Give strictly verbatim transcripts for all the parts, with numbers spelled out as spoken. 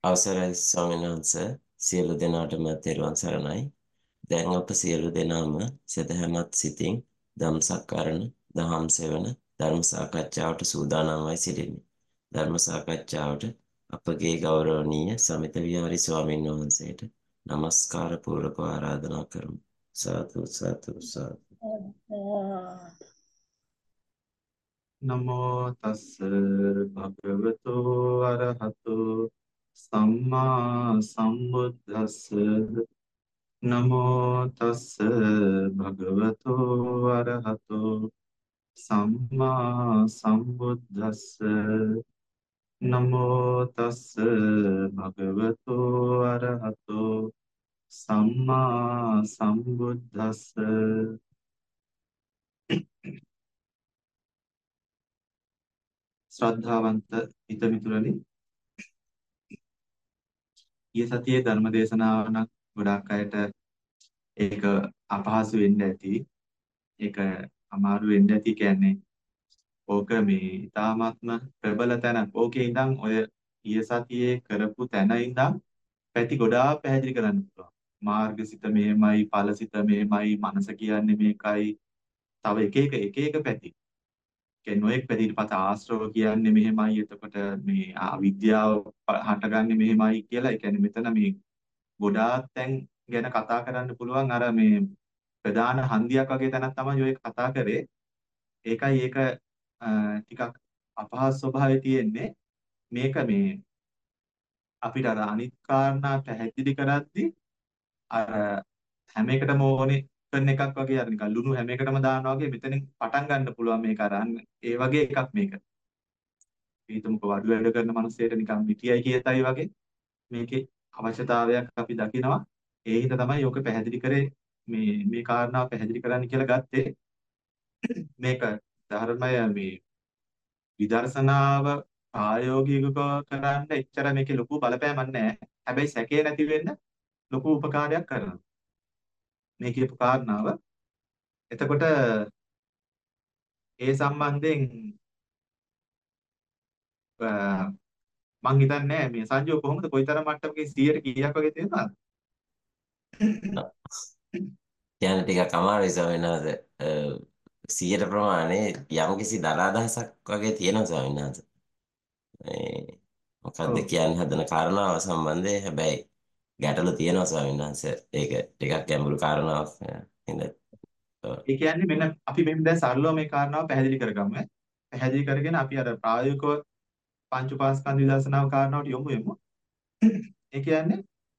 අවසරයි ස්වාමීන් වහන්සේ සියලු දෙනාටම තෙරුවන් සරණයි. දැන් අප සියලු දෙනාම සදහැමත් සිතින් ධම්සක්කරණ දහම් සෙවන ධර්ම සාකච්ඡාවට සූදානම්වයි සිටින්නේ. ධර්ම සාකච්ඡාවට අපගේ ගෞරවනීය සමිත විහාරි ස්වාමීන් වහන්සේට নমස්කාර පූර්වක ආරාධනා කරමු. සාදු සාදු සාදු. නමෝ තස්ස භගවතු අරහතු සම්මා සම්බුද්දස්ස නමෝ තස්ස භගවතු අරහතු සම්මා සම්බුද්දස්ස නමෝ තස්ස භගවතු අරහතු සම්මා සම්බුද්දස්ස ශ්‍රද්ධාවන්ත හිතමිතුරනි, ඊයේ සතියේ ධර්ම දේශනාව නම් ගොඩාක් අයට ඒක අපහසු වෙන්න ඇති. ඒක අමාරු වෙන්න ඇති කියන්නේ ඕක මේ ඊ타මාත්ම ප්‍රබල තැනක්. ඕකේ ඉඳන් ඔය ඊයේ සතියේ කරපු තැන ඉඳන් පැති ගොඩාක් පැහැදිලි කරන්න පුළුවන්. මාර්ගසිත මෙහෙමයි, ඵලසිත මෙහෙමයි, මනස කියන්නේ මේකයි. තව එක එක එක එක පැති. කියන්නේ නොඑක් පැතිරපත ආශ්‍රව කියන්නේ මෙහෙමයි. එතකොට මේ අවිද්‍යාව හටගන්නේ මෙහෙමයි කියලා. ඒ කියන්නේ මෙතන මේ ගොඩාක් තැන් ගැන කතා කරන්න පුළුවන්. අර මේ ප්‍රධාන හන්දියක් වගේ තැනක් තමයි ඔය කතා කරේ. ඒකයි ඒක ටිකක් අපහසු ස්වභාවය තියෙන්නේ. මේක මේ අපිට අර අනිත් කාරණා පැහැදිලි කරද්දී අර හැම එකටම ඕනේ කරන එකක් වගේ අර නිකන් ලුණු හැම එකටම දානවා වගේ මෙතනින් පටන් ගන්න පුළුවන් මේක අරන් ඒ වගේ එකක් මේක. හිතමුකෝ වඩු වැඩ කරන මිනිස්සෙට නිකන් මිටියයි කියතයි වගේ මේකේ අවශ්‍යතාවයක් අපි දකිනවා. ඒ හින්දා තමයි ඔක පැහැදිලි කරේ මේ මේ කාරණාව පැහැදිලි කරන්න කියලා ගත්තේ. මේක ධර්මය මේ විදර්ශනාව ප්‍රායෝගිකව කරන්න එච්චර මේකේ ලොකු බලපෑමක් නැහැ. හැබැයි සැකේ නැති වෙන්න ලොකු උපකාරයක් කරනවා මේ කියපු කාරණාව. එතකොට ඒ සම්බන්ධයෙන් මං හිතන්නේ මේ සංජෝ කොහොමද කොයිතරම් මට්ටමකින් සියයට කීයක් වගේ තියෙනවද? කියන්න ටිකක් අමාරුයි ස්වාමීන් වහන්සේ. අ, සියයට ප්‍රමාණය යම්කිසි දල අදහසක් වගේ තියෙනවා ස්වාමීන් වහන්සේ. මේ මොකක්ද ඔව්. කියන්න හදන කාරණාව සම්බන්ධයෙන් හැබැයි ගැටලු තියෙනවා ස්වාමීන් වහන්සේ. ඒක ටිකක් ගැඹුරු කාරණාවක්. හින්දා ඔව්. ඒ කියන්නේ මෙන්න අපි මෙන්න දැන් සරලව මේ කාරණාව පැහැදිලි කරගමු. ඈ. පැහැදිලි කරගෙන අපි අර ප්‍රායෝගිකව පංච උපාස්කන්ධ විදර්ශනාව කාරණාවට යොමු වෙමු. ඒ කියන්නේ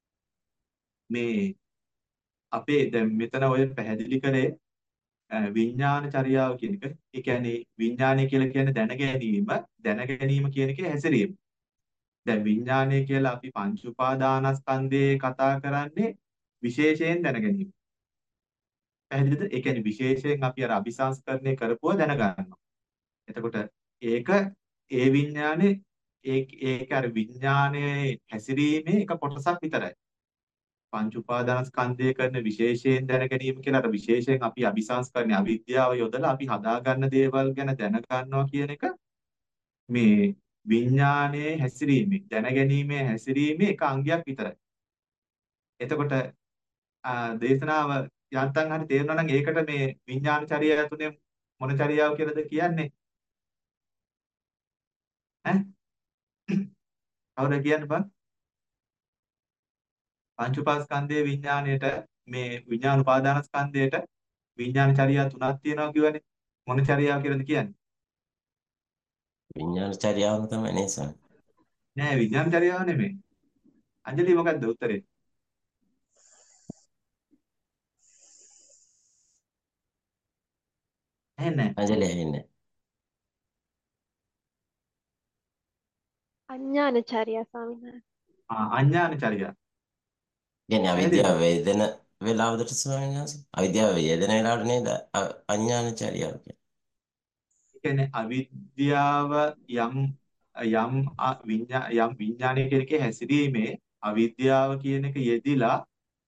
මේ අපේ දැන් මෙතන ඔය පැහැදිලි කරේ විඥාන චර්යාව කියන එක. ඒ කියන්නේ විඥානය කියලා කියන්නේ දැන ගැනීම, දැන ගැනීම කියන එකේ හැසිරීම. දැන් විඥානය කියලා අපි පංච උපාදානස්කන්ධේ කතා කරන්නේ විශේෂයෙන් දැන ගැනීම. පැහැදිලිද? ඒ කියන්නේ විශේෂයෙන් අපි අර අபிසංස්කරණය කරපුවා දැන ගන්නවා. එතකොට ඒක ඒ විඥානේ ඒ ඒක අර විඥානයේ හැසිරීමේ එක කොටසක් විතරයි. පංච උපාදානස්කන්ධය කරන විශේෂයෙන් දැන ගැනීම කියලා අර විශේෂයෙන් අපි අபிසංස්කරණය අවිද්‍යාව යොදලා අපි හදාගන්න දේවල් ගැන දැන ගන්නවා කියන එක මේ විඥානයේ හැසිරීමේ දැනගැනීමේ හැසිරීමේ එක අංගයක් විතරයි. එතකොට දේශනාව යන්තම් හරි තේරෙනවා නම් ඒකට මේ විඥාන චර්යාව තුනේ මොන චර්යාව කියලාද කියන්නේ? ඈ කවුද කියන්න බං? පංච උපාස්කන්ධයේ විඥාණයට මේ විඥාන උපාදානස්කන්ධයට විඥාන චර්යා තුනක් තියෙනවා කියවනේ. මොන චර්යාව කියලාද කියන්නේ? විඥාන චර්යාවම තමයි නේ ස්වාමී. නෑ විඥාන චර්යාව නෙමෙයි. අංජලි මොකද්ද උත්තරේ? ඇහෙන්නේ අංජලි ඇහෙන්නේ. අඥානචර්යා ස්වාමීන් වහන්සේ. නැහැ. ආ අඥාන චර්යාව. කියන්නේ පැහැදිලිද? අවිද්‍යාව වේදෙන වෙලාවකට ස්වාමීන් වහන්සේ. අවිද්‍යාව වේදෙන වෙලාවට නේද අ- අඥාන චර්යාව කියන්නේ. ඒ කියන්නේ අවිද්‍යාව යම් යම් අ- විඤ්ඤා යම් විඥානය කියන එකේ හැසිරීමේ අවිද්‍යාව කියන එක යෙදිලා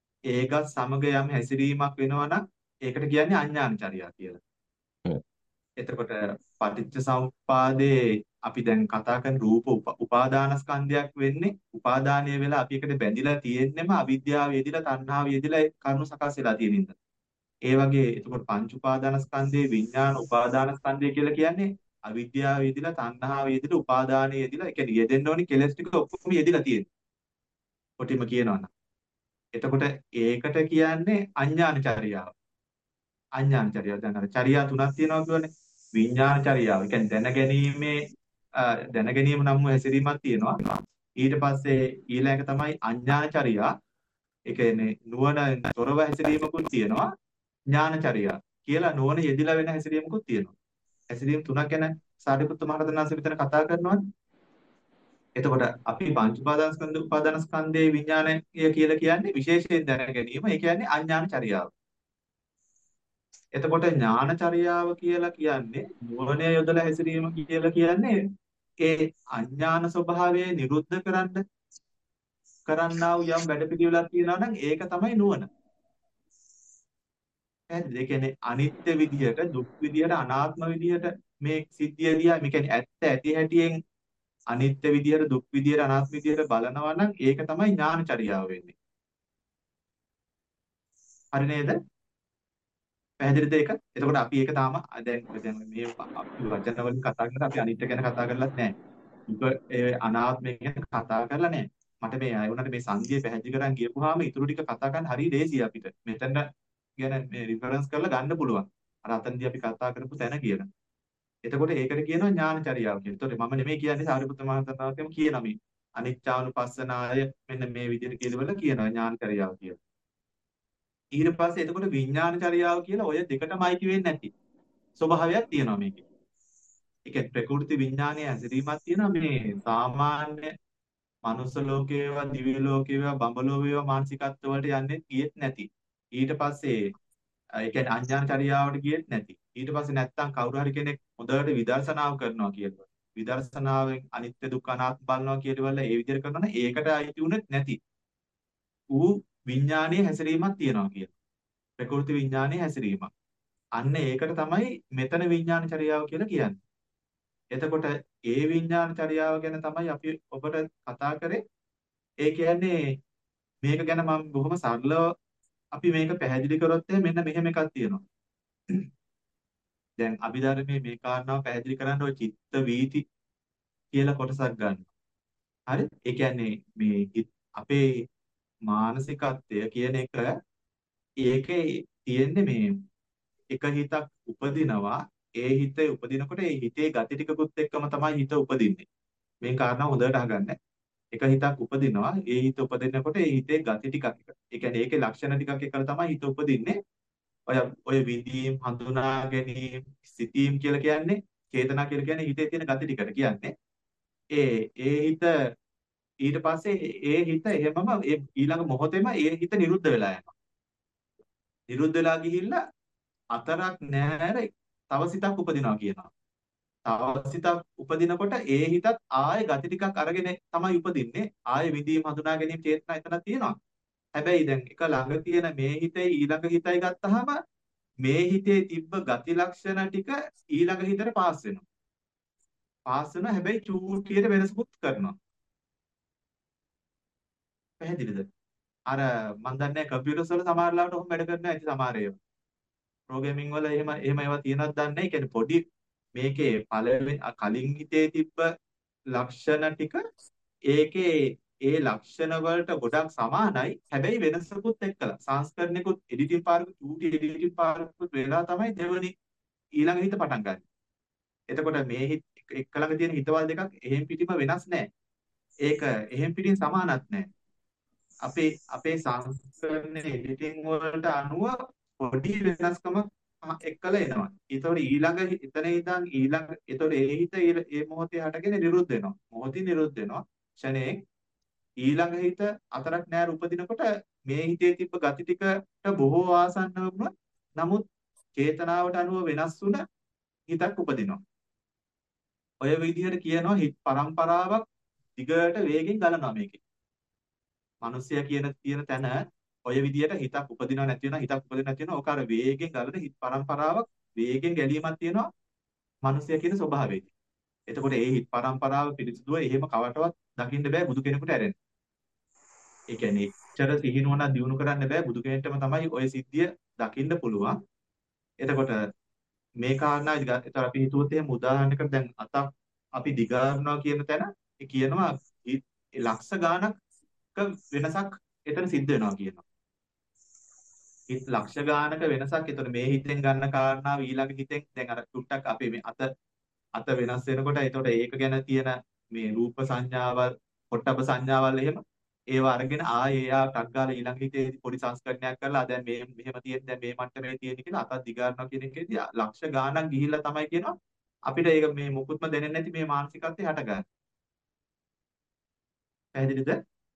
ඒකත් සමග යම් හැසිරීමක් වෙනවා නම් ඒකට කියන්නේ අඥාන චර්යා කියලා. හ්ම්. එතකොට පටිච්ච සමුප්පාදේ අපි දැන් කතා කරන රූප උප- උපාදානස්කන්ධයක් වෙන්නේ උපාදානීය වෙලා අපි එකට බැඳිලා තියෙන්නෙම අවිද්‍යාව යෙදිලා තණ්හාව යෙදිලා ඒ කර්ම සකස් වෙලා තියෙන ඉඳ. ඒ වගේ එතකොට පංච උපාදානස්කන්ධේ විඥාන උපාදානස්කන්ධය කියලා කියන්නේ අවිද්‍යාව යෙදිලා තණ්හාව යෙදිලා උපාදානය යෙදිලා ඒ කියන්නේ යෙදෙන්න ඕනි කෙලස් ටික ඔක්කොම යෙදිලා තියෙන්නේ. කොටිම කියනවා නම්. එතකොට ඒකට කියන්නේ අඥාන චර්යාව. අඥාන චර්යාව. දැන් අර චර්යා තුනක් තියෙනවා කියවනේ. විඥාන චර්යාව. ඒ කියන්නේ දැනගැනීමේ අ, දැනගැනීම නම් වූ හැසිරීමක් තියෙනවා. ඊට පස්සේ ඊළඟ තමයි අඥාන චර්යා. ඒ කියන්නේ නුවණ තොරව හැසිරීමකුත් තියෙනවා. ඥාන චර්යා කියලා නුවණ යෙදිලා වෙන හැසිරීමකුත් තියෙනවා. හැසිරීම තුනක් ගැන සාරිපුත්ත මහ රහතන් වහන්සේ මෙතන කතා කරනවා. එතකොට අපි පංච උපාදානස්කන්ධ උපාදානස්කන්ධයේ විඥානය කියලා කියන්නේ විශේෂයෙන් දැන ගැනීම. ඒ කියන්නේ අඥාන චර්යාව. එතකොට ඥානචර්යාව කියලා කියන්නේ නුවණ යොදලා හැසිරීම කියලා කියන්නේ ඒ අඥාන ස්වභාවය නිරුද්ධ කරන්න කරන්නා වූ යම් වැඩපිළිවෙලක් තියෙනවා නම් ඒක තමයි නුවණ. පැහැදිලිද? ඒ කියන්නේ අනිත්‍ය විදියට, දුක් විදියට, අනාත්ම විදියට මේ සිද්ධිය දිහා මේ කියන්නේ ඇත්ත ඇති හැටියෙන් අනිත්‍ය විදියට, දුක් විදියට, අනාත්ම විදියට බලනවා නම් ඒක තමයි ඥානචර්යාව වෙන්නේ. හරි නේද? පැහැදිලිද ඒක? එතකොට අපි ඒක තාම දැන් දැන් මේ අපි වචන වලින් කතා කරලා අපි අනිත්‍ය ගැන කතා කරලත් නැහැ. දුක ඒ අනාත්මය ගැන කතා කරලා නැහැ. මට මේ අය උනට මේ සංගිය පැහැදිලි කරන් ගියපුවාම ඊටු ටික කතා කරන්න හරිය ලේසියි අපිට. මෙතන ගැන මේ රිෆරන්ස් කරලා ගන්න පුළුවන්. අර අතනදී අපි කතා කරපු තැන කියලා. එතකොට ඒකට කියනවා ඥානචර්යාව කියලා. ඒතකොට මම නෙමෙයි කියන්නේ සාරිපුත්ත මහ රහතන් කියනවා මේ අනිච්චානුපස්සනාය මෙන්න මේ විදිහට කියලාවල කියනවා ඥානචර්යාව කියලා. ඊට පස්සේ එතකොට විඥානචර්යාව කියලා ඔය දෙකටමයි කියෙන්නේ නැති ස්වභාවයක් තියෙනවා මේකේ. ඒ කියන්නේ ප්‍රකෘති විඥානයේ හැසිරීමක් තියෙනවා මේ සාමාන්‍ය මනුස්ස ලෝකේ වේවා දිව්‍ය ලෝකේ වේවා බඹලෝ වේවා මානසිකත්ව වලට යන්නේ කියෙත් නැති. ඊට පස්සේ ඒ කියන්නේ අඥාන චර්යාවට ගියෙත් නැති. ඊට පස්සේ නැත්තම් කවුරු හරි කෙනෙක් හොඳට විදර්ශනාව කරනවා කියලා. විදර්ශනාවෙන් අනිත්‍ය දුක්ඛ අනාත්ම බලනවා කියලාවල ඒ විදිහට කරනවා නම් ඒකට අයිති උනේත් නැති. ඌ විඥානයේ හැසිරීමක් තියනවා කියලා. ප්‍රකෘති විඥානයේ හැසිරීමක්. අන්න ඒකට තමයි මෙතන විඥාන චර්යාව කියලා කියන්නේ. එතකොට ඒ විඥාන චර්යාව ගැන තමයි අපි ඔබට කතා කරේ. ඒ කියන්නේ මේක ගැන මම බොහොම සරලව අපි මේක පැහැදිලි කරොත් මෙන්න මෙහෙම එකක් තියෙනවා. දැන් අභිධර්මයේ මේ කාරණාව පැහැදිලි කරන්න ඔය චිත්ත වීති කියලා කොටසක් ගන්නවා. හරි? ඒ කියන්නේ මේ අපේ මානසිකත්වය කියන එක ඒකේ තියෙන්නේ මේ එක හිතක් උපදිනවා. ඒ හිතේ උපදිනකොට ඒ හිතේ ගති ටිකකුත් එක්කම තමයි හිත උපදින්නේ. මේ කාරණාව හොඳට අහගන්න. එක හිතක් උපදිනවා. ඒ හිත උපදිනකොට ඒ හිතේ ගති ටිකක් එක. ඒ කියන්නේ ඒකේ ලක්ෂණ ටිකක් එක්කලා තමයි හිත උපදින්නේ. ඔය ඔය විඳීම්, හඳුනා ගැනීම, සිතීම් කියලා කියන්නේ, චේතනා කියලා කියන්නේ හිතේ තියෙන ගති ටිකට කියන්නේ. ඒ ඒ හිත ඊට පස්සේ ඒ හිත එහෙමම ඒ ඊළඟ මොහොතේම ඒ හිත නිරුද්ධ වෙලා යනවා. නිරුද්ධ වෙලා ගිහිල්ලා අතරක් නැර තව සිතක් උපදිනවා කියනවා. තව සිතක් උපදිනකොට ඒ හිතත් ආයෙ ගති ටිකක් අරගෙන තමයි උපදින්නේ. ආයෙ විදීම හඳුනා ගැනීම චේතනා එතන තියෙනවා. හැබැයි දැන් එක ළඟ තියෙන මේ හිතේ ඊළඟ හිතයි ගත්තාම මේ හිතේ තිබ්බ ගති ලක්ෂණ ටික ඊළඟ හිතට පාස් වෙනවා. පාස් වෙනවා හැබැයි චූටියට වෙනසකුත් කරනවා. පැහැදිලිද? අර මන් දන්නේ කම්පියුටර්ස් වල සමහර ලාවට ඔහොම වැඩ කරනවා ඇති සමහර ඒවා. ප්‍රෝග්‍රෑමින් වල එහෙම එහෙම ඒවා තියෙනවද දන්නේ නැහැ. ඒ කියන්නේ පොඩි මේකේ පළවෙනි කලින් හිතේ තිබ්බ ලක්ෂණ ටික ඒකේ ඒ ලක්ෂණ වලට ගොඩක් සමානයි. හැබැයි වෙනසකුත් එක්කලා සංස්කරණයකුත් එඩිටින් පාරකුත් චූටි එඩිටින් පාරකුත් වෙලා තමයි දෙවෙනි ඊළඟ හිත පටන් ගන්න. එතකොට මේ හිත එක ළඟ තියෙන හිතවල දෙකක් එහෙම් පිටිම වෙනස් නැහැ. ඒක එහෙම් පිටින් සමානත් නැහැ. අපේ අපේ සංස්කරණයේ එඩිටින් වලට අනුව පොඩි වෙනස්කමක් එක්කලා එනවා. ඒතකොට ඊළඟ එතන ඉඳන් ඊළඟ ඒතකොට ඒ හිත ඒ මොහොතේ හටගෙන නිරුද්ධ වෙනවා. මොහොතින් නිරුද්ධ වෙනවා. ක්ෂණේ ඊළඟ හිත අතරක් නෑර උපදිනකොට මේ හිතේ තිබ්බ ගති ටිකට බොහෝ ආසන්න වුණොත් නමුත් චේතනාවට අනුව වෙනස් වුණ හිතක් උපදිනවා. ඔය විදිහට කියනවා හිත පරම්පරාවක් දිගට වේගෙන් ගලනවා මේකේ. මිනිස්සයා කියන තියෙන තැන ඔය විදිහට හිතක් උපදිනව නැති වෙනවා හිතක් උපදිනව නැති වෙනවා. ඔක අර වේගෙන් ගලන හිත පරම්පරාවක් වේගෙන් ගැලීමක් තියෙනවා. මිනිසයා කියන ස්වභාවයේදී. එතකොට ඒ හිත් පරම්පරාව පිරිසිදුව එහෙම කවටවත් දකින්න බෑ බුදු කෙනෙකුට ඇරෙන්න. ඒ කියන්නේ එච්චර සිහිනුවණක් දිනු කරන්න බෑ බුදු කෙනෙක්ටම තමයි ওই සිද්ධිය දකින්න පුළුවන්. එතකොට මේ කාරණා ඒතර අපි හිතුවොත් එහෙම උදාහරණයකට දැන් අතක් අපි දිගාරනවා කියන තැන ඒ කියනවා ඒ ලක්ෂ ගාණක් වෙනසක් එතන සිද්ධ වෙනවා කියනවා. හිත ලක්ෂ ගාණක වෙනසක්. එතකොට මේ හිතෙන් ගන්න කාරණාව ඊළඟ හිතෙන් දැන් අර ටුට්ටක් අපේ මේ අත අත වෙනස් වෙනකොට එතකොට ඒක ගැන තියෙන මේ රූප සංඥාවල් පොට්ටබ සංඥාවල් එහෙම ඒව අරගෙන ආයේ එයා ටක් ගාලා ඊළඟ හිතේ පොඩි සංස්කරණයක් කරලා දැන් මේ මෙහෙම තියෙන දැන් මේ මට්ටමේ තියෙන කියලා අතක් දිගාරනවා කියන එකේදී ලක්ෂ ගාණක් ගිහිල්ලා තමයි කියනවා අපිට ඒක මේ මුකුත්ම දැනෙන්නේ නැති මේ මානසිකත්වය හටගන්න. පැහැදිලිද?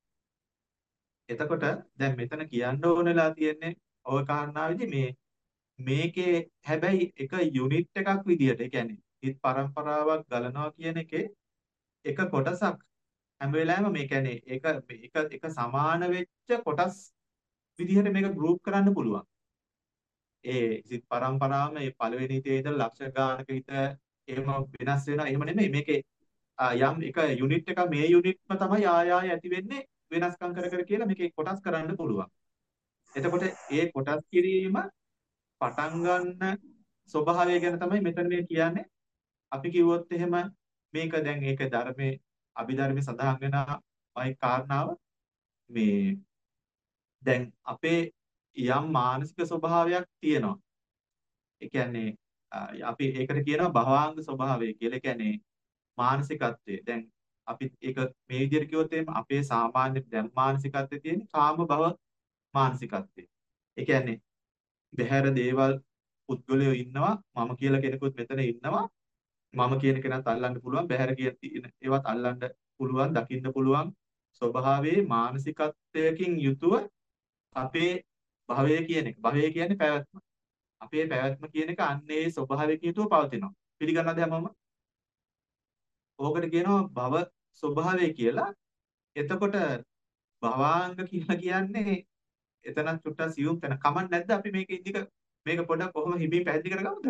එතකොට දැන් මෙතන කියන්න ඕනෙලා තියෙන්නේ ওই කාරණාවේදී මේ මේකේ හැබැයි එක යුනිට් එකක් විදියට ඒ කියන්නේ හිත පරම්පරාවක් ගලනවා කියන එකේ එක කොටසක් හැම වෙලාවෙම මේ කියන්නේ ඒක එක එක සමාන වෙච්ච කොටස් විදිහට මේක ගෲප් කරන්න පුළුවන්. ඒ සිත් පරම්පරාවම මේ පළවෙනි හිතේ ඉඳලා ලක්ෂ ගානක හිත එහෙම වෙනස් වෙනවා. එහෙම නෙමෙයි මේකේ යම් එක යුනිට් එක මේ යුනිට්ම තමයි ආය ආය ඇති වෙන්නේ වෙනස්කම් කර කර කියලා මේකේ කොටස් කරන්න පුළුවන්. එතකොට ඒ කොටස් කිරීම පටන් ගන්න ස්වභාවය ගැන තමයි මෙතන මේ කියන්නේ. අපි කිව්වොත් එහෙම මේක දැන් ඒක ධර්මයේ අභිධර්මයේ සඳහන් වෙන අයි කාරණාව මේ දැන් අපේ යම් මානසික ස්වභාවයක් තියෙනවා. ඒ කියන්නේ අපි ඒකට කියනවා භවාංග ස්වභාවය කියලා. ඒ කියන්නේ මානසිකත්වය. දැන් අපි ඒක මේ විදිහට කිව්වොත් එහෙම අපේ සාමාන්‍ය දැන් මානසිකත්වයේ තියෙන කාම භව මානසිකත්වය. ඒ කියන්නේ බහැර දේවල් පුද්ගලයෝ ඉන්නවා මම කියලා කෙනෙකුත් මෙතන ඉන්නවා මම කියන කෙනත් අල්ලන්න පුළුවන් බහැර කියන ඒවත් අල්ලන්න පුළුවන් දකින්න පුළුවන් ස්වභාවයේ මානසිකත්වයකින් යුතුව අපේ භවය කියන එක භවය කියන්නේ පැවැත්ම අපේ පැවැත්ම කියන එක අන්නේ ස්වභාවයකින් යුතුව පවතිනවා පිළිගන්නවද හැමෝම ඕකට කියනවා භව ස්වභාවය කියලා එතකොට භවාංග කියලා කියන්නේ එතන චුට්ටක් සියුම් තැන කමක් නැද්ද අපි මේක ඉදික මේක පොඩ්ඩක් කොහොම හිමින් පැහැදිලි කරගමුද?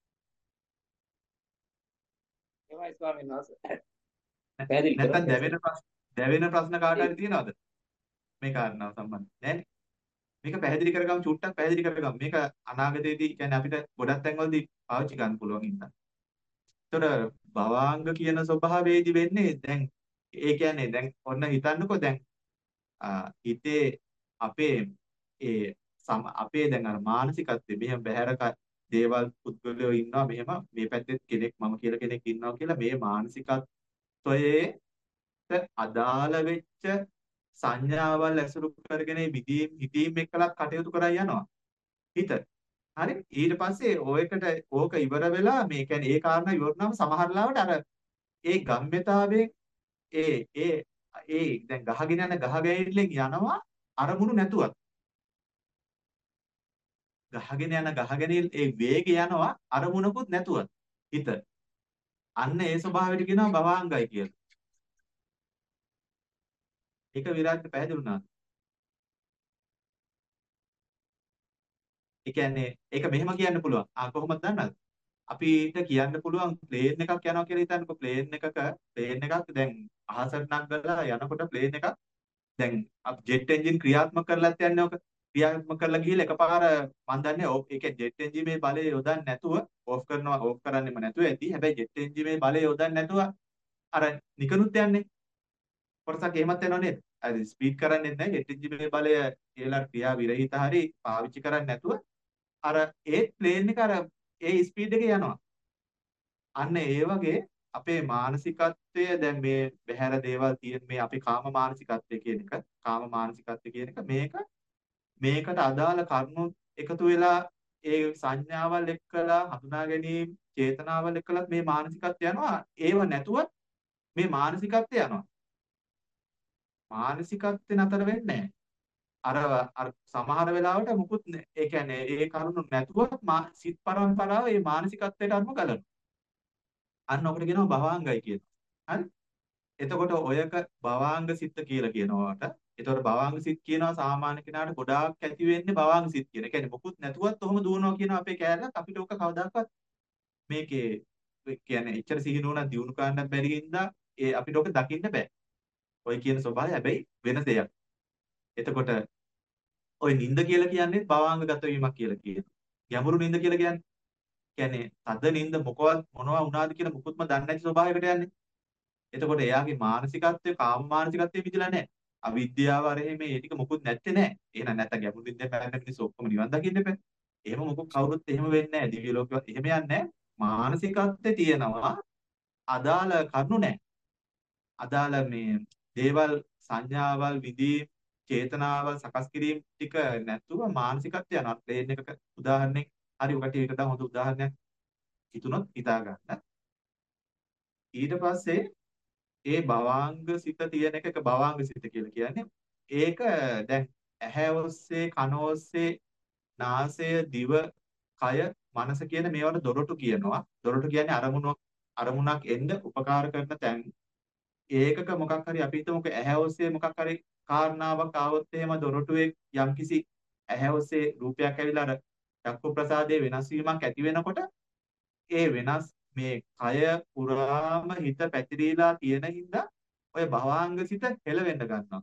එහෙමයි ස්වාමීන් වහන්සේ. පැහැදිලි කරමු. නැත්නම් දැවෙන ප්‍රශ්න දැවෙන ප්‍රශ්න කාට හරි තියෙනවද? මේ කාරණාව සම්බන්ධ. නෑනේ. මේක පැහැදිලි කරගමු චුට්ටක් පැහැදිලි කරගමු. මේක අනාගතයේදී කියන්නේ අපිට ගොඩක් තැන්වලදී පාවිච්චි ගන්න පුළුවන් ඉන්න. ඒතර භවාංග කියන ස්වභාවයේදී වෙන්නේ දැන් ඒ කියන්නේ දැන් ඔන්න හිතන්නකෝ දැන් හිතේ අපේ ඒ අපේ දැන් අර මානසිකත්වයේ මෙහෙම බහැර දේවල් පුද්ගලයෝ ඉන්නවා මෙහෙම මේ පැත්තේ කෙනෙක් මම කියලා කෙනෙක් ඉන්නවා කියලා මේ මානසිකත්වයේ අදාළ වෙච්ච සංඥාවල් ඇසුරු කරගෙන විදීම් හිතීම් එක්කලා කටයුතු කරා යනවා හිත හරි ඊට පස්සේ ඔයකට ඕක ඉවර වෙලා මේ කියන්නේ ඒ කාරණා ඉවරනම සමහර ලාවට අර ඒ ගම්ම්‍යතාවයෙන් ඒ ඒ ඒ දැන් ගහගෙන යන ගහ ගැහිල්ලෙන් යනවා අරමුණු නැතුවත් ගහගෙන යන ගහගෙන ඒ වේගය යනවා අරමුණකුත් නැතුවත් හිත අන්න ඒ ස්වභාවයට කියනවා භවාංගයි කියලා. ඒක විරාජ්ට පැහැදිලි වුණා. ඒ කියන්නේ ඒක මෙහෙම කියන්න පුළුවන්. ආ කොහොමද දන්නවද? අපිට කියන්න පුළුවන් ප්ලේන් එකක් යනවා කියලා හිතන්නකෝ ප්ලේන් එකක ප්ලේන් එකක් දැන් අහසට නංගලා යනකොට ප්ලේන් එකක් දැන් අප ජෙට් එන්ජින් ක්‍රියාත්මක කරලාත් යන්නේ ඔක ක්‍රියාත්මක කරලා ගිහලා එකපාර මම දන්නේ ඕක ඒක ජෙට් එන්ජිමේ බලය යොදන්නේ නැතුව ඕෆ් කරනවා ඕෆ් කරන්නෙම නැතුව ඇති හැබැයි ජෙට් එන්ජිමේ බලය යොදන්නේ නැතුව අර නිකනුත් යන්නේ කොටසක් එහෙමත් යනවා නේද අර ස්පීඩ් කරන්නේ නැහැ ජෙට් එන්ජිමේ බලය කියලා ක්‍රියා විරහිත හරි පාවිච්චි කරන්නේ නැතුව අර ඒ ප්ලේන් එක අර ඒ ස්පීඩ් එකේ යනවා අන්න ඒ වගේ අපේ මානසිකත්වය දැන් මේ බහැර දේවල් තියෙන මේ අපි කාම මානසිකත්වය කියන එක කාම මානසිකත්වය කියන එක මේක මේකට අදාළ කරුණු එකතු වෙලා ඒ සංඥාවල් එක්කලා හඳුනා ගැනීම චේතනාවල් එක්කලා මේ මානසිකත්වය යනවා ඒව නැතුවත් මේ මානසිකත්වය යනවා මානසිකත්වේ නතර වෙන්නේ අර අර සමහර වෙලාවට මුකුත් ඒ කියන්නේ ඒ කරුණු නැතුවත් සිත් පරම්පරාව මේ මානසිකත්වයට අනුව ගලනවා අන්න ඔකට කියනවා භවාංගයි කියනවා. හරි? එතකොට ඔයක භවාංග සිත් කියලා කියනවාට. එතකොට භවාංග සිත් කියනවා සාමාන්‍ය කෙනාට ගොඩාක් ඇති වෙන්නේ භවාංග සිත් කියන. ඒ කියන්නේ මොකුත් නැතුවත් ඔහොම දුවනවා කියන අපේ කෑල්ලක් අපිට ඔක කවදාකවත් මේකේ කියන්නේ එච්චර සිහිනුවණක් දියුණු කරන්නත් බැරි හින්දා ඒ අපිට ඔක දකින්න බෑ. ඔය කියන ස්වභාවය හැබැයි වෙන දෙයක්. එතකොට ඔය නිින්ද කියලා කියන්නේ භවාංගගත වීමක් කියලා කියනවා. ගැඹුරු නිින්ද කියලා කියන්නේ කියන්නේ තද නිින්ද මොකවත් මොනවා වුණාද කියලා මුකුත්ම දන්නේ නැති ස්වභාවයකට යන්නේ. එතකොට එයාගේ මානසිකත්වය කාම මානසිකත්වයේ මිදලා නැහැ. අවිද්‍යාව අර එහෙම ඒ ටික මොකුත් නැත්තේ නැහැ. එහෙනම් නැත්තම් ගැඹුරු නිින්ද පැන්න මිනිස්සු ඔක්කොම නිවන් දකින්න එපා. එහෙම මොකුත් කවුරුත් එහෙම වෙන්නේ නැහැ. දිව්‍ය ලෝකෙවත් එහෙම යන්නේ නැහැ. මානසිකත්වයේ තියෙනවා අදාළ කරුණු නැහැ. අදාළ මේ දේවල් සංඥාවල් විදීම් චේතනාවල් සකස් කිරීම ටික නැතුව මානසිකත්වය යනවා. ප්ලේන් එකක උදාහරණයක් හරි ඔකට ඒක තමයි හොඳ උදාහරණයක් හිතුනොත් හිතා ගන්න. ඊට පස්සේ ඒ භවාංග සිත තියෙන එක එක භවාංග සිත කියලා කියන්නේ. ඒක දැන් ඇහැ ඔස්සේ කන ඔස්සේ නාසය දිව කය මනස කියන මේවට දොරටු කියනවා. දොරටු කියන්නේ අරමුණක් අරමුණක් එන්න උපකාර කරන තැන්. ඒකක මොකක් හරි අපි හිතමුකෝ ඇහැ ඔස්සේ මොකක් හරි කාරණාවක් ආවොත් එහෙම දොරටුවේ යම්කිසි ඇහැ ඔස්සේ රූපයක් ඇවිල්ලා අර චක්කු ප්‍රසාදයේ වෙනස් වීමක් ඇති වෙනකොට ඒ වෙනස් මේ කය පුරාම හිත පැතිරීලා තියෙන හින්දා ඔය භවාංග සිත හෙලවෙන්න ගන්නවා.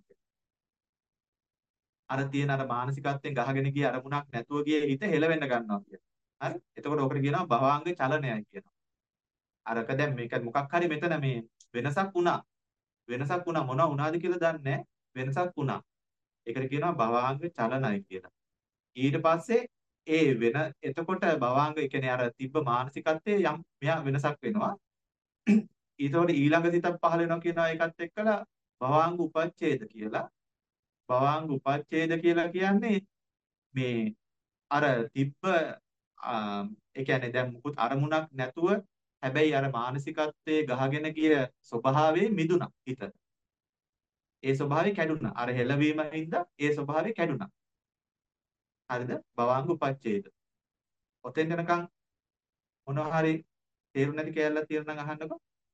අර තියෙන අර මානසිකත්වයෙන් ගහගෙන ගිය අරමුණක් නැතුව ගිය හිත හෙලවෙන්න ගන්නවා කියන. හරි? එතකොට ඔකට කියනවා භවාංග චලනයයි කියනවා. අරක දැන් මේක මොකක් හරි මෙතන මේ වෙනසක් වුණා. වෙනසක් වුණා මොනවා වුණාද කියලා දන්නේ නැහැ. වෙනසක් වුණා. ඒකට කියනවා භවාංග චලනයි කියලා. ඊට පස්සේ ඒ වෙන එතකොට භවාංග ඒ කියන්නේ අර තිබ්බ මානසිකත්වයේ යම් මෙයා වෙනසක් වෙනවා. ඊටවට ඊළඟ සිතක් පහළ වෙනවා කියනවා ඒකත් එක්කලා භවාංග උපච්ඡේද කියලා. භවාංග උපච්ඡේද කියලා කියන්නේ මේ අර තිබ්බ ඒ කියන්නේ දැන් මුකුත් අරමුණක් නැතුව හැබැයි අර මානසිකත්වයේ ගහගෙන ගිය ස්වභාවයේ මිදුණා හිත. ඒ ස්වභාවය කැඩුනා. අර හෙලවීම හින්දා ඒ ස්වභාවය කැඩුනා. හරිද? භවාංග උපච්ඡේද. ඔතෙන් යනකම් මොනවා හරි තේරුම් නැති කැලලක් තියෙනවා නම් අහන්නකෝ.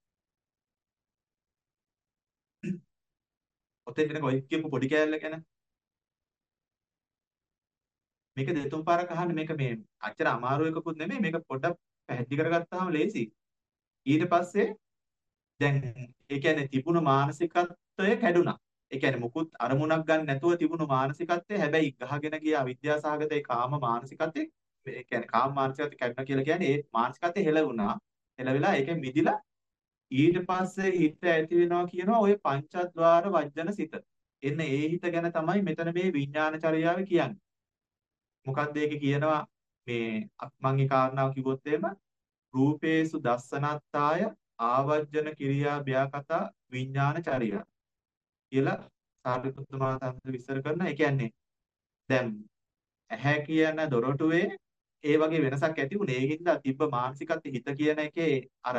ඔතෙන් යනකම් ඔය කියපු පොඩි කැලල ගැන මේක දෙතුන් පාරක් අහන්න. මේක මේ අච්චර අමාරු එකකුත් නෙමෙයි. මේක පොඩ්ඩක් පැහැදිලි කරගත්තාම ලේසි. ඊට පස්සේ දැන් ඒ කියන්නේ තිබුණු මානසිකත්වය කැඩුනා. ඒ කියන්නේ මුකුත් අරමුණක් ගන්න නැතුව තිබුණු මානසිකත්වය හැබැයි ගහගෙන ගිය අවිද්‍යාසහගත ඒ කාම මානසිකත්වය ඒ කියන්නේ කාම මානසිකත්වය කැඩුනා කියලා කියන්නේ ඒ මානසිකත්වය හෙලවුණා. හෙලවිලා ඒකෙන් මිදිලා ඊට පස්සේ හිත ඇති වෙනවා කියනවා ඔය පංචද්වාර වජ්ජන සිත. එන්න ඒ හිත ගැන තමයි මෙතන මේ විඥානචර්යාව කියන්නේ. මොකක්ද ඒක කියනවා මේ මම ඒ කාරණාව කිව්වොත් එහෙම රූපේසු දස්සනත්තාය ආවජ්ජන කිරියා භ්‍යාකතා විඥානචර්යා කියලා සාරිපුත්ත මහ තන්ත්‍ර විස්තර කරන. ඒ කියන්නේ දැන් ඇහැ කියන දොරටුවේ ඒ වගේ වෙනසක් ඇති වුණේ. ඒ හින්දා තිබ්බ මානසිකත්වයේ හිත කියන එකේ අර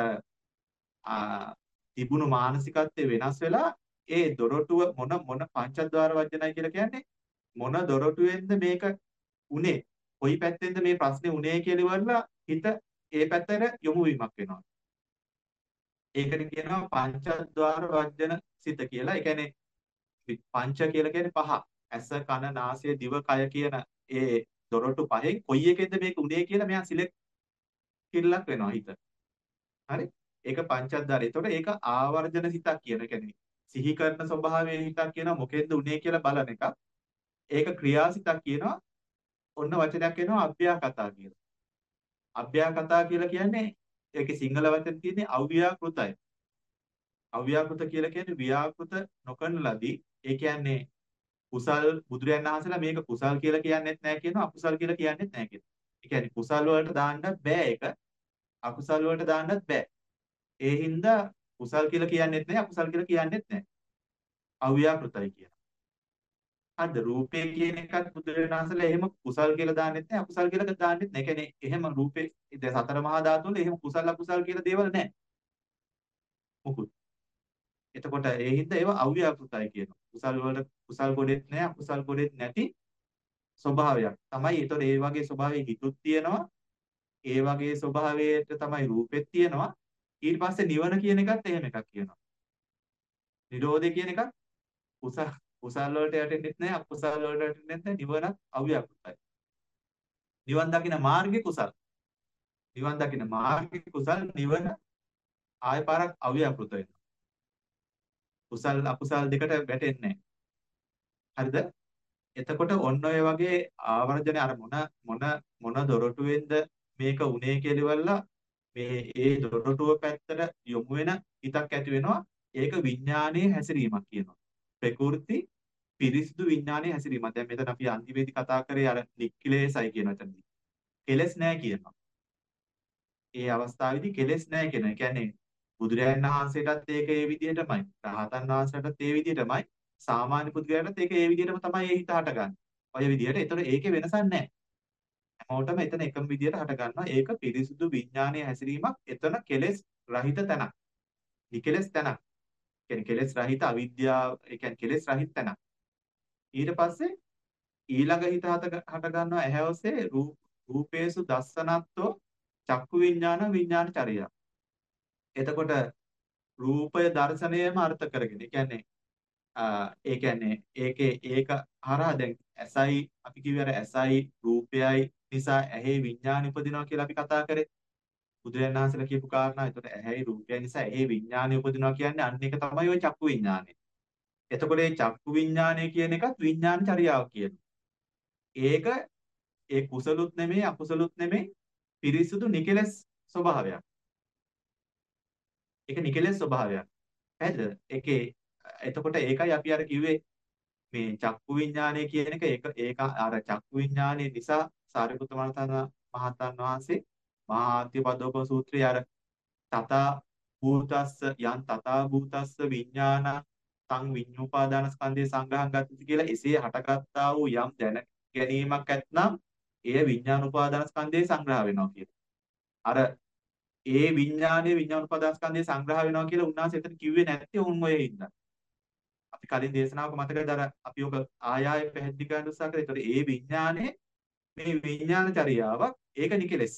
තිබුණු මානසිකත්වයේ වෙනස් වෙලා ඒ දොරටුව මොන මොන පංචද්වාර වජ්ජනයි කියලා කියන්නේ මොන දොරටුවෙන්ද මේක උනේ, කොයි පැත්තෙන්ද මේ ප්‍රශ්නේ උනේ කියලා ඉවරලා හිත ඒ පැත්තට යොමු වීමක් වෙනවා. ඒකට කියනවා පංචද්වාර වජ්ජන සිත කියලා. ඒ කියන්නේ පංච කියලා කියන්නේ පහ. ඇස, කන, නාසය, දිව, කය කියන ඒ දොරටු පහෙන් කොයි එකෙන්ද මේක උනේ කියලා මෙයා සිලෙක්ට් කිල්ලක් වෙනවා හිත. හරි? ඒක පංචද්වාරය. ඒතකොට ඒක ආවර්ජන සිතක් කියන. ඒ කියන්නේ සිහි කරන ස්වභාවයේ හිතක් කියනවා මොකෙන්ද උනේ කියලා බලන එක. ඒක ක්‍රියාසිතක් කියනවා. ඔන්න වචනයක් එනවා අභ්‍යාකතා කියලා. අභ්‍යාකතා කියලා කියන්නේ ඒකේ සිංහල වචන තියෙන්නේ අව්‍යාකෘතයි. අව්‍යාකෘත කියලා කියන්නේ ව්‍යාකෘත නොකරන ලදී. ඒ කියන්නේ කුසල් බුදුරයන් වහන්සේලා මේක කුසල් කියලා කියන්නේත් නැහැ කියනවා, අකුසල් කියලා කියන්නේත් නැහැ කියනවා. ඒ කියන්නේ කුසල් වලට දාන්නත් බෑ ඒක. අකුසල් වලට දාන්නත් බෑ. ඒ හින්දා කුසල් කියලා කියන්නේත් නැහැ, අකුසල් කියලා කියන්නේත් නැහැ. අව්‍යාකෘතයි කියනවා. අද රූපේ කියන එකත් බුදුරජාණන් වහන්සේලා එහෙම කුසල් කියලා දාන්නෙත් නැහැ, අකුසල් කියලා දාන්නෙත් නැහැ. ඒ කියන්නේ එහෙම රූපේ දැන් සතර මහා ධාතු වල එහෙම කුසල අකුසල් කියලා දේවල් නැහැ. මොකුත්. එතකොට ඒ හින්දා ඒවා අව්‍යාකෘතයි කියනවා. කුසල් වල කුසල් ගොඩෙත් නැහැ, අකුසල් ගොඩෙත් නැති ස්වභාවයක්. තමයි ඒතකොට ඒ වගේ ස්වභාවයේ හිතුත් තියෙනවා. ඒ වගේ ස්වභාවයට තමයි රූපෙත් තියෙනවා. ඊට පස්සේ නිවන කියන එකත් එහෙම එකක් කියනවා. නිරෝධය කියන එකත් කුසල කුසල් වලට යටෙන්නෙත් නැහැ, අකුසල් වලට යටෙන්නෙත් නැහැ. නිවනත් අව්‍යාකෘතයි. නිවන් දකින මාර්ගේ කුසල්. නිවන් දකින්න මාර්ගික කුසල් නිවන ආය පාරක් අව්‍යාපෘත වෙනවා. කුසල් අකුසල් දෙකට වැටෙන්නේ නැහැ. හරිද? එතකොට ඔන්න ඔය වගේ ආවර්ජන අර මොන මොන මොන දොරටුවෙන්ද මේක උනේ කියලා මේ ඒ දොරටුව පැත්තට යොමු වෙන හිතක් ඇති වෙනවා. ඒක විඥානයේ හැසිරීමක් කියනවා. ප්‍රකෘති පිරිසිදු විඥානයේ හැසිරීමක්. දැන් මෙතන අපි අන්තිමේදී කතා කරේ අර නික්ඛිලේසයි කියන එතනදී. කෙලස් නැහැ කියනවා. ඒ අවස්ථාවේදී කෙලස් නැහැ කියනවා. ඒ කියන්නේ බුදුරජාණන් වහන්සේටත් ඒක ඒ විදිහටමයි. රහතන් වහන්සේටත් ඒ විදිහටමයි. සාමාන්‍ය පුද්ගලයාටත් ඒක ඒ විදිහටම තමයි ඒ හිත හටගන්නේ. ඔය විදිහට. ඒතර ඒකේ වෙනසක් නැහැ. හැමෝටම එතන එකම විදිහට හට ගන්නවා. ඒක පිරිසුදු විඥානයේ හැසිරීමක්. එතන කෙලෙස් රහිත තැනක්. නිකෙලස් තැනක්. කියන්නේ කෙලෙස් රහිත අවිද්‍යාව, ඒ කියන්නේ කෙලෙස් රහිත තැනක්. ඊට පස්සේ ඊළඟ හිත හට ගන්නවා ඇහැ ඔස්සේ රූප රූපේසු දස්සනත්වෝ චක්කු විඥාන විඥාන චර්යා. එතකොට රූපය දර්ශනයම අර්ථ කරගෙන. ඒ කියන්නේ ඒ කියන්නේ ඒකේ ඒක හරහා දැන් ඇසයි අපි කිව්වේ අර ඇසයි රූපයයි නිසා ඇහි විඥාන උපදිනවා කියලා අපි කතා කරේ. බුදුරජාණන් වහන්සේලා කියපු කාරණා. ඒතකොට ඇහැයි රූපයයි නිසා ඇහි විඥානය උපදිනවා කියන්නේ අන්න එක තමයි ওই චක්කු විඥානය. එතකොට මේ චක්කු විඥානය කියන එකත් විඥාන චර්යාව කියනවා. ඒක ඒ කුසලුත් නෙමෙයි අකුසලුත් නෙමෙයි පිරිසුදු නිකලස් ස්වභාවයක්. ඒක නිකලස් ස්වභාවයක්. පැහැදිලිද? ඒකේ එතකොට ඒකයි අපි අර කිව්වේ මේ චක්කු විඥානය කියන එක ඒක ඒක අර චක්කු විඥානය නිසා සාරිපුත්ත මහතන් වහන්සේ මහා ආත්‍යපදෝප සූත්‍රයේ අර තථා භූතස්ස යන් තථා භූතස්ස විඥාන සං විඤ්ඤුපාදාන ස්කන්ධේ සංග්‍රහං ගත්තති කියලා එසේ හටගත්තා වූ යම් දැන ගැනීමක් ඇත්නම් එය විඥාන උපාදාන ස්කන්ධේ සංග්‍රහ වෙනවා කියලා. අර ඒ විඥානයේ විඥාන උපාදාන ස්කන්ධේ සංග්‍රහ වෙනවා කියලා උන්වහන්සේ එතන කිව්වේ නැත්තේ උන් ඔය හින්දා. අපි කලින් දේශනාවක මතකද අර අපි ඔක ආය ආය පැහැදිලි කරන්න උත්සාහ කරේ. ඒතකොට ඒ විඥානේ මේ විඥාන චර්යාවක් ඒක නිකලස්.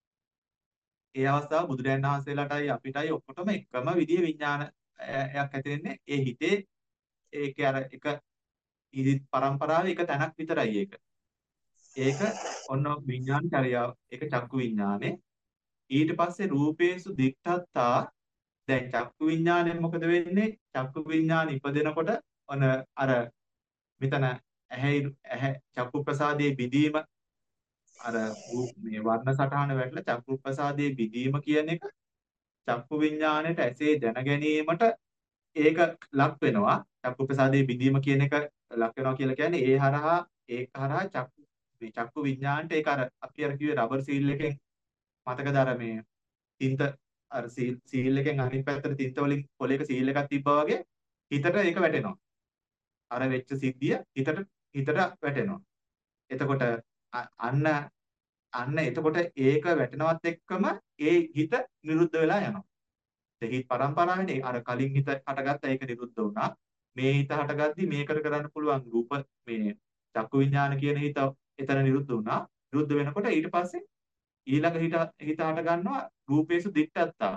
ඒ අවස්ථාව බුදුරජාණන් වහන්සේලාටයි අපිටයි ඔක්කොටම එකම විදිහේ විඥානයක් ඇති වෙන්නේ. ඒ හිතේ ඒකේ අර එක ඉදිත් පරම්පරාවේ එක තැනක් විතරයි ඒක. ඒක ඔන්න විඥාන චර්යාව. ඒක චක්කු විඥානේ. ඊට පස්සේ රූපේසු දික්ඨත්තා දැන් චක්කු විඥාණයෙන් මොකද වෙන්නේ? චක්කු විඥාන ඉපදෙනකොට ඔන අර මෙතන ඇහැ ඇහැ චක්කු ප්‍රසාදයේ බිඳීම අර මේ වර්ණ සටහන වැටලා චක්කු ප්‍රසාදයේ බිඳීම කියන එක චක්කු විඥාණයට ඇසේ දැන ගැනීමට ඒක ලක් වෙනවා. චක්කු ප්‍රසාදයේ බිඳීම කියන එක ලක් වෙනවා කියලා කියන්නේ ඒ හරහා ඒක හරහා චක්කු මේ චක්කු විඥාණයට ඒක අර අපි අර කිව්වේ රබර් සීල් එකෙන් මතකද අර මේ තින්ත අර සීල් සීල් එකෙන් අනිත් පැත්තට තින්ත වලින් පොලේක සීල් එකක් තිබ්බා වගේ හිතට ඒක වැටෙනවා. අර වෙච්ච සිද්ධිය හිතට හිතට වැටෙනවා. එතකොට අන්න අන්න එතකොට ඒක වැටෙනවත් එක්කම ඒ හිත නිරුද්ධ වෙලා යනවා. ඒ හිත පරම්පරාවෙන් අර කලින් හිත හටගත්ත ඒක නිරුද්ධ වුණා. මේ හිත හටගද්දි මේකට කරන්න පුළුවන් රූප මේ චක්කු විඥාන කියන හිත එතන නිරුද්ධ වුණා. නිරුද්ධ වෙනකොට ඊට පස්සේ ඊළඟ හිත හිත හට ගන්නවා රූපේසු දිට්ඨත්තා.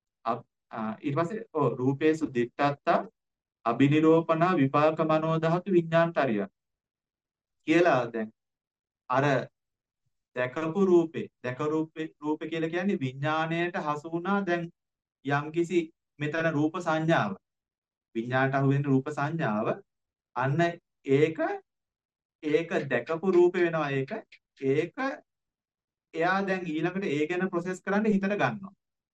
ඊට පස්සේ ඔව් රූපේසු දිට්ඨත්තා අබිනිරෝපණ විපාක මනෝ ධාතු විඥාන්තරිය කියලා දැන් අර දැකපු රූපේ දැක රූපේ රූපේ කියලා කියන්නේ විඥාණයට හසු වුණා. දැන් යම්කිසි මෙතන රූප සංඥාව විඥාණයට අහු වෙන රූප සංඥාව අන්න ඒක ඒක දැකපු රූපේ වෙනවා. ඒක ඒක එයා දැන් ඊළඟට ඒ ගැන ප්‍රොසෙස් කරන්න හිතට ගන්නවා.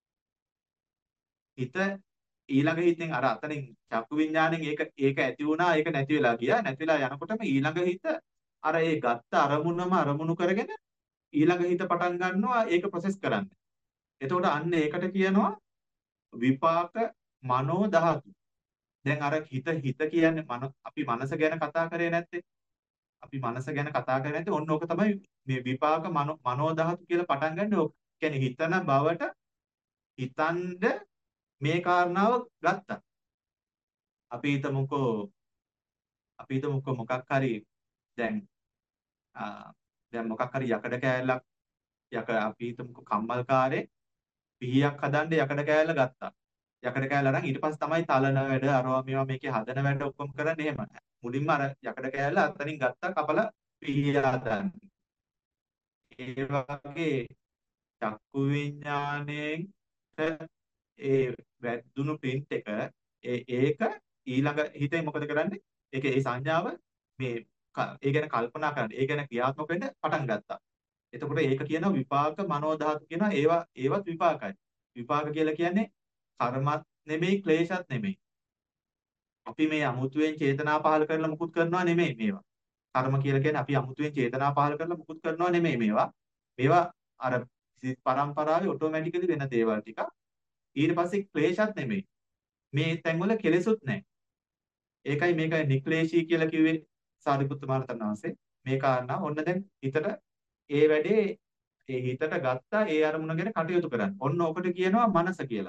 හිත ඊළඟ හිතෙන් අර අතනින් චක්කු විඥාණයෙන් ඒක ඒක ඇති වුණා. ඒක නැති වෙලා ගියා. නැති වෙලා යනකොටම ඊළඟ හිත අර ඒ ගත්ත අරමුණම අරමුණු කරගෙන ඊළඟ හිත පටන් ගන්නවා ඒක ප්‍රොසෙස් කරන්න. එතකොට අන්න ඒකට කියනවා විපාක මනෝ ධාතු. දැන් අර හිත හිත කියන්නේ මන අපි මනස ගැන කතා කරේ නැත්තේ. අපි මනස ගැන කතා කරේ නැත්තේ ඔන්න ඕක තමයි මේ විපාක මනෝ ධාතු කියලා පටන් ගන්න. ඕක කියන්නේ හිතන බවට හිතන්ද මේ කාරණාව ගත්තා. අපි හිතමුකෝ අපි හිතමුකෝ මොකක් හරි දැන් දැන් මොකක් හරි යකඩ කෑල්ලක් යක අපි හිතමුකෝ කම්මල්කාරේ පිහියක් හදන්න යකඩ කෑල්ල ගත්තා. යකඩ කෑල්ල අරන් ඊට පස්සේ තමයි තලන වැඩ අරවා මේවා මේකේ හදන වැඩ ඔක්කොම කරන්නේ එහෙම. මුලින්ම අර යකඩ කෑල්ල අතනින් ගත්තා කපලා පිහිය හදන්න. ඒ වගේ චක්කු විඥාණයෙන් ඒ වැදුණු print එක ඒ ඒක ඊළඟ හිතේ මොකද කරන්නේ? ඒක ඒ සංඥාව මේ ඒ ගැන කල්පනා කරන්න, ඒ ගැන ක්‍රියාත්මක වෙන්න පටන් ගත්තා. එතකොට ඒක කියනවා විපාක මනෝ ධාතු කියනවා. ඒවා ඒවත් විපාකයි. විපාක කියලා කියන්නේ කර්මත් නෙමෙයි ක්ලේශත් නෙමෙයි. අපි මේ අමුතුවෙන් චේතනා පහල කරලා මුකුත් කරනවා නෙමෙයි මේවා. කර්ම කියලා කියන්නේ අපි අමුතුවෙන් චේතනා පහල කරලා මුකුත් කරනවා නෙමෙයි මේවා. මේවා අර සිත් පරම්පරාවේ ඔටෝමැටිකලි වෙන දේවල් ටික. ඊට පස්සේ ක්ලේශත් නෙමෙයි. මේ තැන්වල කෙලෙසුත් නැහැ. ඒකයි මේක නික්ලේශී කියලා කිව්වේ සාරිපුත්ත මහරහතන් වහන්සේ. මේ කාරණා ඔන්න දැන් හිතට ඒ වැඩේ ඒ හිතට ගත්තා ඒ අරමුණ ගැන කටයුතු කරන්න. ඔන්න ඔකට කියනවා මනස කියලා.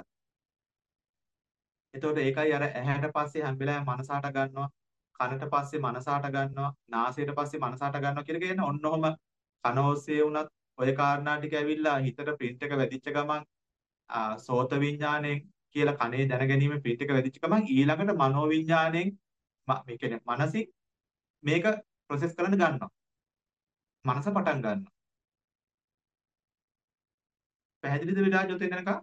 එතකොට ඒකයි අර ඇහැට පස්සේ හැම වෙලාවෙම මනසාට ගන්නවා, කනට පස්සේ මනසාට ගන්නවා, නාසයට පස්සේ මනසාට ගන්නවා කියලා කියන්නේ ඔන්න ඔහම කන ඔස්සේ වුණත් ඔය කාරණා ටික ඇවිල්ලා හිතට print එක වැදිච්ච ගමන් සෝත විඥාණයෙන් කියලා කනේ දැන ගැනීම print එක වැදිච්ච ගමන් ඊළඟට මනෝ විඥාණයෙන් මේ කියන්නේ මනසින් මේක process කරන්න ගන්නවා. මනස පටන් ගන්නවා. පැහැදිලිද විරාජ් ඔතෙන් යනකම්?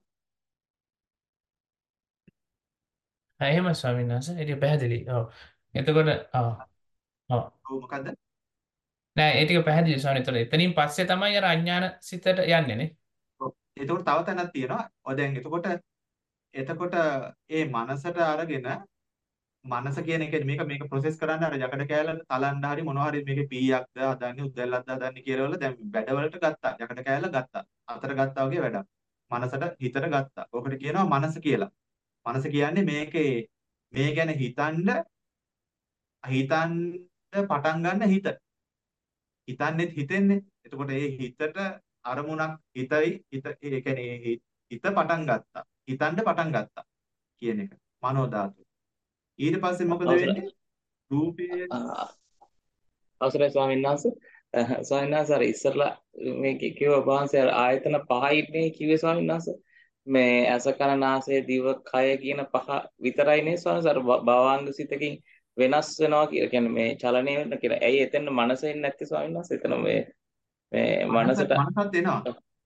එහෙම ස්වාමීන් වහන්සේ ඒක පැහැදිලි. ඔව්. එතකොට ආ ඔව්. ඔව් මොකද්ද? නෑ ඒ ටික පැහැදිලි ස්වාමීන් වහන්සේ. එතනින් පස්සේ තමයි අර අඥාන සිතට යන්නේ නේ. ඔව්. එතකොට තව තැනක් තියෙනවා. ඔය දැන් එතකොට එතකොට ඒ මනසට අරගෙන මනස කියන එක මේක මේක process කරන්න අර යකඩ කෑල්ල තලන්න හරි මොනවා හරි මේකේ පීයක්ද හදන්නේ උද්දැල්ලක්ද හදන්නේ කියලා වල දැන් වැඩවලට ගත්තා. යකඩ කෑල්ල ගත්තා. අතට ගත්තා වගේ වැඩක්. මනසට හිතට ගත්තා. ඔකට කියනවා මනස කියලා. මනස කියන්නේ මේකේ මේ ගැන හිතන්න හිතන්න පටන් ගන්න හිත. හිතන්නේ හිතෙන්නේ. එතකොට ඒ හිතට අරමුණක් හිතයි හිත ඒ කියන්නේ හිත පටන් ගත්තා. හිතන්න පටන් ගත්තා කියන එක. මනෝ ධාතු. ඊට පස්සේ මොකද වෙන්නේ? රූපයේ අවසරයි ස්වාමීන් වහන්සේ. ස්වාමීන් වහන්සේ අර ඉස්සරලා මේ කිව්ව වහන්සේ අර ආයතන පහයිනේ කිව්වේ ස්වාමීන් වහන්සේ. මේ ඇස කන නාසය දිව කය කියන පහ විතරයි නේ ස්වාමීන් වහන්සේ. අර භවාංග සිතකින් වෙනස් වෙනවා කියලා කියන්නේ මේ චලනය වෙන කියලා. ඇයි එතන මනස එන්නේ නැත්තේ ස්වාමීන් වහන්සේ? එතන මේ මේ මනසට මනසත් එනවා.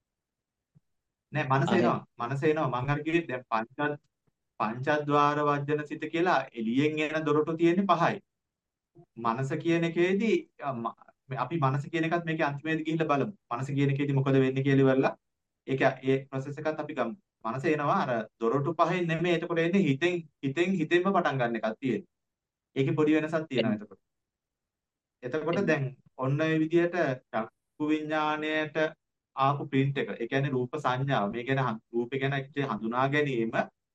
නෑ මනස එනවා. මනස එනවා. මං අර කිව්වේ දැන් පංච පංචද්වාර වජ්ජන සිත කියලා එළියෙන් එන දොරටු තියෙන්නේ පහයි. මනස කියන එකේදී අපි මනස කියන එකත් මේකේ අන්තිමේදී ගිහිල්ලා බලමු. මනස කියන එකේදී මොකද වෙන්නේ කියලා ඉවරලා ඒක ඒ process එකත් අපි ගමු. මනස එනවා අර දොරටු පහෙන් නෙමෙයි එතකොට එන්නේ හිතෙන් හිතෙන් හිතෙන්ම පටන් ගන්න එකක් තියෙන්නේ. ඒකේ පොඩි වෙනසක් තියෙනවා එතකොට. එතකොට දැන් ඔන්න ඔය විදිහට චක්කු විඥාණයට ආපු print එක. ඒ කියන්නේ රූප සංඥාව. මේ ගැන රූපේ ගැන හඳුනා ගැනීම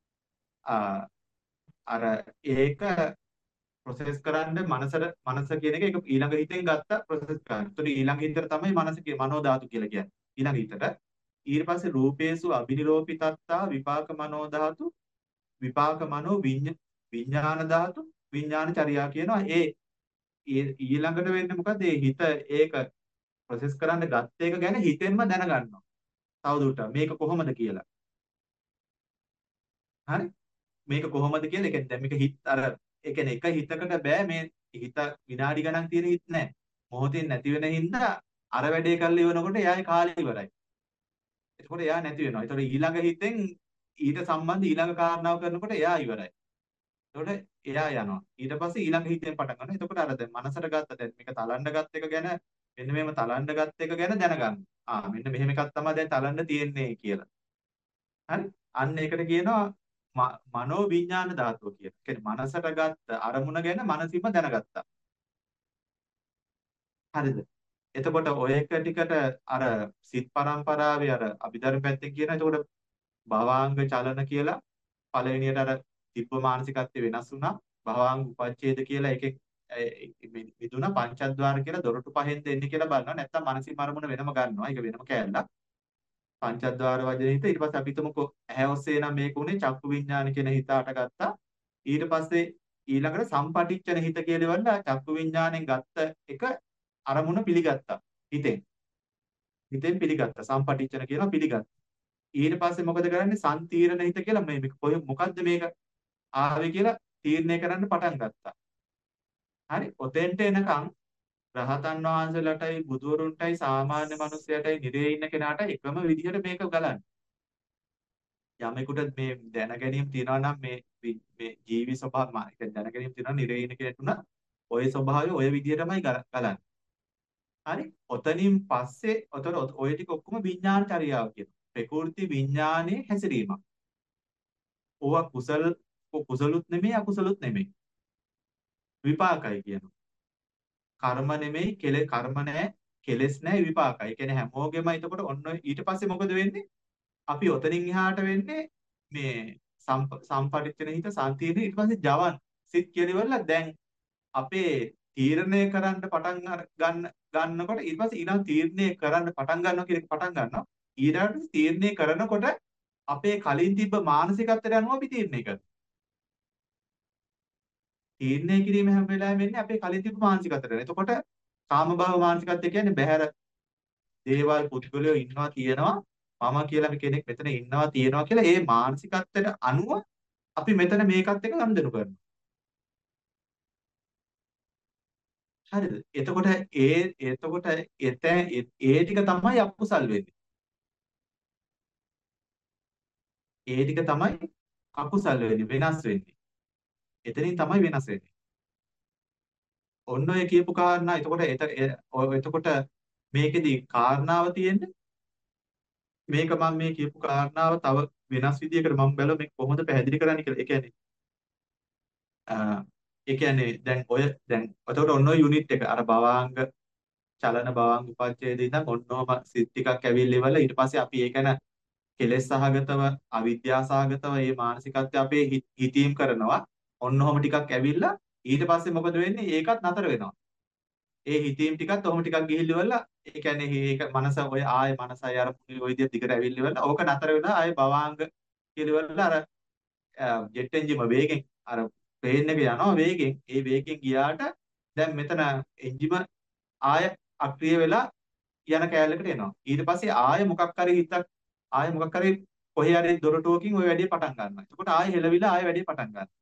අර ඒක process කරන්න මනසට මනස කියන එක ඒක ඊළඟ හිතෙන් ගත්ත process කරන්න. ඒතකොට ඊළඟ හිතට තමයි මනස කිය මනෝ ධාතු කියලා කියන්නේ. ඊළඟ හිතට ඊට පස්සේ රූපේසු අබිනිරෝපිතත්තා විපාක මනෝ ධාතු විපාක මනෝ විඥාන ධාතු විඥාන චර්යා කියනවා. ඒ ඊළඟට වෙන්නේ මොකද? ඒ හිත ඒක process කරන්න ගත්ත එක ගැන හිතෙන්ම දැනගන්නවා. තවදුරටත් මේක කොහොමද කියලා. හරි? මේක කොහොමද කියලා ඒ කියන්නේ දැන් මේක හිත අර ඒ කියන්නේ එක හිතකට බෑ මේ හිත විනාඩි ගණන් තියෙන හිත නෑ. මොහොතින් නැති වෙන හින්දා අර වැඩේ කරලා ඉවරනකොට එයාගේ කාලය ඉවරයි. එතකොට එයා නැති වෙනවා. ඒතකොට ඊළඟ හිතෙන් ඊට සම්බන්ධ ඊළඟ කාරණාව කරනකොට එයා ඉවරයි. එතකොට එයා යනවා. ඊට පස්සේ ඊළඟ හිතෙන් පටන් ගන්නවා. එතකොට අර දැන් මනසට ගත්ත දැන් මේක තලන්න ගත්ත එක ගැන මෙන්න මේව තලන්න ගත්ත එක ගැන දැනගන්න. ආ මෙන්න මෙහෙම එකක් තමයි දැන් තලන්න තියෙන්නේ කියලා. හරි? අන්න ඒකට කියනවා මනෝ විඥාන ධාතුව කියන. ඒ කියන්නේ මනසට ගත්ත අරමුණ ගැන මනසින්ම දැනගත්තා. හරිද? එතකොට ඔය එක ටිකට අර සිත් පරම්පරාවේ අර අභිධර්ම පැත්තෙන් කියන එතකොට භවාංග චලන කියලා පළවෙනියට අර තිබ්බ මානසිකත්වය වෙනස් වුණා. භවාංග උපච්ඡේද කියලා එකෙක් මිදුණා. පංචද්වාර කියලා දොරටු පහෙන් දෙන්නේ කියලා බලනවා. නැත්තම් මානසික අරමුණ වෙනම ගන්නවා. ඒක වෙනම කෑල්ලක්. පංචද්වාර වජන හිත ඊට පස්සේ අපි හිතමුකෝ ඇහැ ඔස්සේ නම් මේක උනේ චක්කු විඥාන කියන හිත අට ගත්තා. ඊට පස්සේ ඊළඟට සම්පටිච්ඡන හිත කියලා වල චක්කු විඥාණයෙන් ගත්ත එක අරමුණ පිළිගත්තා හිතෙන්. හිතෙන් පිළිගත්තා. සම්පටිච්ඡන කියනවා පිළිගත්තා. ඊට පස්සේ මොකද කරන්නේ? සම්තීරණ හිත කියලා මේ කොහෙ මොකද්ද මේක ආවේ කියලා තීරණය කරන්න පටන් ගත්තා. හරි. ඔතෙන්ට එනකන් රහතන් වහන්සේලාටයි බුදුවරුන්ටයි සාමාන්‍ය මිනිස්සයාටයි නිරේ ඉන්න කෙනාට එකම විදිහට මේක ගලන්නේ. යමෙකුට මේ දැන ගැනීම තියනවා නම් මේ වි- මේ ජීවි ස්වභාව මා කියන්නේ දැන ගැනීම තියනවා නිරේ ඉන්න කෙනෙකුට ওই ස්වභාවය ওই විදිහටමයි ගල- ගලන්නේ. හරි? ඔතනින් පස්සේ ඔතන ඔය ටික ඔක්කොම විඥාන චර්යාව කියනවා. ප්‍රකෘති විඥානයේ හැසිරීමක්. ඕවා කුසල කුසලුත් නෙමෙයි අකුසලුත් නෙමෙයි. විපාකයි කියනවා. කර්ම නෙමෙයි කෙල කර්ම නැහැ කෙලෙස් නැහැ විපාකයි. ඒ කියන්නේ හැමෝගෙම එතකොට ඔන්න ඔය ඊට පස්සේ මොකද වෙන්නේ? අපි ඔතනින් එහාට වෙන්නේ මේ සම්ප- සම්පටිච්ඡන හිත සම්තියනේ ඊට පස්සේ ජවන් සිත් කියලිවල දැන් අපේ තීරණය කරන්න පටන් අර ගන්න ගන්නකොට ඊට පස්සේ ඊළඟ තීරණය කරන්න පටන් ගන්නවා කියන එක පටන් ගන්නවා. ඊළඟට තීරණය කරනකොට අපේ කලින් තිබ්බ මානසිකත්වයට අනුව අපි තීරණය කරනවා. තීරණය කිරීම හැම වෙලාවෙම වෙන්නේ අපේ කලින් තිබ්බ මානසිකත්වයට. එතකොට කාම භව මානසිකත්වය කියන්නේ බහැර දේවල් පුද්ගලයෝ ඉන්නවා තියෙනවා මම කියලා කෙනෙක් මෙතන ඉන්නවා තියෙනවා කියලා ඒ මානසිකත්වයට අනුව අපි මෙතන මේකත් එක්ක ගනුදෙනු කරනවා. හරිද? එතකොට ඒ එතකොට එතැ ඒ ටික තමයි අකුසල් වෙන්නේ. ඒ ටික තමයි අකුසල් වෙන්නේ වෙනස් වෙන්නේ. එතනින් තමයි වෙනස් වෙන්නේ. ඔන්න ඔය කියපු කාරණා එතකොට එත- එ- ඔය- එතකොට මේකෙදි කාරණාව තියෙන්නේ මේක මම මේ කියපු කාරණාව තව වෙනස් විදියකට මම බැලුවා මේක කොහොමද පැහැදිලි කරන්නේ කියලා. ඒ කියන්නේ අ, ඒ කියන්නේ දැන් ඔය දැන් එතකොට ඔන්න ඔය යුනිට් එක අර භවාංග චලන භවාංග උපච්ඡේදේ ඉඳන් ඔන්නෝම සිත් ටිකක් ඇවිල්ලා ඉවරලා ඊට පස්සේ අපි ඒක න කෙලෙස් සහගතව අවිද්‍යා සහගතව මේ මානසිකත්වය අපේ හිත- හිතීම් කරනවා. ඔන්නෝම ටිකක් ඇවිල්ලා ඊට පස්සේ මොකද වෙන්නේ? ඒකත් නතර වෙනවා. ඒ හිතීම් ටිකත් ඔහොම ටිකක් ගිහිල්ලා ඉවරලා ඒ කියන්නේ ඒක මනස ඔය ආයේ මනසයි අර ඔය විදිහට දිගට ඇවිල්ලා ඉවරලා ඕක නතර වෙනවා ආයේ භවාංග කියලා ඉවරලා අර ජෙට් එන්ජිම වේගෙන් අර ප්ලේන් එක යනවා වේගෙන් ඒ වේගෙන් ගියාට දැන් මෙතන එන්ජිම ආය අක්‍රිය වෙලා යන කෑල්ලකට එනවා ඊට පස්සේ ආය මොකක් හරි හිතක් ආය මොකක් හරි කොහේ හරි දොරටුවකින් ওই වැඩේ පටන් ගන්නවා එතකොට ආය හෙලවිලා ආය වැඩේ පටන් ගන්නවා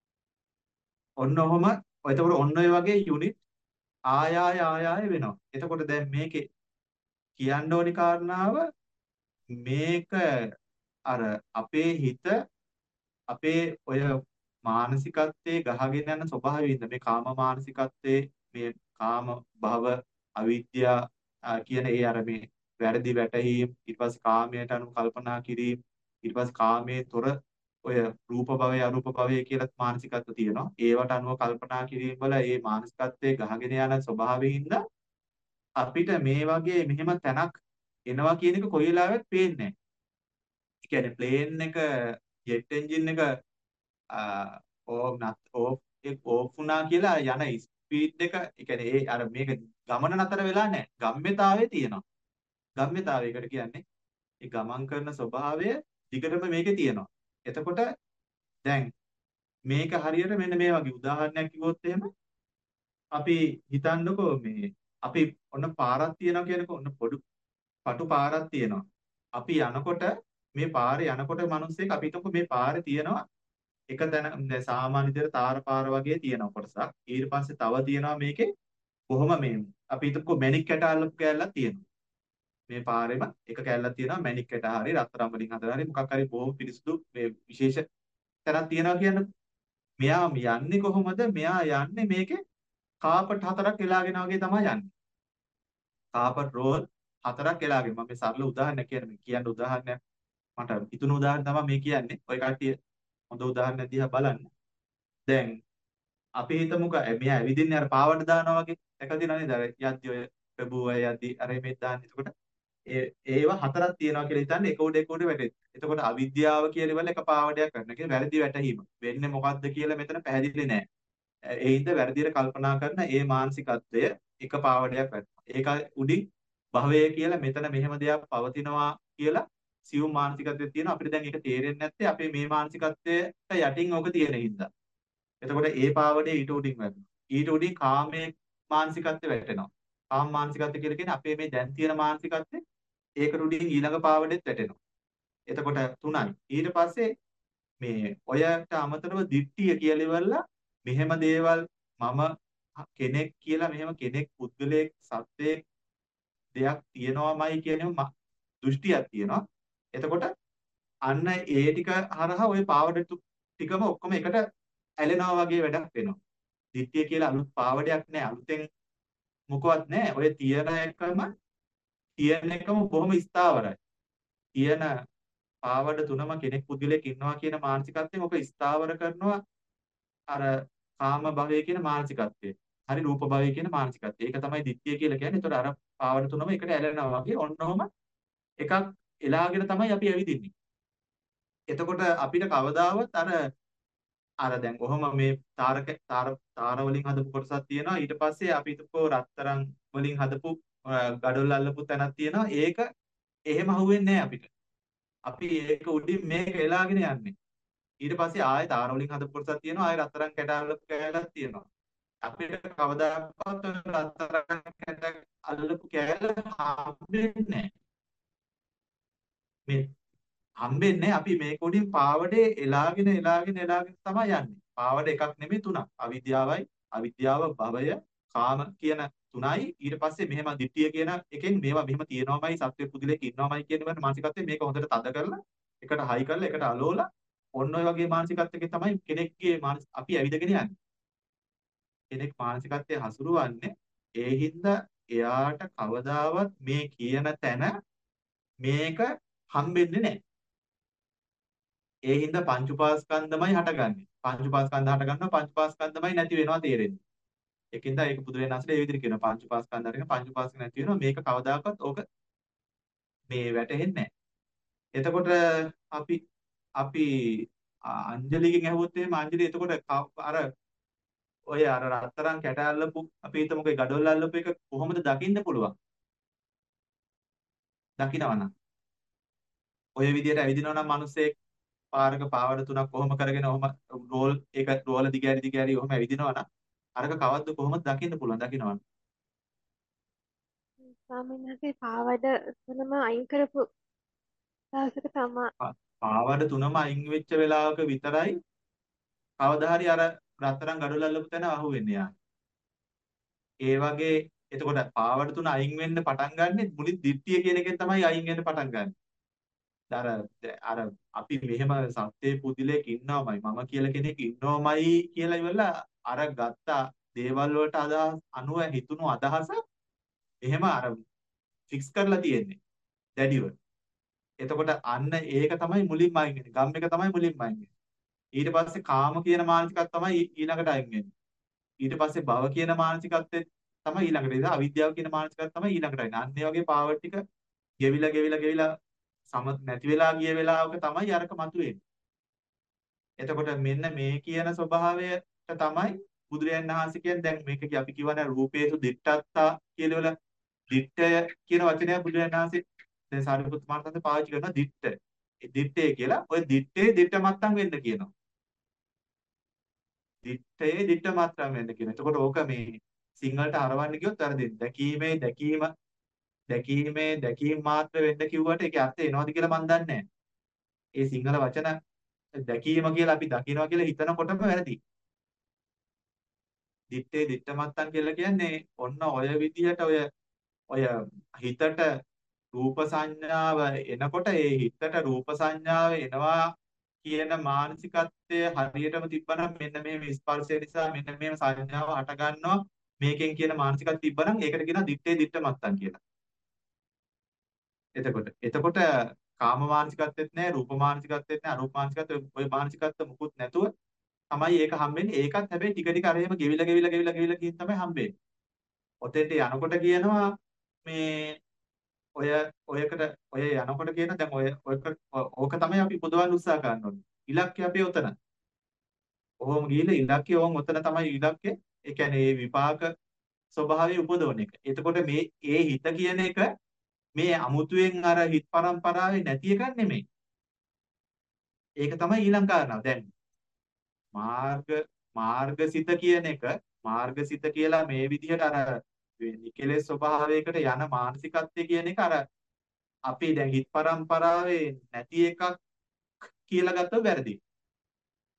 ඔන්න ඔහම එතකොට ඔන්න ඔය වගේ යුනිට් ආය ආය ආය ආය වෙනවා එතකොට දැන් මේකේ කියන්න ඕනි කාරණාව මේක අර අපේ හිත අපේ ඔය මානසිකත්වයේ ගහගෙන යන ස්වභාවයෙන්ද මේ කාම මානසිකත්වයේ මේ කාම භව අවිද්‍යා ආ, කියන ඒ අර මේ වැරදි වැටහීම් ඊට පස්සේ කාමයට අනුව කල්පනා කිරීම ඊට පස්සේ කාමයේ තොර ඔය රූප භවය අරූප භවය කියලා මානසිකත්ව තියෙනවා ඒවට අනුව කල්පනා කිරීම වල ඒ මානසිකත්වයේ ගහගෙන යන ස්වභාවයෙන්ද අපිට මේ වගේ මෙහෙම තැනක් එනවා කියන එක කොයි වෙලාවෙත් පේන්නේ නැහැ. ඒ කියන්නේ ප්ලේන් එක ජෙට් එන්ජින් එක ඕ නත් ඕෆ් එක ඕෆ් වුණා කියලා යන ස්පීඩ් එක ඒ කියන්නේ ඒ අර මේක ගමන නතර වෙලා නැහැ. ගම්ම්‍යතාවයේ තියෙනවා. ගම්ම්‍යතාවයකට කියන්නේ ඒ ගමන් කරන ස්වභාවය දිගටම මේකේ තියෙනවා. එතකොට දැන් මේක හරියට මෙන්න මේ වගේ උදාහරණයක් කිව්වොත් එහෙම අපි හිතන්නකෝ මේ අපි ඔන්න පාරක් තියෙනවා කියනකො ඔන්න පොඩු පටු පාරක් තියෙනවා. අපි යනකොට මේ පාරේ යනකොට මිනිස්සෙක් අපි හිතමු මේ පාරේ තියෙනවා එක තැන දැන් සාමාන්‍ය විදිහට තාර පාර වගේ තියෙනවා කොටසක්. ඊට පස්සේ තව තියෙනවා මේකේ බොහොම මේ අපි හිතමුකෝ මැණික් කැට අල්ලපු කෑල්ලක් තියෙනවා. මේ පාරේම එක කෑල්ලක් තියෙනවා මැණික් කැට හරි රත්තරන් වලින් හදලා හරි මොකක් හරි බොහොම පිරිසුදු මේ විශේෂ තැනක් තියෙනවා කියන්නේ. මෙයා යන්නේ කොහොමද? මෙයා යන්නේ මේකේ කාපට් හතරක් එලාගෙන වගේ තමයි යන්නේ. කාපට් රෝල් හතරක් එලාගෙන මම මේ සරල උදාහරණයක් කියන්නේ මේ කියන්න උදාහරණයක් මට හිතුණු උදාහරණ තමයි මේ කියන්නේ. ඔය කට්ටිය හොඳ උදාහරණයක් දිහා බලන්න. දැන් අපි හිතමුකෝ ඇ- මෙයා ඇවිදින්නේ අර පාවඩ දානවා වගේ. දැකලා තියෙනව නේද? අර යද්දි ඔය පෙබුව යද්දි අර මේ දාන්නේ. එතකොට ඒ ඒවා හතරක් තියෙනවා කියලා හිතන්නේ එක උඩ එක උඩ වැටෙන්න. එතකොට අවිද්‍යාව කියලා ඉවල එක පාවඩයක් කරන එක වැරදි වැටහීම. වෙන්නේ මොකද්ද කියලා මෙතන පැහැදිලි නෑ. ඒ හින්දා වැරදියට කල්පනා කරන ඒ මානසිකත්වය එක පාවඩයක් වැටෙනවා. ඒක උඩින් භවය කියලා මෙතන මෙහෙම දෙයක් පවතිනවා කියලා සියුම් මානසිකත්වයක් තියෙනවා. අපිට දැන් ඒක තේරෙන්නේ නැත්තේ අපේ මේ මානසිකත්වයට යටින් ඕක තියෙන හින්දා. එතකොට ඒ පාවඩේ ඊට උඩින් වැටෙනවා. ඊට උඩින් කාමයේ මානසිකත්වය වැටෙනවා. කාම මානසිකත්වය කියලා කියන්නේ අපේ මේ දැන් තියෙන මානසිකත්වය ඒකට උඩින් ඊළඟ පාවඩෙත් වැටෙනවා. එතකොට තුනයි. ඊට පස්සේ මේ ඔයට අමතරව දිට්ඨිය කියලා ඉවරලා මෙහෙම දේවල් මම කෙනෙක් කියලා මෙහෙම කෙනෙක් පුද්ගලයෙක් සත්වයක් දෙයක් තියෙනවමයි කියන දෘෂ්ටියක් තියෙනවා. එතකොට අන්න ඒ ටික හරහා ওই පාවඩ ටිකම ඔක්කොම එකට ඇලෙනවා වගේ වැඩක් වෙනවා. දිට්ඨිය කියලා අලුත් පාවඩයක් නෑ. අලුතෙන් මොකවත් නෑ. ඔය තියෙන එකම තියෙන එකම බොහොම ස්ථාවරයි. තියෙන පාවඩ තුනම කෙනෙක් පුද්ගලයෙක් ඉන්නවා කියන මානසිකත්වයෙන් ඔක ස්ථාවර කරනවා අර කාම භවය කියන මානසිකත්වය. හරි රූප භවය කියන මානසිකත්වය. ඒක තමයි දිට්ඨිය කියලා කියන්නේ. ඒතකොට අර පාවඩ තුනම එකට ඇලෙනවා වගේ ඔන්නෝම එකක් එලාගෙන තමයි අපි ඇවිදින්නේ. එතකොට අපිට කවදාවත් අර අර දැන් කොහොම මේ තාරක තාර තාර වලින් හදපු කොටසක් තියෙනවා. ඊට පස්සේ අපි හිතපෝ රත්තරන් වලින් හදපු ගඩොල් අල්ලපු තැනක් තියෙනවා. ඒක එහෙම අහුවෙන්නේ නැහැ අපිට. අපි ඒක උඩින් මේක එලාගෙන යන්නේ. ඊට පස්සේ ආයෙ තාර වලින් හදපු කොටසක් තියෙනවා. ආයෙ රත්තරන් කැට අල්ලපු කැලක් තියෙනවා. අපිට කවදාකවත් රත්තරන් කැට අල්ලපු කැල හම්බෙන්නේ නැහැ. මේ හම්බෙන්නේ අපි මේක උඩින් පාවඩේ එලාගෙන එලාගෙන එලාගෙන තමයි යන්නේ. පාවඩ එකක් නෙමෙයි තුනක්. අවිද්‍යාවයි, අවිද්‍යාව භවය, කාම කියන තුනයි. ඊට පස්සේ මෙහෙම දිට්ඨිය කියන එකෙන් මේවා මෙහෙම තියෙනවමයි, සත්‍ය පුදුලෙක් ඉන්නවමයි කියන වගේ මානසිකත්වයෙන් මේක හොඳට තද කරලා, එකට හයි කරලා, එකට අලෝලා ඔන්න ඔය වගේ මානසිකත්වයක තමයි කෙනෙක්ගේ මානස අපි ඇවිදගෙන යන්නේ. කෙනෙක් මානසිකත්වයේ හසුරුවන්නේ ඒ හින්දා එයාට කවදාවත් මේ කියන තැන මේක හම්බෙන්නේ නැහැ. ඒ හින්දා පංච උපාස්කන්ධමයි හටගන්නේ. පංච උපාස්කන්ධ හට ගන්නවා පංච උපාස්කන්ධමයි නැති වෙනවා තේරෙන්නේ. ඒකින්ද ඒක බුදු වෙනස්ලේ ඒ විදිහට කියනවා පංච උපාස්කන්ධ හටගෙන පංච උපාස්කන්ධ නැති වෙනවා. මේක කවදාකවත් ඕක මේ වැටෙන්නේ නැහැ. එතකොට අපි අපි අංජලිගෙන් ඇහුවොත් එහෙම අංජලි එතකොට අර ඔය අර රත්තරන් කැට අල්ලපු අපි හිතමුකෝ ගඩොල් අල්ලපු එක කොහොමද දකින්න පුළුවන්? දකින්නවනම් ඔය විදිහට ඇවිදිනවා නම් මිනිස්සේ පාරක පාවඩ තුනක් කොහොම කරගෙන ඔහොම රෝල් ඒක රෝල දිගෑරි දිගෑරි ඔහොම ඇවිදිනවා නම් අරක කවද්ද කොහොමද දකින්න පුළුවන් දකින්නවනම් ස්වාමීන් වහන්සේ පාවඩ තුනම අයින් කරපු දවසක තමා පාවඩ තුනම අයින් වෙච්ච වෙලාවක විතරයි කවදා හරි අර රත්තරන් ගඩොල් අල්ලපු තැන අහුවෙන්නේ යා. ඒ වගේ එතකොට පාවඩ තුන අයින් වෙන්න පටන් ගන්නෙ මුලින් දිට්ඨිය කියන එකෙන් තමයි අයින් වෙන්න පටන් ගන්නෙ. අර අර අපි මෙහෙම සත්‍යයේ පුදුලෙක් ඉන්නවමයි මම කියලා කෙනෙක් ඉන්නවමයි කියලා ඉවරලා අර ගත්ත දේවල් වලට අදහස් අනුව හිතුණු අදහස එහෙම අර ෆික්ස් කරලා තියෙන්නේ දැඩිව. එතකොට අන්න ඒක තමයි මුලින්ම අයින් වෙන්නේ. ගම් එක තමයි මුලින්ම අයින් වෙන්නේ. ඊට පස්සේ කාම කියන මානසිකත් තමයි ඊළඟට අයින් වෙන්නේ. ඊට පස්සේ භව කියන මානසිකත්වෙත් තමයි ඊළඟට. ඒක අවිද්‍යාව කියන මානසිකත් තමයි ඊළඟට අයින්. අන්න ඒ වගේ පාවර් ටික ගෙවිලා ගෙවිලා ගෙවිලා සම නැති වෙලා ගිය වෙලාවක තමයි අරක මතුවෙන්නේ. එතකොට මෙන්න මේ කියන ස්වභාවයට තමයි බුදුරජාණන් වහන්සේ කියන්නේ දැන් මේක අපි කියවනේ රූපේසු දිට්ඨත්තා කියලා වල දිට්ඨය කියන වචනය බුදුරජාණන් වහන්සේ දැන් සාරිපුත්ත මහරහතන් පාවිච්චි කරනවා දිට්ඨ. ඒ දිට්ඨය කියලා ඔය දිට්ඨේ දිට්ඨ මත්තම් වෙන්න කියනවා. දිට්ඨේ දිට්ඨ මත්තම් වෙන්න කියනවා. එතකොට ඕක මේ සිංහලට හරවන්න ගියොත් වැරදියි. දැකීමේ දැකීම දැකීමේ දැකීම මාත්‍ර වෙන්න කිව්වට ඒකේ අර්ථය එනවද කියලා මන් දන්නේ නැහැ. ඒ සිංහල වචන දැකීම කියලා අපි දකිනවා කියලා හිතනකොටම වැරදි. දිත්තේ දිත්තමත්තන් කියලා කියන්නේ ඔන්න ඔය විදිහට ඔය ඔය හිතට රූප සංඥාව එනකොට ඒ හිතට රූප සංඥාව එනවා කියන මානසිකත්වය හරියටම තිබ්බනම් මෙන්න මේ ස්පර්ශය නිසා මෙන්න මේ සංඥාව හට ගන්නවා මේකෙන් කියන මානසිකත්වය තිබ්බනම් ඒකට කියනවා දිත්තේ දිත්තමත්තන් කියලා. එතකොට එතකොට කාම මානසිකත්වෙත් නැහැ රූප මානසිකත්වෙත් නැහැ අරූප මානසිකත්වෙ ඔය මානසිකත්ව මුකුත් නැතුව තමයි ඒක හම්බෙන්නේ. ඒකත් හැබැයි ටික ටික අර එහෙම ගෙවිලා ගෙවිලා ගෙවිලා ගෙවිලා ගිහින් තමයි හම්බෙන්නේ. ඔතෙන්ට යනකොට කියනවා මේ ඔය ඔයකට ඔය යනකොට කියන දැන් ඔය ඕක තමයි අපි පුදවන්න උත්සාහ කරන්න ඕනේ. ඉලක්කය අපේ ඔතන. ඔහොම ගිහිල්ලා ඉලක්කය ඕන් ඔතන තමයි ඉලක්කය. ඒ කියන්නේ මේ විපාක ස්වභාවය උපදවන එක. එතකොට මේ ඒ හිත කියන එක මේ අමුතුවෙන් අර හිත් පරම්පරාවේ නැති එකක් නෙමෙයි. ඒක තමයි ඊළඟ කාරණාව. දැන් මාර්ග මාර්ගසිත කියන එක මාර්ගසිත කියලා මේ විදිහට අර නිකලෙස් ස්වභාවයකට යන මානසිකත්වය කියන එක අර අපි දැන් හිත් පරම්පරාවේ නැති එකක් කියලා ගත්තොත් වැරදි.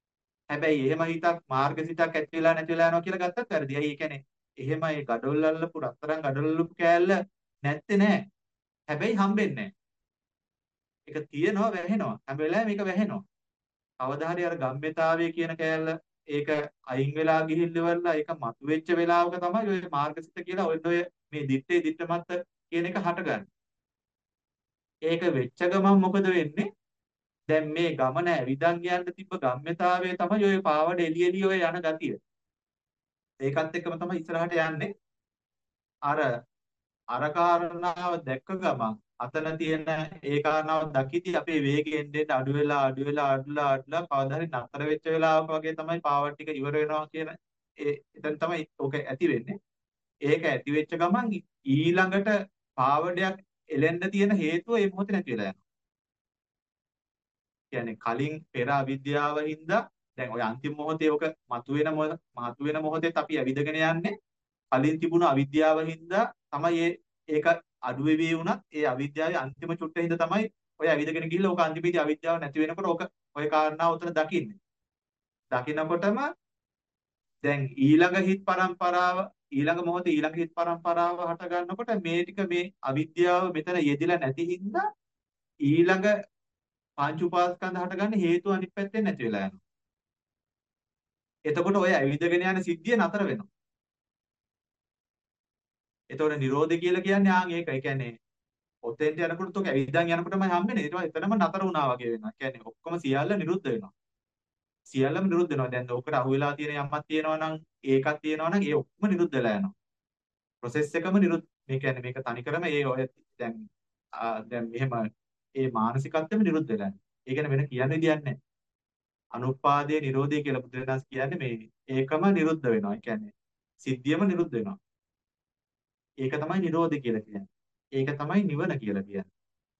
හැබැයි එහෙම හිතක් මාර්ගසිතක් ඇති වෙලා නැති වෙලා යනවා කියලා ගත්තත් වැරදි. ඒ කියන්නේ එහෙම ඒ gadol අල්ලපු රත්තරන් gadol අල්ලපු කෑල්ල නැත්තේ නෑ. හැබැයි හම්බෙන්නේ නෑ. ඒක තියෙනවා වැහෙනවා. හැම වෙලාවෙම මේක වැහෙනවා. කවදා හරි අර ගම්ම්‍යතාවය කියන කෑල්ල ඒක අයින් වෙලා ගිහිල්ලවලා ඒක මතුවෙච්ච වෙලාවක තමයි ඔය මාර්ගසිත කියලා ඔය ඔය මේ දිත්තේ දිත්තමත්ත කියන එක හටගන්නේ. ඒක වෙච්ච ගමන් මොකද වෙන්නේ? දැන් මේ ගමන ඇවිදන් යන්න තිබ්බ ගම්ම්‍යතාවය තමයි ඔය පාවඩ එළිය එළිය ඔය යන ගතිය. ඒකත් එක්කම තමයි ඉස්සරහට යන්නේ. අර අර කාරණාව දැක්ක ගමන් අතන තියෙන ඒ කාරණාව දකිති අපේ වේගය එන්න අඩු වෙලා අඩු වෙලා අඩුලා අඩුලා කවදා හරි නතර වෙච්ච වෙලාවක වගේ තමයි පාවඩ ටික ඉවර වෙනවා කියන ඒ එතන තමයි ඕක ඇති වෙන්නේ. ඒක ඇති වෙච්ච ගමන් ඊළඟට පාවඩයක් එලෙන්න තියෙන හේතුව ඒ මොහොතේ නැති වෙලා යනවා. කියන්නේ කලින් පෙර අවිද්‍යාව හින්දා දැන් ওই අන්තිම මොහොතේ ඔක මතුවෙන මතුවෙන මොහොතේත් අපි ඇවිදගෙන යන්නේ කලින් තිබුණු අවිද්‍යාව හින්දා තමයි ඒ ඒක අඩු වෙවි වුණත් ඒ අවිද්‍යාවේ අන්තිම චුට්ටේ හින්දා තමයි ඔය ඇවිදගෙන ගිහිල්ලා ඕක අන්තිමේදී අවිද්‍යාව නැති වෙනකොට ඕක ඔය කාරණාව උතන දකින්නේ. දකින්නකොටම දැන් ඊළඟ හිත් පරම්පරාව ඊළඟ මොහොතේ ඊළඟ හිත් පරම්පරාව හට ගන්නකොට මේ ටික මේ අවිද්‍යාව මෙතන යෙදිලා නැති හින්දා ඊළඟ පංච උපාස්කන්ධ හටගන්න හේතු අනිත් පැත්තෙන් නැති වෙලා යනවා. එතකොට ඔය ඇවිදගෙන යන සිද්ධිය නතර වෙනවා. එතකොට නිරෝධය කියලා කියන්නේ ආන් ඒක. ඒ කියන්නේ ඔතෙන්ට යනකොට ඔක ඇවිදන් යනකොටම හම්බෙන්නේ. ඊට පස්සේ එතනම නතර වුණා වගේ වෙනවා. කියන්නේ ඔක්කොම සියල්ල නිරුද්ධ වෙනවා. සියල්ලම නිරුද්ධ වෙනවා. දැන් ඔකට අහු වෙලා තියෙන යමක් තියෙනවා නම් ඒකක් තියෙනවා නම් ඒ ඔක්කොම නිරුද්ධ වෙලා යනවා. ප්‍රොසෙස් එකම නිරුද්ධ. මේ කියන්නේ මේක තනිකරම ඒ ඔය දැන් දැන් මෙහෙම ඒ මානසිකත්වෙම නිරුද්ධ වෙලා යනවා. ඒ කියන්නේ වෙන කියන්න දෙයක් නැහැ. අනුපාදයේ නිරෝධය කියලා බුදුරජාණන් කියන්නේ මේ ඒකම නිරුද්ධ වෙනවා. ඒ කියන්නේ සිද්ධියම නිරුද්ධ වෙනවා. ඒක තමයි නිරෝධය කියලා කියන්නේ. ඒක තමයි නිවන කියලා කියන්නේ.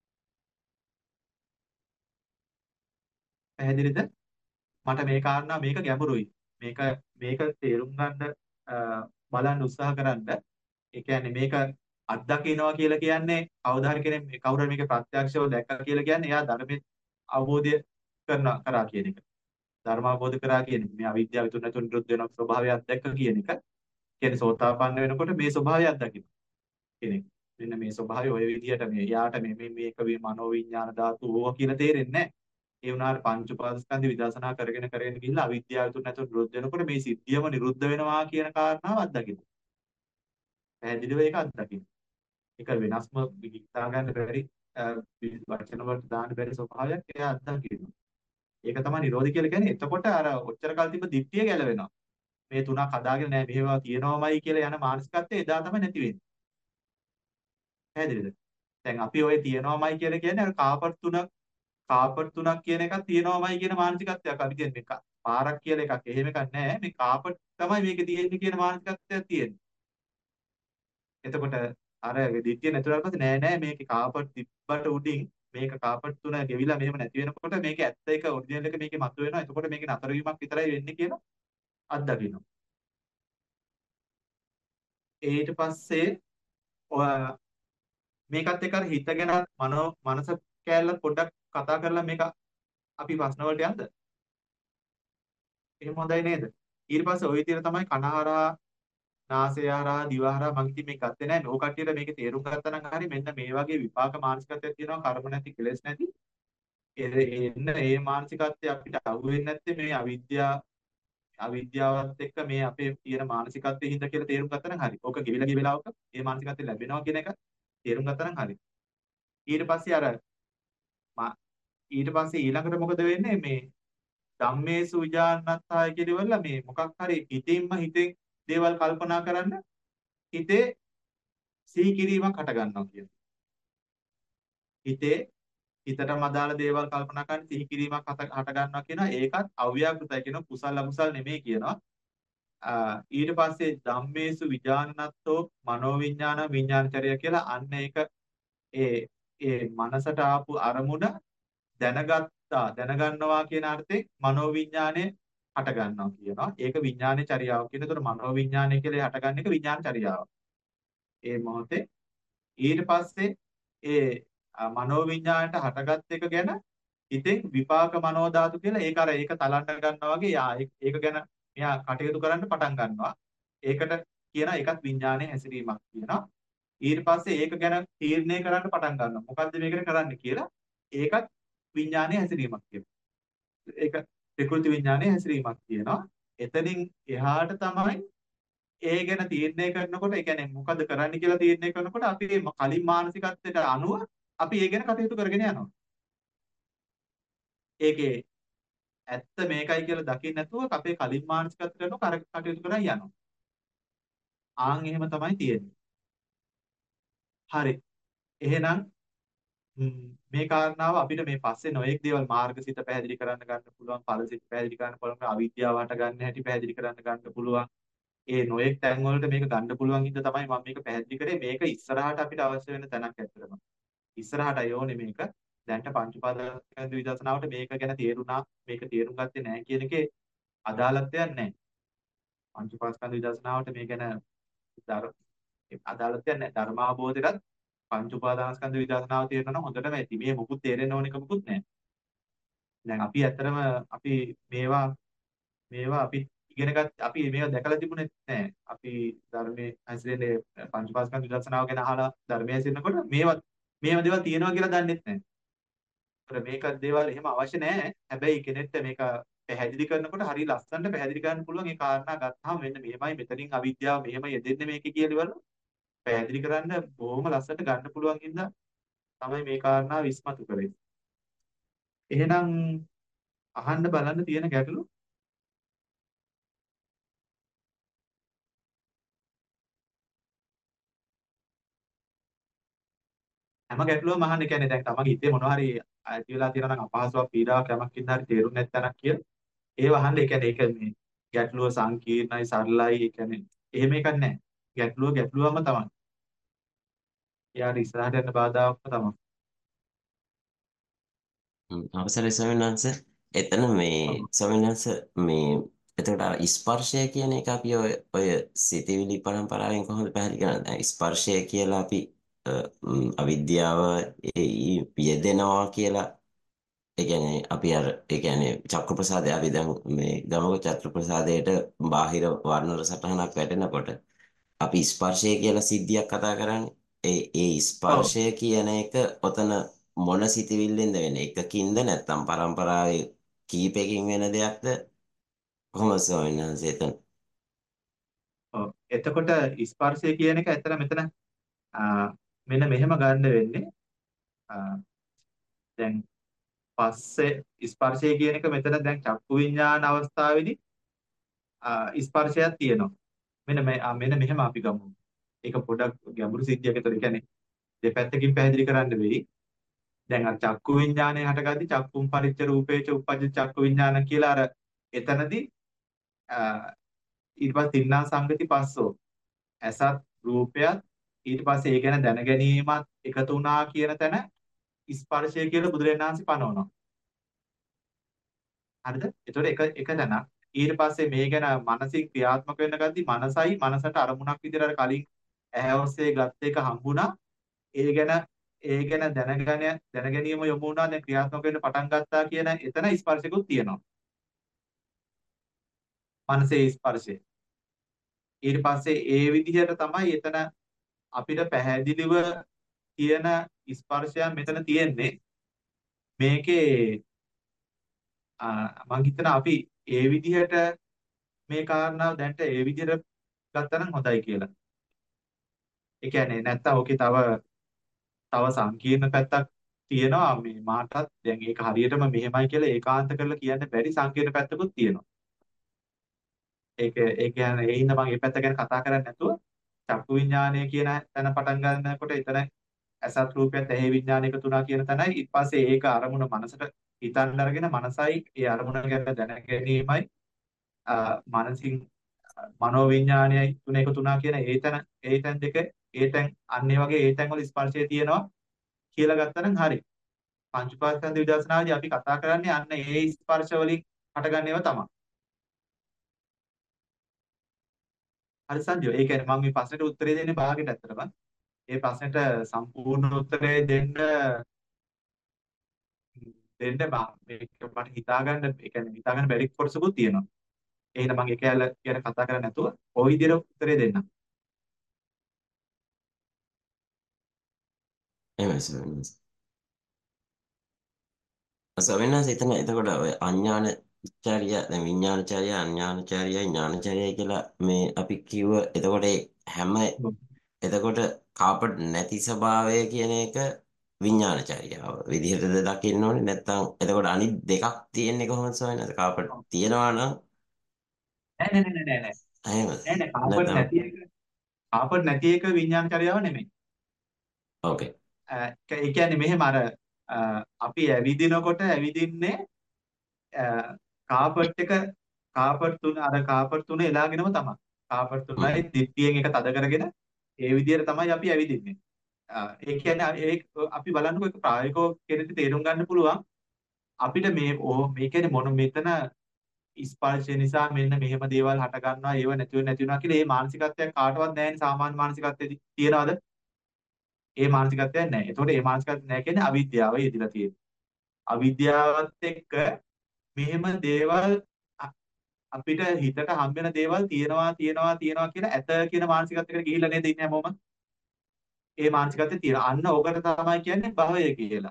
පැහැදිලිද? මට මේ කාරණා මේක ගැඹුරුයි. මේක මේක තේරුම් ගන්න බලන්න උත්සාහ කරන්න. ඒ කියන්නේ මේක අත්දකින්නවා කියලා කියන්නේ කවුරු හරි කෙනෙක් කවුරු හරි මේක ප්‍රත්‍යක්ෂව දැක්කා කියලා කියන්නේ එයා ධර්මයේ අවබෝධය කරන කරා කියන එක. ධර්ම අවබෝධ කරා කියන එක. මේ අවිද්‍යාව විතුන් නැතුන් නිරුද්ධ වෙන ස්වභාවය අත්දැක්ක කියන එක. කියන්නේ සෝතාපන්න වෙනකොට මේ ස්වභාවය අත්දකින්න කෙනෙක්. මෙන්න මේ ස්වභාවය ඔය විදිහට මේ යාට මේ මේ මේක මේ මනෝ විඥාන ධාතු ඕවා කියලා තේරෙන්නේ නැහැ. ඒ වුණාට පංච උපාදස්කන්ධ විදර්ශනා කරගෙන කරගෙන ගිහිල්ලා අවිද්‍යාව විතුන් නැතුන් නිරුද්ධ වෙනකොට මේ සිද්ධියම නිරුද්ධ වෙනවා කියන කාරණාව අත්දකින්න. පැහැදිලිව ඒක අත්දකින්න. ඒක වෙනස්ම විගිතා ගන්න බැරි වචන වලට දාන්න බැරි ස්වභාවයක් එයා අත්දකින්න. ඒක තමයි නිරෝධය කියලා කියන්නේ. එතකොට අර ඔච්චර කල් තිබ්බ දිට්ඨිය ගැලවෙනවා. මේ තුනක් හදාගෙන නෑ මෙහෙවා තියෙනවමයි කියලා යන මානසිකත්වය එදා තමයි නැති වෙන්නේ. පැහැදිලිද? දැන් අපි ඔය තියෙනවමයි කියලා කියන්නේ අර කාපට් තුනක් කාපට් තුනක් කියන එකක් තියෙනවමයි කියන මානසිකත්වයක් අපි කියන්නේ මේක. පාරක් කියලා එකක් එහෙම එකක් නෑ. මේ කාපට් තමයි මේකේ තියෙන්නේ කියන මානසිකත්වයක් තියෙන්නේ. එතකොට අර දිට්ඨිය නැතුණාට පස්සේ නෑ නෑ මේකේ කාපට් තිබ්බට උඩින් මේක කාපට් තුන ගෙවිලා මෙහෙම නැති වෙනකොට මේක ඇත්ත එක ඔරිජිනල් එක මේකේ මතුවෙනවා. එතකොට මේකේ නතර වීමක් විතරයි වෙන්නේ කියලා අත්දකින්න. ඊට පස්සේ මේකත් එක්ක අර හිතගෙන මනෝ මනස කැලල පොඩ්ඩක් කතා කරලා මේක අපි ප්‍රශ්න වලට යන්න. එහෙම හොඳයි නේද? ඊට පස්සේ ওই විදිහට තමයි කනහරහා නාසය හරහා දිව හරහා මං ඉතින් මේක ගත්තේ නැහැ. ඕ කට්ටියට මේක තේරුම් ගත්තා නම් හරි මෙන්න මේ වගේ විපාක මානසිකත්වයක් තියෙනවා කර්ම නැති කෙලෙස් නැති. එන්න ඒ මානසිකත්වය අපිට අහු වෙන්නේ නැත්තේ මේ අවිද්‍යාව අවිද්‍යාවත් එක්ක මේ අපේ තියෙන මානසිකත්වයේ හින්දා කියලා තේරුම් ගත්තා නම් හරි. ඕක ගෙවිලා ගිය වෙලාවක මේ මානසිකත්වය ලැබෙනවා කියන එක තේරුම් ගත්තා නම් හරි. ඊට පස්සේ අර ඊට පස්සේ ඊළඟට මොකද වෙන්නේ මේ ධම්මේසු විජානත්තාය කියලාවල මේ මොකක් හරි හිතින්ම හිතෙන් දේවල් කල්පනා කරන්න හිතේ සිහි කිරීමක් හට ගන්නවා කියන්නේ. හිතේ හිතටම අදාළ දේවල් කල්පනා කරන්න සිහි කිරීමක් හට ගන්නවා කියනවා. ඒකත් අව්‍යාකෘතයි කියනවා. කුසල අකුසල නෙමෙයි කියනවා. ඊට පස්සේ ධම්මේසු විජානනත්තෝ මනෝවිඤ්ඤාණ විඤ්ඤාණචර්ය කියලා අන්න ඒක ඒ ඒ මනසට ආපු අරමුණ දැනගත්තා දැනගන්නවා කියන අර්ථයෙන් මනෝවිඤ්ඤාණය හට ගන්නවා කියනවා. ඒක විඥානයේ චර්යාව කියන. ඒතර මනෝවිඤ්ඤාණය කියලා හටගන්න එක විඥාන චර්යාව. ඒ මොහොතේ ඊට පස්සේ ඒ මනෝවිඤ්ඤාණයට හටගත් එක ගැන ඉතින් විපාක මනෝ ධාතු කියලා ඒක අර ඒක තලන්න ගන්නවා වගේ යා ඒක ඒක ගැන මෙයා කටයුතු කරන්න පටන් ගන්නවා. ඒකට කියන එකත් විඥානයේ හැසිරීමක් කියනවා. ඊට පස්සේ ඒක ගැන තීරණය කරන්න පටන් ගන්නවා. මොකද්ද මේකට කරන්න කියලා. ඒකත් විඥානයේ හැසිරීමක් කියනවා. ඒක ප්‍රකෘති විඥානයේ හැසිරීමක් කියනවා. එතනින් එහාට තමයි ඒ ගැන තීරණය කරනකොට ඒ කියන්නේ මොකද කරන්න කියලා තීරණය කරනකොට අපි මේ කලින් මානසිකත්වයට අනුව අපි ඒ ගැන කටයුතු කරගෙන යනවා. ඒකේ ඇත්ත මේකයි කියලා දකින්න නැතුව අපේ කලින් මානසිකත්වයට කරන කර කටයුතු කරන් යනවා. ආන් එහෙම තමයි තියෙන්නේ. හරි. එහෙනම් ම්, මේ කාරණාව අපිට මේ පස්සේ නොඑක් දේවල් මාර්ගසිත පැහැදිලි කරන්න ගන්න පුළුවන්, ඵලසිත පැහැදිලි කරන්න පුළුවන්, අවිද්‍යාව හට ගන්න හැටි පැහැදිලි කරන්න ගන්න පුළුවන්. ඒ නොඑක් තැන් වලට මේක ගන්න පුළුවන් හින්දා තමයි මම මේක පැහැදිලි කරේ. මේක ඉස්සරහට අපිට අවශ්‍ය වෙන තැනක් ඇත්තටම. ඉස්සරහට යෝනේ මේක. දැන්ට පංච උපාදානස්කන්ධ විදර්ශනාවට මේක ගැන තේරුණා, මේක තේරුම් ගත්තේ නැහැ කියන එකේ අදාළත්වයක් නැහැ. පංච උපාදානස්කන්ධ විදර්ශනාවට මේ ගැන ධර්ම අදාළත්වයක් නැහැ. ධර්මාභෝධයටත් පංච උපාදානස්කන්ධ විදර්ශනාව තේරෙනවා නම් හොඳටම ඇති. මේ මොකුත් තේරෙන්න ඕන එක මොකුත් නැහැ. දැන් අපි ඇත්තටම අපි මේවා මේවා අපි ඉගෙන ගත්ත අපි මේවා දැකලා තිබුණේ නැහැ. අපි ධර්මයේ හැසිරෙන්නේ පංච උපාදානස්කන්ධ විදර්ශනාව ගැන අහලා ධර්මයේ හැසිරෙනකොට මේවා මේව දේවල් තියෙනවා කියලා දන්නෙත් නැහැ. ඒතර මේක දේවල් එහෙම අවශ්‍ය නැහැ. හැබැයි කෙනෙක්ට මේක පැහැදිලි කරනකොට හරිය ලස්සනට පැහැදිලි කරන්න පුළුවන්. ඒ කාරණා ගත්තාම මෙන්න මෙහෙමයි මෙතනින් අවිද්‍යාව මෙහෙම යෙදෙන්නේ මේකේ කියලා ඉවර පැහැදිලි කරන්න බොහොම ලස්සනට ගන්න පුළුවන් හින්දා තමයි මේ කාරණා විශ්මතු කරේ. එහෙනම් අහන්න බලන්න තියෙන ගැටලු හැම ගැටලුවම අහන්න. කියන්නේ දැන් තමන්ගේ හිතේ මොනවා හරි ඇති වෙලා තියෙනවා නම් අපහසුාවක් පීඩාවක් යමක් ඉන්න හරි තේරුම් නැත්නම් කියලා ඒව අහන්න. ඒ කියන්නේ ඒක මේ ගැටලුව සංකීර්ණයි සරලයි ඒ කියන්නේ එහෙම එකක් නැහැ. ගැටලුව ගැටලුවම තමයි. එයාට ඉස්සරහට යන්න බාධාවක්ම තමයි. හ්ම්, අවසරයි ස්වාමීන් වහන්සේ. එතන මේ ඔව්. ස්වාමීන් වහන්සේ මේ එතකොට අර ස්පර්ශය කියන එක අපි ඔය ඔය සිතවිලි පරම්පරාවෙන් කොහොමද පැහැදිලි කරන්නේ? දැන් ස්පර්ශය කියලා අපි අ, ම්, අවිද්‍යාව ඒ යෙදෙනවා කියලා ඒ කියන්නේ අපි අර ඒ කියන්නේ චක්කු ප්‍රසාදය අපි දැන් මේ ගමක චක්කු ප්‍රසාදයට බාහිර වර්ණ සටහනක් වැටෙනකොට අපි ස්පර්ශය කියලා සිද්ධියක් කතා කරන්නේ. ඒ ඒ ඔව්. ස්පර්ශය කියන එක ඔතන මොන සිතවිල්ලෙන්ද වෙන්නේ? එකකින්ද නැත්නම් පරම්පරාවේ කීපයකින් වෙන දෙයක්ද? කොහොමද ස්වාමීන් වහන්සේ එතන? ඔව්. එතකොට ස්පර්ශය කියන එක ඇත්තට මෙතන ආ, මෙන්න මෙහෙම ගන්න වෙන්නේ. ආ, දැන් පස්සේ ස්පර්ශය කියන එක මෙතන දැන් චක්කු විඤ්ඤාණ අවස්ථාවේදී ආ, ස්පර්ශයක් තියෙනවා. මෙන්න මේ ආ, මෙන්න මෙහෙම අපි ගමු. ඒක පොඩක් ගැඹුරු සිද්ධියක්. ඒතර කියන්නේ දෙපැත්තකින් පැහැදිලි කරන්න වෙයි. දැන් අර චක්කු විඤ්ඤාණය හටගද්දි චක්කුම් පරිච්ඡ රූපේච උපජ්ජ චක්කු විඤ්ඤාණ කියලා අර එතනදී ආ, ඊට පස්සේ තින්නා සංගති පස්සෝ ඇසත් රූපයත් ඊට පස්සේ ඒ ගැන දැන ගැනීමත් එකතු වුණා කියන තැන ස්පර්ශය කියලා බුදුරජාණන් වහන්සේ පනවනවා. හරිද? ඒතකොට එක එක තැනක්. ඊට පස්සේ මේ ගැන මානසික ක්‍රියාත්මක වෙන්න ගද්දි මනසයි මනසට අරමුණක් විදිහට අර කලින් ඇහැ ඔස්සේ ගත්ත එක හම්බුණා. ඒ ගැන ඒ ගැන දැනගෙන දැන ගැනීම යොමු වුණා. දැන් ක්‍රියාත්මක වෙන්න පටන් ගත්තා කියන එතන ස්පර්ශිකුත් තියෙනවා. මනසේ ස්පර්ශය. ඊට පස්සේ ඒ විදිහට තමයි එතන අපිට පැහැදිලිව තියෙන ස්පර්ශයන් මෙතන තියෙන්නේ. මේකේ මම හිතන අපි ඒ විදිහට මේ කාරණාව දැන්ට ඒ විදිහට ගත්තා නම් හොඳයි කියලා. ඒ කියන්නේ නැත්තම් ඕකේ තව තව සංකීර්ණ පැත්තක් තියෙනවා. මේ මාටත් දැන් ඒක හරියටම මෙහෙමයි කියලා ඒකාන්ත කරලා කියන්න බැරි සංකීර්ණ පැත්තකුත් තියෙනවා. ඒක ඒ කියන්නේ ඒ හින්දා මම මේ පැත්ත ගැන කතා කරන්නේ නැතුව චක්කු විඥානය කියන තැන පටන් ගන්නකොට එතන අසත් රූපයත් ඇහි විඥාන එකතු වුණා කියන තැනයි. ඊට පස්සේ ඒක අරමුණ මනසට හිතන්න අරගෙන මනසයි ඒ අරමුණ ගැන දැන ගැනීමයි මානසික මනෝ විඥානයයි තුන එකතු වුණා කියන ඒ තැන ඒ තැන් දෙක ඒ තැන් අන්නේ වගේ ඒ තැන් වල ස්පර්ශය තියෙනවා කියලා ගත්තනම් හරි. පංච උපාදාන විදර්ශනාවේදී අපි කතා කරන්නේ අන්න ඒ ස්පර්ශ වලින් හටගන්න ඒවා තමයි. හරි සංජෝ. ඒ කියන්නේ මම මේ ප්‍රශ්නෙට උත්තරේ දෙන්නේ භාගයට ඇත්තටම. ඒ ප්‍රශ්නෙට සම්පූර්ණ උත්තරේ දෙන්න දෙන්න බා මේක මට හිතා ගන්න ඒ කියන්නේ හිතා ගන්න බැරි කොටසකුත් තියෙනවා. එහෙනම් මම ඒකැල ගැන කතා කරන්නේ නැතුව ওই විදිහට උත්තරේ දෙන්නම්. එහෙමයි ස්වාමීන් වහන්සේ. ස්වාමීන් වහන්සේ එතන එතකොට ඔය අඥානචර්ය දැන් විඥානචර්ය අඥානචර්ය ඥානචර්ය කියලා මේ අපි කිව්ව එතකොට ඒ හැම එතකොට කාපට් නැති ස්වභාවය කියන එක විඥානචර්යාව විදිහටද දකින්න ඕනේ නැත්නම් එතකොට අනිත් දෙකක් තියෙන්නේ කොහොමද ස්වාමීන් වහන්සේ කාපට් තියනවා නම් නෑ නෑ නෑ නෑ නෑ එහෙමද නෑ නෑ කාපට් නැත්නම් නැති එක කාපට් නැති එක විඥාන චර්යාව නෙමෙයි. ඕකේ අ, ඒ කියන්නේ මෙහෙම අර අ, අපි ඇවිදිනකොට ඇවිදින්නේ අ, කාපට් එක කාපට් තුන අර කාපට් තුන එලාගෙනම තමයි. කාපට් තුනයි දිට්ටියෙන් එක තද කරගෙන ඒ විදිහට තමයි අපි ඇවිදින්නේ. අ, ඒ කියන්නේ ඒ අපි බලන්නකො ඒක ප්‍රායෝගිකව කෙනෙක්ට තේරුම් ගන්න පුළුවන්. අපිට මේ ඕ මේ කියන්නේ මොන මෙතන ස්පර්ශය නිසා මෙන්න මෙහෙම දේවල් හට ගන්නවා ඒව නැතිව නැති වෙනවා කියලා ඒ මානසිකත්වයක් කාටවත් නැහැ සාමාන්‍ය මානසිකත්වෙදී තියනවද? ඒ මානසිකත්වයක් නැහැ. ඒතකොට ඒ මානසිකත්වයක් නැහැ කියන්නේ අවිද්‍යාව යෙදিলা තියෙනවා. අවිද්‍යාවත් එක්ක මෙහෙම දේවල් අ- අපිට හිතට හම් වෙන දේවල් තියෙනවා තියෙනවා තියෙනවා කියලා ඇත කියන මානසිකත්වයකට ගිහිල්ලා නේද ඉන්නේ හැමෝම? ඒ මානසිකත්වයේ තියෙන. අන්න ඕකට තමයි කියන්නේ භවය කියලා.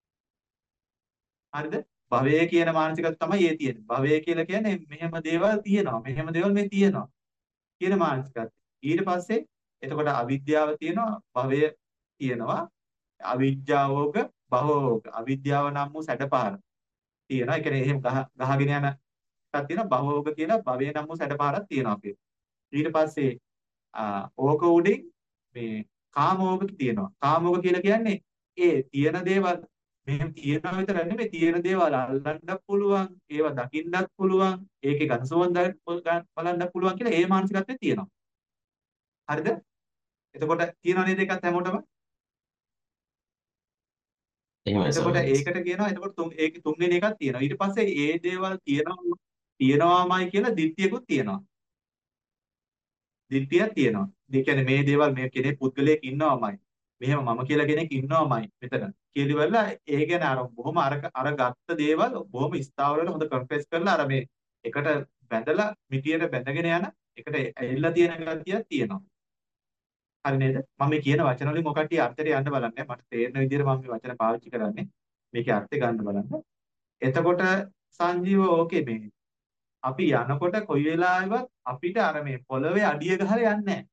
හරිද? භවය කියන මානසිකත්වය තමයි ඒ තියෙන්නේ. භවය කියලා කියන්නේ මෙහෙම දේවල් තියෙනවා. මෙහෙම දේවල් මේ තියෙනවා කියන මානසිකත්වය. ඊට පස්සේ එතකොට අවිද්‍යාව තියෙනවා, භවය තියෙනවා. අවිජ්ජාවෝග භවෝග. අවිද්‍යාව නම් වූ සැඩපහර තියෙනවා. ඒ කියන්නේ එහෙම ගහ ගහගෙන යන එකක් තියෙනවා. භවෝග කියලා භවය නම් වූ සැඩපහරක් තියෙනවා අපේ. ඊට පස්සේ ආ ඕක උඩින් මේ කාමෝග තියෙනවා. කාමෝග කියලා කියන්නේ ඒ තියෙන දේවල් මෙහෙම තියෙනවා විතර නෙමෙයි තියෙන දේවල් අල්ලන්නත් පුළුවන්, ඒවා දකින්නත් පුළුවන්, ඒකේ ගන්සෝන් බලන්න පුළුවන් කියලා ඒ මානසිකත්වයේ තියෙනවා. හරිද? එතකොට තියෙනව නේද ඒකත් හැමෝටම? එහෙමයි එතකොට ස්වාමීන් වහන්සේ ඒකට කියනවා එතකොට තුන් ඒකේ තුන්වෙනි එකක් තියෙනවා. ඊට පස්සේ ඒ දේවල් තියෙනවා තියෙනවාමයි කියලා දිට්ඨියකුත් තියෙනවා. දිට්ඨියක් තියෙනවා. ඒ කියන්නේ මේ දේවල් මේ කෙනෙක් පුද්ගලයෙක් ඉන්නවමයි. මෙහෙම මම කියලා කෙනෙක් ඉන්නවමයි මෙතන. කියලා ඉවරලා ඒ කියන්නේ අර බොහොම අර අර ගත්ත දේවල් බොහොම ස්ථාවර වෙලා හොඳ කම්ප්‍රෙස් කරලා අර මේ එකට බැඳලා මිටියට බැඳගෙන යන එකට ඇවිල්ලා තියෙන ගතියක් තියෙනවා. හරි නේද? මම මේ කියන වචන වලින් මොකක්ද අර්ථයට යන්න බලන්නේ. මට තේරෙන විදිහට මම මේ වචන පාවිච්චි කරන්නේ. මේකේ අර්ථය ගන්න බලන්න. එතකොට සංජීව ඕකේ මේ අපි යනකොට කොයි වෙලාවෙවත් අපිට අර මේ පොළවේ අඩිය ගහලා යන්නේ නැහැ.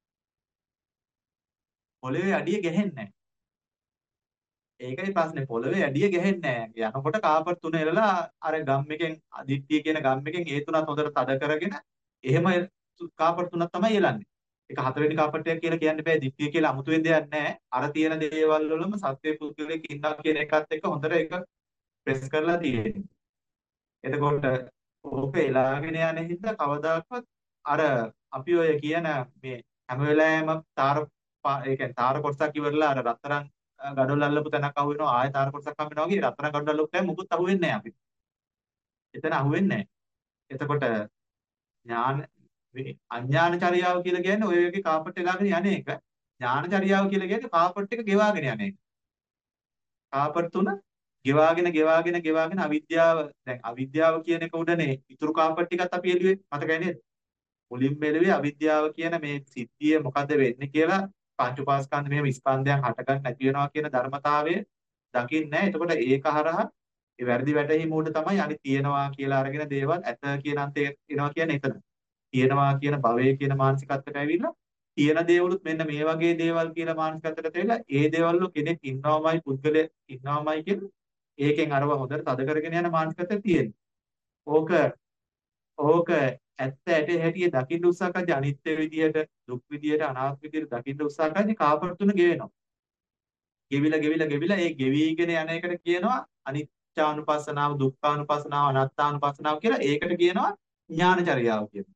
පොළවේ අඩිය ගහන්නේ නැහැ. ඒකයි ප්‍රශ්නේ පොළවේ අඩිය ගහන්නේ නැහැ. යනකොට කාපර් තුන එලලා අර ගම් එකෙන් අදිට්ඨිය කියන ගම් එකෙන් ඒ තුනත් හොඳට තද කරගෙන එහෙම කාපර් තුනක් තමයි එලන්නේ. ඒක හතරවෙනි කාපට්ටයක් කියලා කියන්න බෑ. දිට්ඨිය කියලා අමුතුවෙන් දෙයක් නැහැ. අර තියෙන දේවල් වලම සත්‍ය පුද්ගලෙක් ඉන්නවා කියන එකත් එක්ක හොඳට ඒක ප්‍රෙස් කරලා තියෙනවා. එතකොට ඕක එලාගෙන යන හින්දා කවදාකවත් අර අපි ඔය කියන මේ හැම වෙලාවෙම තාර පා- ඒ කියන්නේ තාර කොටසක් ඉවරලා අර රත්තරන් අ, ගඩොල් අල්ලපු තැනක් අහු වෙනවා ආයෙ තාර කොටසක් හම්බ වෙනවා වගේ රත්තරන් ගඩොල් අල්ලපු තැන මුකුත් අහු වෙන්නේ නැහැ අපිට. එතන අහු වෙන්නේ නැහැ. එතකොට ඥාන මේ අඥාන චර්යාව කියලා කියන්නේ ඔය වගේ කාපට් එලාගෙන යන එක. ඥාන චර්යාව කියලා කියන්නේ කාපට් එක ගෙවාගෙන යන එක. කාපට් තුන ගෙවාගෙන ගෙවාගෙන ගෙවාගෙන අවිද්‍යාව දැන් අවිද්‍යාව කියන එක උඩනේ ඉතුරු කාපට් ටිකත් අපි එළුවේ මතකයි නේද? මුලින්ම එළුවේ අවිද්‍යාව කියන මේ සිද්ධිය මොකද්ද වෙන්නේ කියලා පංච උපාස්කන්ධ මෙහෙම ස්කන්ධයන් හටගන්න නැති වෙනවා කියන ධර්මතාවය දකින්නේ නැහැ. එතකොට ඒක හරහා ඒ වැරදි වැටහීම උඩ තමයි අනිත් තියනවා කියලා අරගෙන දේවල් ඇත කියන අන්තය එනවා කියන්නේ එතන. තියනවා කියන භවය කියන මානසිකත්වයට ඇවිල්ලා තියෙන දේවලුත් මෙන්න මේ වගේ දේවල් කියලා මානසිකත්වයට ඇවිල්ලා ඒ දේවල් වල කෙනෙක් ඉන්නවමයි පුද්ගලයෙක් ඉන්නවමයි කියන ඒකෙන් අරව හොඳට තද කරගෙන යන මානසිකත්වය තියෙනවා. ඕක ඕක ඇත්ත ඇට හැටියේ දකින්න උත්සාහ කරද්දී අනිත්‍ය විදියට දුක් විදියට අනාත්ම විදියට දකින්න උත්සාහ කරද්දී කාපට් තුන ගෙවෙනවා. ගෙවිලා ගෙවිලා ගෙවිලා ඒ ගෙවිගෙන යන එකට කියනවා අනිච්චානුපස්සනාව, දුක්ඛානුපස්සනාව, අනාත්තානුපස්සනාව කියලා. ඒකට කියනවා ඥානචර්යාව කියලා.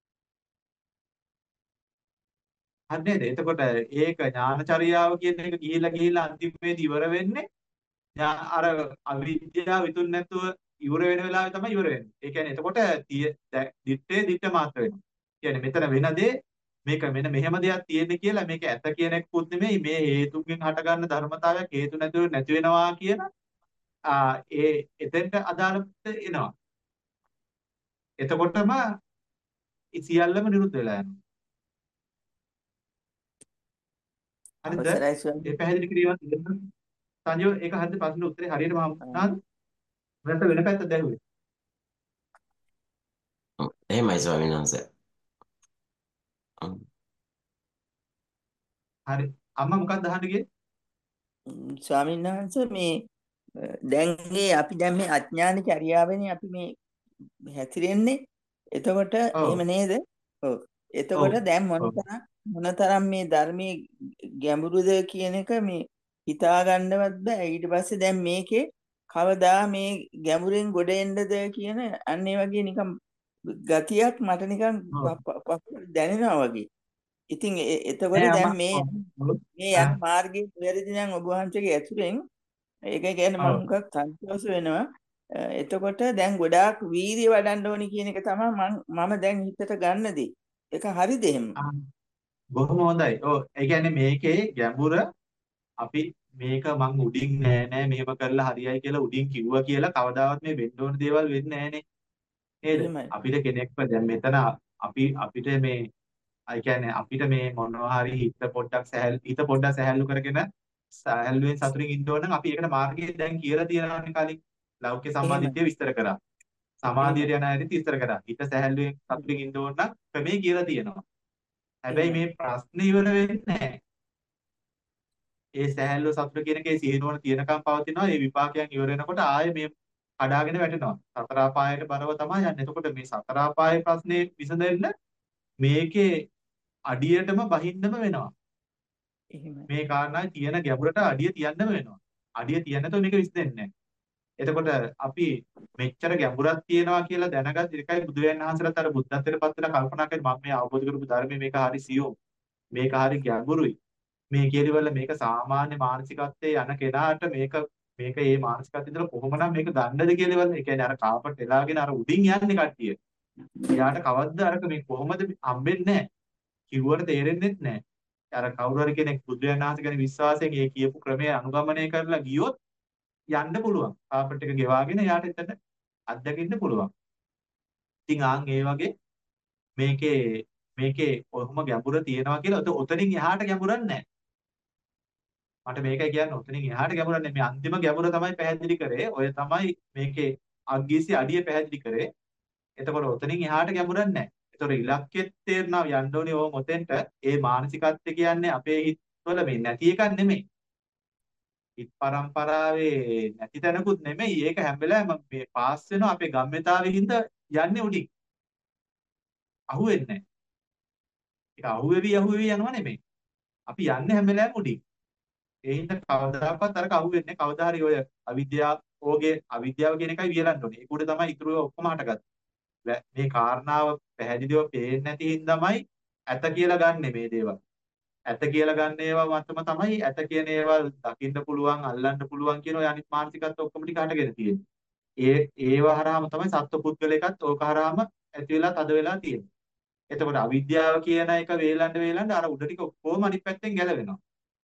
හරි නේද? එතකොට ඒක ඥානචර්යාව කියන එක ගිහිලා ගිහිලා අන්තිමේදී ඉවර වෙන්නේ ඥා- අර අවිද්‍යාව විතුන් නැතුව ඉවර වෙන වෙලාවේ තමයි ඉවර වෙන්නේ. ඒ කියන්නේ එතකොට තිය- දැ- දිත්තේ දිත්ත මාත්‍ර වෙනවා. කියන්නේ මෙතන වෙන දේ මේක මෙන්න මෙහෙම දෙයක් තියෙන්නේ කියලා මේක ඇත කියන එකකුත් නෙමෙයි මේ හේතුකින් හටගන්න ධර්මතාවයක් හේතු නැතුව නැති වෙනවා කියන ආ ඒ එතෙන්ට අදාළ එනවා. එතකොටම සියල්ලම නිරුද්ධ වෙලා යනවා. හරිද? අවසරයි ඒ ස්වාමීනි. පැහැදිලි කිරීමක් දෙන්න. සංජෝ ඒක හරිද ප්‍රශ්න උත්තරේ හරියටම හම්බුනාද? නැත්නම් වෙන පැත්තද ඇහුවේ? ඔව්, එහෙමයි ස්වාමීන් වහන්සේ. ඔව්. හරි. අම්මා මොකක්ද අහන්න ගියේ? ම්, ස්වාමීන් වහන්සේ මේ අ, දැන් මේ අපි දැන් මේ අඥාන චර්යාවෙනේ අපි මේ හැසිරෙන්නේ. එතකොට ඔව්. එහෙම නේද? ඔව්. ඔව්. එතකොට දැන් ඔව්. මොනතරම් මොනතරම් මේ ධර්මයේ ගැඹුරුද කියන එක මේ හිතා ගන්නවත් බෑ. ඊට පස්සේ දැන් මේකේ කවදා මේ ගැඹුරෙන් ගොඩ එන්නද කියන අන්න ඒ වගේ නිකන් ගතියක් මට නිකන් ඔව්. ප- ප- ප- දැනෙනවා වගේ. ඉතින් එ- එතකොට නෑ දැන් අම්මා. මේ ඔව්. ඔව්. මේ යන ආ. මාර්ගයේ වැරදි නම් ඔබ වහන්සේගේ ඇසුරෙන් ඒක කියන්නේ මම ඔව්. හුඟක් සන්තෝෂ වෙනවා. අ, එතකොට දැන් ගොඩාක් වීරිය වඩන්න ඕනි කියන එක තමයි මම මම දැන් හිතට ගන්න දේ. ඒක හරිද එහෙම? ආ. බොහොම හොඳයි. ඔව්. ඒ කියන්නේ මේකේ ගැඹුර අපි මේක මං උඩින් නෑ නෑ මෙහෙම කරලා හරියයි කියලා උඩින් කිව්වා කියලා කවදාවත් මේ වෙන්න ඕන දේවල් වෙන්නේ නෑනේ. නේද? එහෙමයි. අපිට කෙනෙක්ව දැන් මෙතන අපි අපිට මේ අය කියන්නේ අපිට මේ මොනවා හරි හිත පොඩ්ඩක් සැහැල් හිත පොඩ්ඩක් සැහැල්ලු කරගෙන සැහැල්ලුවෙන් සතුටින් ඉන්න ඕන නම් අපි ඒකට මාර්ගය දැන් කියලා තියෙනවානේ කලින්. ලෞකික එහෙමයි. සම්මාදිට්ඨිය විස්තර කරා. සමාධියට එහෙමයි. යන හැටි විස්තර කරා. හිත සැහැල්ලුවෙන් සතුටින් ඉන්න ඕන නම් ක්‍රමේ කියලා තියෙනවා. හැබැයි එහෙමයි. මේ ප්‍රශ්නේ ඉවර වෙන්නේ නැහැ. ඒ සැහැල්ලුව සතුට කියන එකේ සිහිනුවන තියෙනකම් පවතිනවා. ඒ විපාකයන් ඉවර වෙනකොට ආයේ මේ කඩාගෙන වැටෙනවා. සතර අපායට බරව තමයි යන්නේ. එතකොට මේ සතර අපායේ ප්‍රශ්නේ විසඳෙන්න මේකේ අඩියටම බහින්නම වෙනවා. එහෙමයි. මේ කාරණාවේ තියෙන ගැඹුරට අඩිය තියන්නම වෙනවා. අඩිය තියන්න නැතුව මේක විසඳෙන්නේ නැහැ. එතකොට අපි මෙච්චර ගැඹුරක් තියෙනවා කියලා දැනගත් එකයි බුදුරජාණන් වහන්සේලාත් අර බුද්ධත්වයට පත් වෙලා කල්පනා කරේ මම මේ අවබෝධ කරපු ධර්මයේ මේක හරි සියුම්. මේක හරි ගැඹුරුයි. මේ කියලිවල මේක සාමාන්‍ය මානසිකත්වයේ යන කෙනාට මේක මේක මේ මානසිකත්වයේ ඉඳලා කොහොමනම් මේක ගන්නද කියලිවල. ඒ කියන්නේ අර කාපට් එලාගෙන අර උඩින් යන්නේ කට්ටිය. එයාට කවද්ද අරක මේ කොහොමද හම්බෙන්නේ නැහැ. කිව්වට තේරෙන්නේ නැහැ. අර කවුරු හරි කෙනෙක් බුදුරජාණන් වහන්සේ ගැන විශ්වාසයෙන් ඒ කියපු ක්‍රමය අනුගමනය කරලා ගියොත් යන්න පුළුවන්. කාපට් එක ගෙවාගෙන එයාට එතන අත්දකින්න පුළුවන්. ඉතින් ආන් ඒ වගේ මේකේ මේකේ කොහොම ගැඹුර තියෙනවා කියලා ඔත- ඔතනින් එහාට ගැඹුරක් නැහැ. මට මේකයි කියන්නේ ඔතනින් එහාට ගැඹුරක් නැහැ. මේ අන්තිම ගැඹුර තමයි පැහැදිලි කරේ. ඔය තමයි මේකේ අග්ගීසි අඩිය පැහැදිලි කරේ. එතකොට ඔතනින් එහාට ගැඹුරක් නැහැ. එතකොට ඉලක්කෙත් තේරෙනවා යන්න ඕනේ ඕම ඔතෙන්ට. ඒ මානසිකත්වය කියන්නේ අපේ හිතවල මේ නැති එකක් නෙමෙයි. හිත පරම්පරාවේ නැති තැනකුත් නෙමෙයි. ඒක හැම වෙලාවෙම මේ පාස් වෙනවා අපේ ගම්මිතාවේ හිඳ යන්නේ උඩින්. අහුවෙන්නේ නැහැ. ඒක අහුවෙවි අහුවෙවි යනවා නෙමෙයි. අපි යන්නේ හැම වෙලාවෙම උඩින්. ඒ හින්දා කවදාකවත් අරක අහුවෙන්නේ නැහැ. කවදා හරි ඔය අවිද්‍යාව ඕගේ අවිද්‍යාව කියන එකයි වියලන්න ඕනේ. ඒක උඩ තමයි ඉතුරු ඒවා ඔක්කොම හටගත්තේ. මේ කාරණාව පැහැදිලිව පේන්නේ නැති හින්දාමයි ඇත කියලා ගන්නෙ මේ දේවල්. ඇත කියලා ගන්න ඒවා මතම තමයි ඇත කියන ඒවා දකින්න පුළුවන් අල්ලන්න පුළුවන් කියන ඔය අනිත් මානසිකත්ව ඔක්කොම ටික හටගෙන තියෙන්නේ. ඒ ඒව හරහාම තමයි සත්ව පුද්ගලයකත් ඕක හරහාම ඇති වෙලා තද වෙලා තියෙන්නේ. එතකොට අවිද්‍යාව කියන එක වේලන්න වේලන්න අර උඩ ටික ඔක්කොම අනිත් පැත්තෙන් ගැලවෙනවා.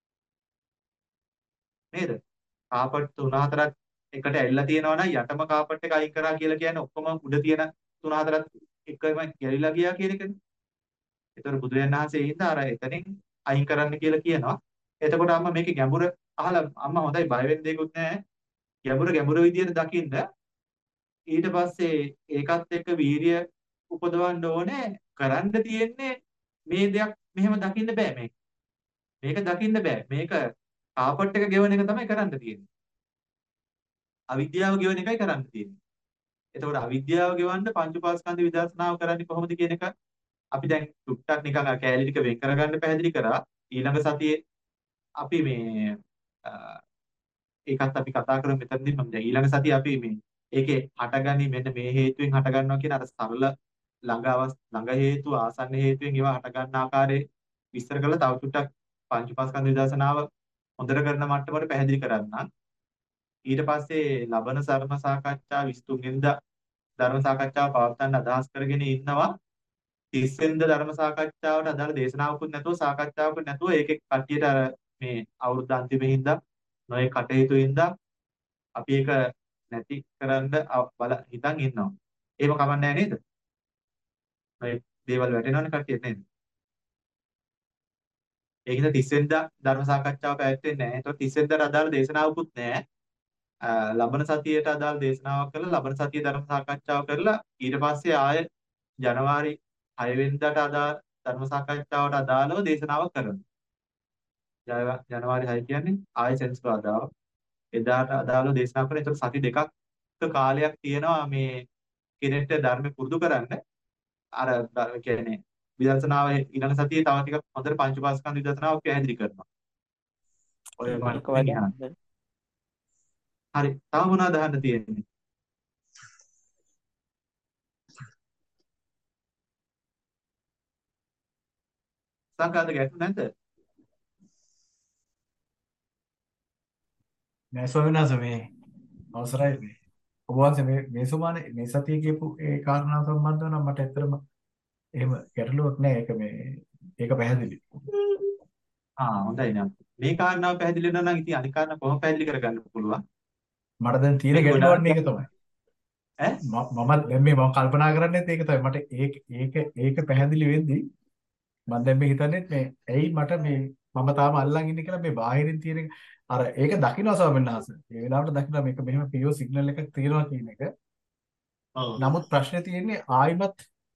නේද? කාපට් තුන හතරක් එකට ඇවිල්ලා තියෙනවා නම් යටම කාපට් එක අයින් කරා කියලා කියන්නේ ඔක්කොම උඩ තියෙන තුන හතරක් එකම ගැලිලා ගියා කියන එකනේ. ඒතර බුදුරජාණන් වහන්සේ හින්දා අර එතනින් අයින් කරන්න කියලා කියනවා. එතකොට අම්මා මේකේ ගැඹුර අහලා අම්මා හොඳයි බය වෙන්න දෙයක්වත් නැහැ. ගැඹුර ගැඹුර විදියට දකින්න ඊට පස්සේ ඒකත් එක්ක වීරිය උපදවන්න ඕනේ. කරන්න තියෙන්නේ මේ දෙයක් මෙහෙම දකින්න බෑ මේක. මේක දකින්න බෑ. මේක කාපට් එක ගෙවන එක තමයි කරන්න තියෙන්නේ. අවිද්‍යාව ගෙවන එකයි කරන්න තියෙන්නේ. එතකොට අවිද්‍යාව ගෙවන්න පංච උපාස්කන්ධ විදර්ශනාව කරන්නේ කොහොමද කියන එක අපි දැන් ටුක්ටක් නිකන් අර කෑලි ටික වෙන් කරගන්න පැහැදිලි කරා. ඊළඟ සතියේ අපි මේ අ, ඒකත් අපි කතා කරමු මෙතනදී මම දැන් ඊළඟ සතියේ අපි මේ ඒකේ හටගනි මෙන්න මේ හේතුවෙන් හටගන්නවා කියන අර සරල ළඟ අවස් ළඟ හේතු ආසන්න හේතුවෙන් ඒවා හටගන්න ආකාරය විස්තර කරලා තව ටුක්ටක් පංච උපාස්කන්ධ විදර්ශනාව හොඳට කරන මට්ටමට පැහැදිලි කරන්නම්. ඊට පස්සේ ලබන සර්ම සාකච්ඡා විසි තුන් වෙනිදා ධර්ම සාකච්ඡාව පවත්වන්න අදහස් කරගෙන ඉන්නවා. තිස් වෙනිදා ධර්ම සාකච්ඡාවට අදාළ දේශනාවකුත් නැතුව සාකච්ඡාවකුත් නැතුව ඒකේ කට්ටියට අර මේ අවුරුද්ද අන්තිමේ හින්දා නොයේ කටයුතු හින්දා අපි ඒක නැති කරන්න අ- බල හිතන් ඉන්නවා. එහෙම කමන්නේ නේද? මේ දේවල් වැටෙනවනේ කට්ටියට නේද? ඒකිට තිස් වෙනිදා ධර්ම සාකච්ඡාව පැවැත්වෙන්නේ නැහැ. ඒතකොට තිස් වෙනිදාට අදාළ දේශනාවකුත් නැහැ. අ, ලබන සතියේට අදාළ දේශනාවක් කරලා ලබන සතියේ ධර්ම සාකච්ඡාව කරලා ඊට පස්සේ ආය ජනවාරි හය වෙනිදාට අදාළ ධර්ම සාකච්ඡාවට අදාළව දේශනාවක් කරනවා. ජය- ජනවාරි හය කියන්නේ ආය සෙන්සුරාදාව. එදාට අදාළව දේශනා කරන. ඒතකොට සති දෙකක් කාලයක් තියෙනවා මේ කෙනෙක්ට ධර්ම පුරුදු කරන්න. අර ද- කියන්නේ විදර්ශනාව ඊළඟ සතියේ තව ටිකක් හොඳට පංච පාස්කන්ධ විදර්ශනාවක් පැහැදිලි කරනවා. ඔය මේක මට්ටමින් වඩා එහාට. හොඳයි. හරි. තව මොනවද අහන්න තියෙන්නේ? සංකාද ගැටු නැද්ද? නෑ ස්වාමීන් වහන්සේ මේ අවසරයි මේ ඔබ වහන්සේ මේ මේ සුමානේ මේ සතිය කියපු ඒ කාරණාව සම්බන්ධව නම් මට ඇත්තටම එහෙම ගැටලුවක් නෑ ඒක මේ ඒක පැහැදිලි. ආ හොඳයි නේද? මේ කාරණාව පැහැදිලි වෙනවා නම් ඉතින් අනිත් කාරණා කොහොම පැහැදිලි කරගන්න පුළුවන්? මට දැන් තියෙන මේක ගැටලුවක් ගොඩාක් මේක තමයි. ඈ ම- මම දැන් මේ මම කල්පනා කරන්නේත් ඒක තමයි. මට ඒක ඒක ඒක පැහැදිලි වෙද්දී මම දැන් මේ හිතන්නේ මේ ඇයි මට මේ මම තාම අල්ලන් ඉන්නේ කියලා මේ බාහිරින් තියෙන එක- අර ඒක දකින්න ස්වාමීන් වහන්සේ. ඒ වෙලාවට දකින්න මේක මෙහෙම පියෝ සිග්නල් එකක් තියෙනවා කියන එක. ඔව්. නමුත් ප්‍රශ්නේ තියෙන්නේ ආයිමත්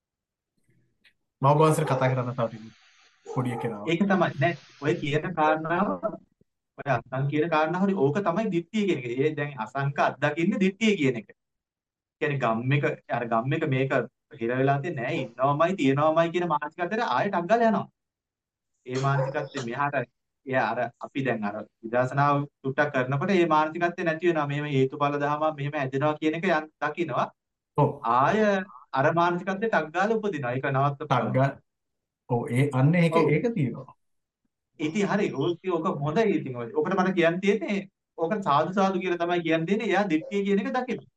මම ඔබ වහන්සේට කතා කරන්න තව ටිකක් පොඩි එකනවා. ඒක තමයි නෑ ඔය කියන කාරණාව ඔය අසං කියන කාරණාව හරි ඕක තමයි දිට්ඨිය කියන එක. ඒ දැන් අසංක අත්දකින්නේ දිට්ඨිය කියන එක. කියන්නේ ගම් එක අර ගම් එක මේක හිර වෙලා තියන්නේ නෑ ඉන්නවමයි තියෙනවමයි කියන මානසිකත්වයට ආයෙත් අග්ගල යනවා. ඒ මානසිකත්වය මෙහාට එය අර අපි දැන් අර විදර්ශනාව සුට්ටක් කරනකොට ඒ මානසිකත්වය නැති වෙනවා. මෙහෙම හේතුඵල ධම මෙහෙම හැදෙනවා කියන එක යන් දකින්නවා. ඔව්. ආය අර මානසිකත්වයට අග්ගාල උපදිනවා. ඒක නවත්තපු ගමන්. ටග්ගා ඔව් ඒ අන්න ඒක ඔව්. ඒක තියෙනවා. ඉතින් හරි ඕක ඕක හොඳයි ඉතින් ඔය. ඔකට මට කියන්න තියෙන්නේ ඕක සාදු සාදු කියලා තමයි කියන්න තියෙන්නේ. එයා දිට්ඨිය කියන එක දකිනවා.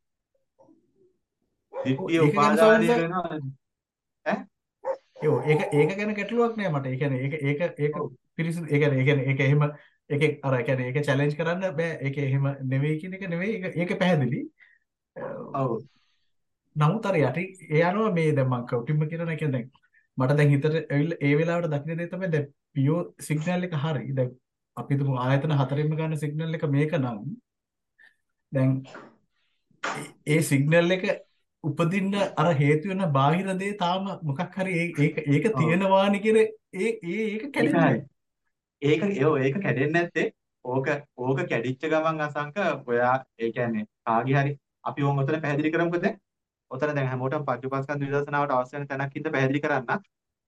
ඔව් දිට්ඨිය ඒක ගැන ස්වාමීන් උපාදානය වහන්සේ කරනවා. ඈ? ඔව් ඒක ඒක ගැන ගැටලුවක් නෑ මට. ඒ කියන්නේ ඒක ඒක ඒක ඔව්. පිරිසිදු ඒ කියන්නේ ඒ කියන්නේ ඒක එහෙම ඒකේ අර ඒ කියන්නේ ඒක චැලෙන්ජ් කරන්න බෑ. ඒක එහෙම නෙවෙයි කියන එක නෙවෙයි. ඒක ඒක පැහැදිලි. ඔව්. නමුත් අර යටි ඒ අනුව මේ දැන් මම කවුටින්ම කියනවා කියන්නේ දැන් මට දැන් හිතට ඇවිල්ලා ඒ වෙලාවට දකින්න දේ තමයි දැන් පියෝ සිග්නල් එක හරි. දැන් අපි හිතමු ආයතන හතරෙන්ම ගන්න සිග්නල් එක මේක නම් දැන් ඒ- ඒ සිග්නල් එක උපදින්න අර හේතු වෙන බාහිර දේ තාම මොකක් හරි ඒ- ඒක ඒක ඔව්. තියෙනවානි කියන ඒ ඒ ඒක ඒක කැඩෙන්නේ හරි. ඒක ඒව ඒක කැඩෙන්නේ නැත්තේ ඕක ඕක කැඩිච්ච ගමන් අසංක ඔයා ඒ කියන්නේ කාගේ හරි අපි ඕම උතන පැහැදිලි කරමුකද? උතන දැන් හැමෝටම පංචඋපස්කන්ධ විදර්ශනාවට අවශ්‍ය වෙන තැනක් ඉඳ පැහැදිලි කරන්න.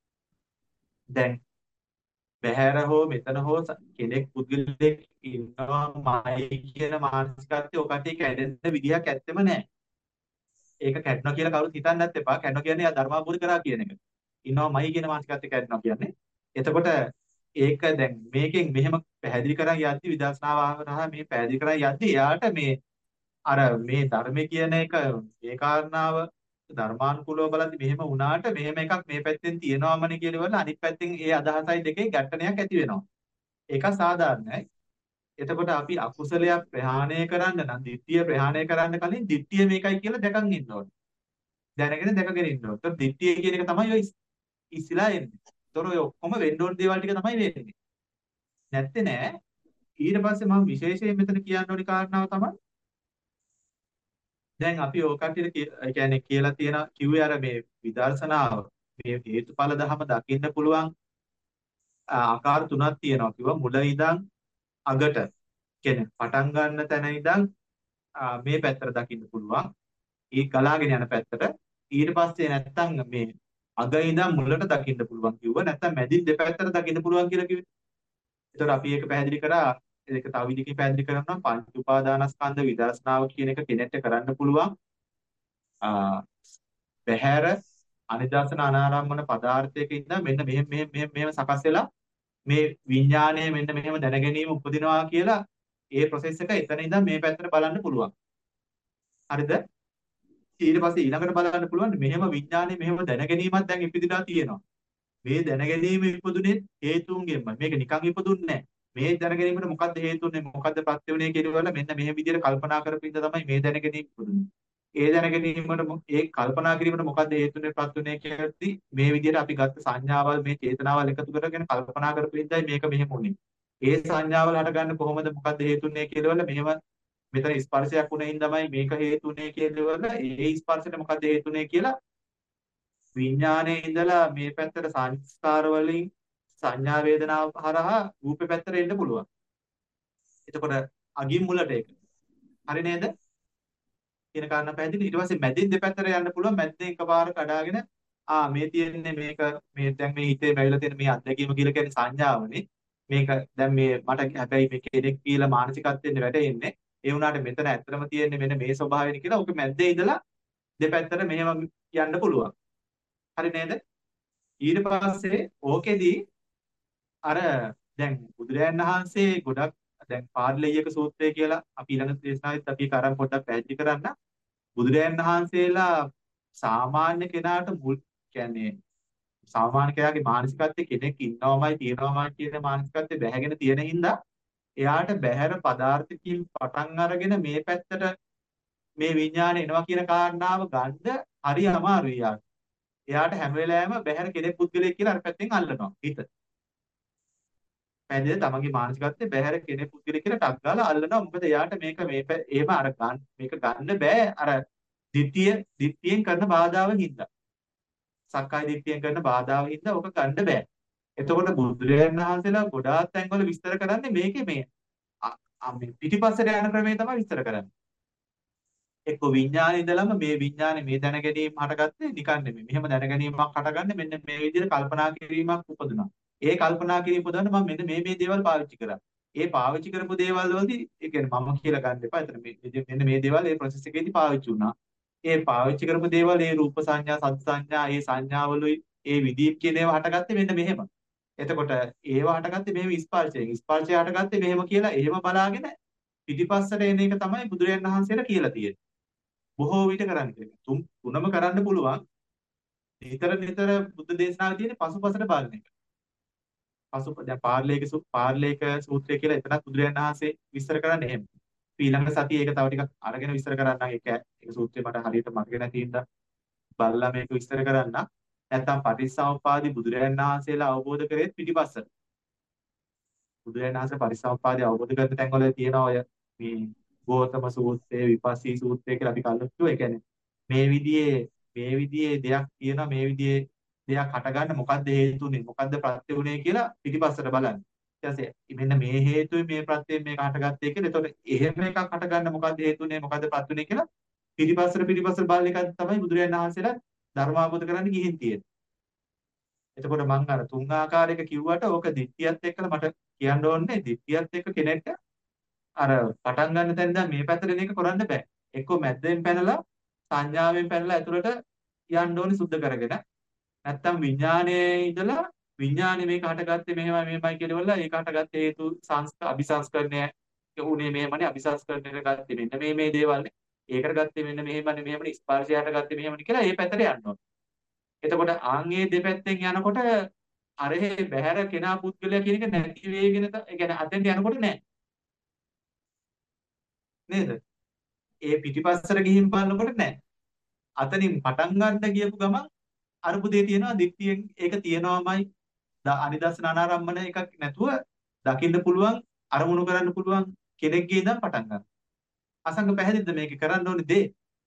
දැන් බහැර හෝ මෙතන හෝ ස- කෙනෙක් පුද්ගලෙක් ඉන්නවාමයි කියන මානසිකත්වය ඔකට කැඩෙන්න විදිහක් ඇත්තෙම නැහැ. ඒක කැඩනවා කියලා කවුරුත් හිතන්නත් එපා. කැඩනවා කියන්නේ යා ධර්මාභූත කරා කියන එක. ඉන්නවාමයි කියන මානසිකත්වය කැඩනවා කියන්නේ. එතකොට ඒක දැන් මේකෙන් මෙහෙම පැහැදිලි කරන් යද්දි විදර්ශනාව ආවරහා මේ පැහැදිලි කරන් යද්දි එයාට මේ අර මේ ධර්මයේ කියන එක මේ කාරණාව ධර්මානුකූලව බලද්දි මෙහෙම වුණාට මෙහෙම එකක් මේ පැත්තෙන් තියෙනවමනේ කියලා වල අනිත් පැත්තෙන් ඒ අදහසයි දෙකේ ගැටණයක් ඇති වෙනවා. ඒක සාධාරණයි. එතකොට අපි අකුසලයක් ප්‍රහාණය කරන්න නම් ditthිය ප්‍රහාණය කරන්න කලින් ditthිය මේකයි කියලා දැකන් ඉන්න ඕනේ. දැනගෙන දැකගෙන ඉන්න ඕනේ. ඒත් ditthිය කියන එක තමයි ඔය ඉස්සිලා එන්නේ. ඒතර ඔය ඔක්කොම වෙන්න ඕන දේවල් ටික තමයි වෙන්නේ. නැත්තේ නෑ. ඊට පස්සේ මම විශේෂයෙන් මෙතන කියන්න ඕනි කාරණාව තමයි දැන් අපි ඔය කට්ටියට කිය- ඒ කියන්නේ කියලා තියෙන කිව්වේ අර මේ විදර්ශනාව මේ හේතුඵල ධම දකින්න පුළුවන් ආ, ආකාර තුනක් තියෙනවා කිව්වා මුල ඉඳන් අගට කියන්නේ පටන් ගන්න තැන ඉඳන් ආ, මේ පැත්තට දකින්න පුළුවන් ඒ ගලාගෙන යන පැත්තට ඊට පස්සේ නැත්තම් මේ අග ඉඳන් මුලට දකින්න පුළුවන් කිව්වා නැත්තම් මැදින් දෙපැත්තට දකින්න පුළුවන් කියලා කිව්වේ. ඒතකොට අපි ඒක පැහැදිලි කරා ඒක තව විදිහකින් පැහැදිලි කරනවා පංච උපාදානස්කන්ධ විදර්ශනාව කියන එක කෙනෙක්ට කරන්න පුළුවන් ආ බහැර අනිදර්ශන අනාරම්මන පදාර්ථයක ඉඳන් මෙන්න මෙහෙම මෙහෙම මෙහෙම මෙහෙම සකස් වෙලා මේ විඥාණය මෙන්න මෙහෙම දැනගැනීම උපදිනවා කියලා ඒ process එක එතන ඉඳන් මේ පැත්තට බලන්න පුළුවන්. හරිද? ඊට පස්සේ ඊළඟට බලන්න පුළුවන් මෙහෙම විඥාණය මෙහෙම දැනගැනීමක් දැන් ඉපදිලා තියෙනවා. මේ දැනගැනීම ඉපදුනේ හේතුන්ගෙන්ම. මේක නිකන් ඉපදුන්නේ නැහැ. මේ දැනගැනීමට මොකද්ද හේතුුනේ මොකද්ද ප්‍රත්‍ය වුනේ කියලා මෙන්න මේ විදිහට කල්පනා කරපින්ද තමයි මේ දැනගැනීම පුදුනේ. ඒ දැනගැනීමට මො- ඒ කල්පනා කිරීමට මොකද්ද හේතුුනේ ප්‍රත්‍ය වුනේ කියලාදී මේ විදිහට අපි ගත්ත සංඥාවල් මේ චේතනාවල් එකතු කරගෙන කල්පනා කරපින්දයි මේක මෙහෙම උනේ. ඒ සංඥාවල් හටගන්න කොහොමද මොකද්ද හේතුුනේ කියලා මෙහෙම මෙතන ස්පර්ශයක් උනෙන් තමයි මේක හේතුුනේ කියලා ඒ ස්පර්ශයට මොකද්ද හේතුුනේ කියලා විඥානයේ ඉඳලා මේ පැත්තට සංස්කාර වලින් සංඥා වේදනාව හරහා රූපේ පැත්තට එන්න පුළුවන්. එතකොට අගින් මුලට ඒක. හරි නේද? කියන කාරණා පැහැදිලි. ඊට පස්සේ මැදින් දෙපැත්තට යන්න පුළුවන්. මැද්දෙන් එකපාර කඩාගෙන ආ මේ තියෙන්නේ මේක මේ දැන් මේ හිතේ බැවිලා තියෙන මේ අත්දැකීම කියලා කියන්නේ සංඥාවනේ. මේක දැන් මේ මට හැබැයි මේ කෙනෙක් කියලා මානසිකත්වෙන්න වැටෙන්නේ. ඒ වුණාට මෙතන ඇත්තටම තියෙන්නේ මෙන්න මේ ස්වභාවයනේ කියලා ඔක මැද්දේ ඉඳලා දෙපැත්තට මෙහෙම යන්න පුළුවන්. හරි නේද? ඊට පස්සේ ඕකෙදී අර දැන් බුදුරජාණන් වහන්සේ ගොඩක් දැන් පාරලෙය්‍යක සූත්‍රය කියලා අපි ඊළඟ දේශනාවෙත් අපි ඒක අරන් පොඩ්ඩක් පැහැදිලි කරන්න. බුදුරජාණන් වහන්සේලා සාමාන්‍ය කෙනාට මුල් කියන්නේ සාමාන්‍ය කෙනාගේ මානසිකත්වයේ කෙනෙක් ඉන්නවමයි තියෙනවමයි කියන මානසිකත්වයේ බැහැගෙන තියෙන හින්දා එයාට බැහැර පදාර්ථකින් පටන් අරගෙන මේ පැත්තට මේ විඥානය එනවා කියන කාරණාව ගන්න හරි අමාරුයි යාට. එයාට හැම වෙලාවෙම බැහැර කෙනෙක් පුද්ගලයෙක් කියලා අර පැත්තෙන් අල්ලනවා හිත. පැහැදිලිද? තමන්ගේ මානසිකත්වයේ බැහැර කෙනෙක් පුද්ගලයෙක් කියලා ටක් ගාලා අල්ලනවා. මොකද එයාට මේක මේ පੈ- එහෙම අර ගන්න මේක ගන්න බෑ අර ditthිය ditthියෙන් කරන බාධාවෙන් හින්දා. සක්කාය දිට්ඨියෙන් කරන බාධාවෙන් හින්දා ඔක ගන්න බෑ. එතකොට බුදුරජාණන් වහන්සේලා ගොඩාක් තැන්වල විස්තර කරන්නේ මේකේ මේ අ- අ- මේ පිටිපස්සට යන ක්‍රමය තමයි විස්තර කරන්නේ. එක්ක විඥානේ ඉඳලම මේ විඥානේ මේ දැන ගැනීම හටගත්තේ නිකන් නෙමෙයි. මෙහෙම දැන ගැනීමක් හටගන්නේ මෙන්න මේ විදිහට කල්පනා කිරීමක් උපදිනවා. ඒ කල්පනා කිරීම උපදවන්න මම මෙන්න මේ මේ දේවල් පාවිච්චි කරා. ඒ පාවිච්චි කරපු දේවල් වලදී ඒ කියන්නේ මම කියලා ගන්න එපා. එතන මේ මේ- මෙන්න මේ දේවල් ඒ process එකේදී පාවිච්චි වුණා. ඒ පාවිච්චි කරපු දේවල් ඒ රූප සංඥා, සද්ද සංඥා, ඒ සංඥාවලුයි ඒ විදීප් කියන ඒවා හටගත්තේ මෙන්න මෙහෙම. එතකොට ඒවා හටගත්තේ මෙහෙම ස්පර්ශයෙන්. ස්පර්ශය හටගත්තේ මෙහෙම කියලා එහෙම බලාගෙන පිටිපස්සට එන එක තමයි බුදුරජාණන් වහන්සේලා කියලා තියෙන්නේ. බොහෝ විට කරන්නේ. තුන් තුනම කරන්න පුළුවන්. නිතර නිතර බුද්ධ දේශනාවේ තියෙන පසුපසට බලන එක. පසු දැන් පාර්ලේක සු පාර්ලේක සූත්‍රය කියලා එතනත් බුදුරජාණන් වහන්සේ විස්තර කරන්නේ එහෙම. ඊළඟ සතියේ ඒක තව ටිකක් අරගෙන විස්තර කරන්න. ඒක ඒක සූත්‍රය මට හරියට මතක නැති හින්දා බලලා මේක විස්තර කරන්න. නැත්තම් පටිච්චසමුප්පාදී බුදුරජාණන් වහන්සේලා අවබෝධ කරේත් පිටිපස්සට. බුදුරජාණන් වහන්සේ පටිච්චසමුප්පාදී අවබෝධ කරන තැන්වල තියෙනවා ඔය මේ ගෝතම සූත්‍රය, විපස්සී සූත්‍රය කියලා අපි කලින් කිව්වා. ඒ කියන්නේ මේ විදිහේ මේ විදිහේ දෙයක් තියෙනවා මේ විදිහේ දෙයක් හටගන්න මොකද්ද හේතුනේ මොකද්ද ප්‍රත්‍ය උනේ කියලා පිටිපස්සට බලන්න. ඊට පස්සේ මෙන්න මේ හේතුයි මේ ප්‍රත්‍යයෙන් මේක හටගත්තේ කියලා. එතකොට එහෙම එකක් හටගන්න මොකද්ද හේතුනේ මොකද්ද ප්‍රත්‍ය උනේ කියලා පිටිපස්සට පිටිපස්සට බලන එක තමයි බුදුරජාණන් වහන්සේලා ධර්ම අවබෝධ කරන්න ගිහින් තියෙන්නේ. එතකොට මම අර තුන් ආකාරයක කිව්වට ඕක දිට්ඨියත් එක්කලා මට කියන්න ඕනේ දිට්ඨියත් එක්ක කෙනෙක්ට අර පටන් ගන්න තැන ඉඳන් මේ පැත්තට එන එක කරන්න බෑ. එක්කෝ මැද්දෙන් පැනලා සංඥාවෙන් පැනලා ඇතුළට යන්න ඕනේ සුද්ධ කරගෙන. නැත්තම් විඥානයේ ඉඳලා විඥානේ මේක හටගත්තේ මෙහෙමයි මෙහෙමයි කියලාවල ඒක හටගත්තේ හේතු සංස්කාර අபிසංස්කරණය උනේ මෙහෙමනේ අபிසංස්කරණය ගත්තේ මෙන්න මේ මේ දේවල්නේ. ඒකට ගත්තේ මෙන්න මෙහෙමනේ මෙහෙමනේ ස්පර්ශය හටගත්තේ මෙහෙමනේ කියලා ඒ පැත්තට යන්න ඕනේ. එතකොට ආන්ගේ දෙපැත්තෙන් යනකොට අරහේ බහැර කෙනා පුද්ගලයා කියන එක නැති වේගෙන ඒ කියන්නේ අතෙන්ට යනකොට නෑ නේද? ඒ පිටිපස්සට ගිහින් බලනකොට නෑ. අතනින් පටන් ගන්න ගියපු ගමන් අරුබුදේ තියෙනවා දික්තියෙන් ඒක තියෙනවමයි අනිදස්සන අනාරම්මන එකක් නැතුව දකින්න පුළුවන් අරමුණු කරන්න පුළුවන් කෙනෙක්ගේ ඉඳන් පටන් ගන්න. අසංග පැහැදිලිද මේක කරන්න ඕනේ දේ?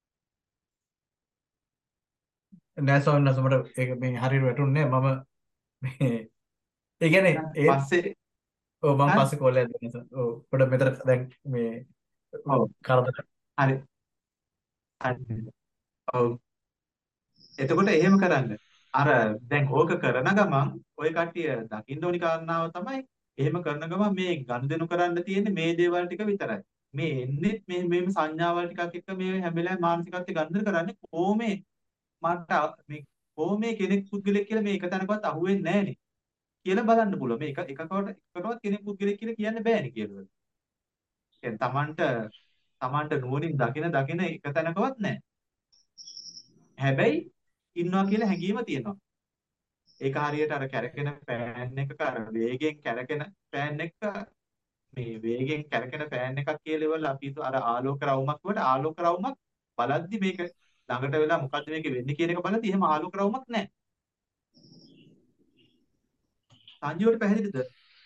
නෑ ස්වාමීන් වහන්සේ මට ඒක මේ හරියට වැටුන්නේ නෑ මම මේ ඒ කියන්නේ ඒ පස්සේ ඔව් මම හරි පස්සේ කෝල් එකක් දෙන්න ඔව් පොඩ මෙතන දැන් මේ ඔව් කරදර හරි හරි ඔව් එතකොට එහෙම කරන්න. අර දැන් ඕක කරන ගමන් ඔය කට්ටිය දකින්න ඕනි කාරණාව තමයි එහෙම කරන ගමන් මේ ගනුදෙනු කරන්න තියෙන්නේ මේ දේවල් ටික විතරයි. මේ එන්නේ මේ මේ සංඥාවල් ටිකක් එක්ක මේ හැම වෙලාවෙම මානසිකත්වයේ ගනුදෙනු කරන්නේ කොහොමේ මට මේ කොහොමේ කෙනෙක් පුද්ගලෙක් කියලා මේ එක තැනකවත් අහුවෙන්නේ නැහනේ කියලා බලන්න පුළුවන්. මේ එක එකකට එකකටවත් කෙනෙක් පුද්ගලෙක් කියලා කියන්න බෑනේ කියලා. කියන්නේ Tamanට Tamanට නුවණින් දකින දකින එක තැනකවත් නැහැ. හැබැයි ඉන්නවා කියලා හැඟීම තියෙනවා. ඒක හරියට අර කැරකෙන පෑන් එකක අර වේගෙන් කැරකෙන පෑන් එක මේ වේගෙන් කැරකෙන පෑන් එකක් කියලා අපි හිතුවා අර ආලෝක රවුමක් වලට ආලෝක රවුමක් බලද්දි මේක ළඟට වෙලා මොකද්ද මේක වෙන්නේ කියන එක බලද්දි එහෙම ආලෝක රවුමක් නැහැ. සංජීවට පැහැදිලිද?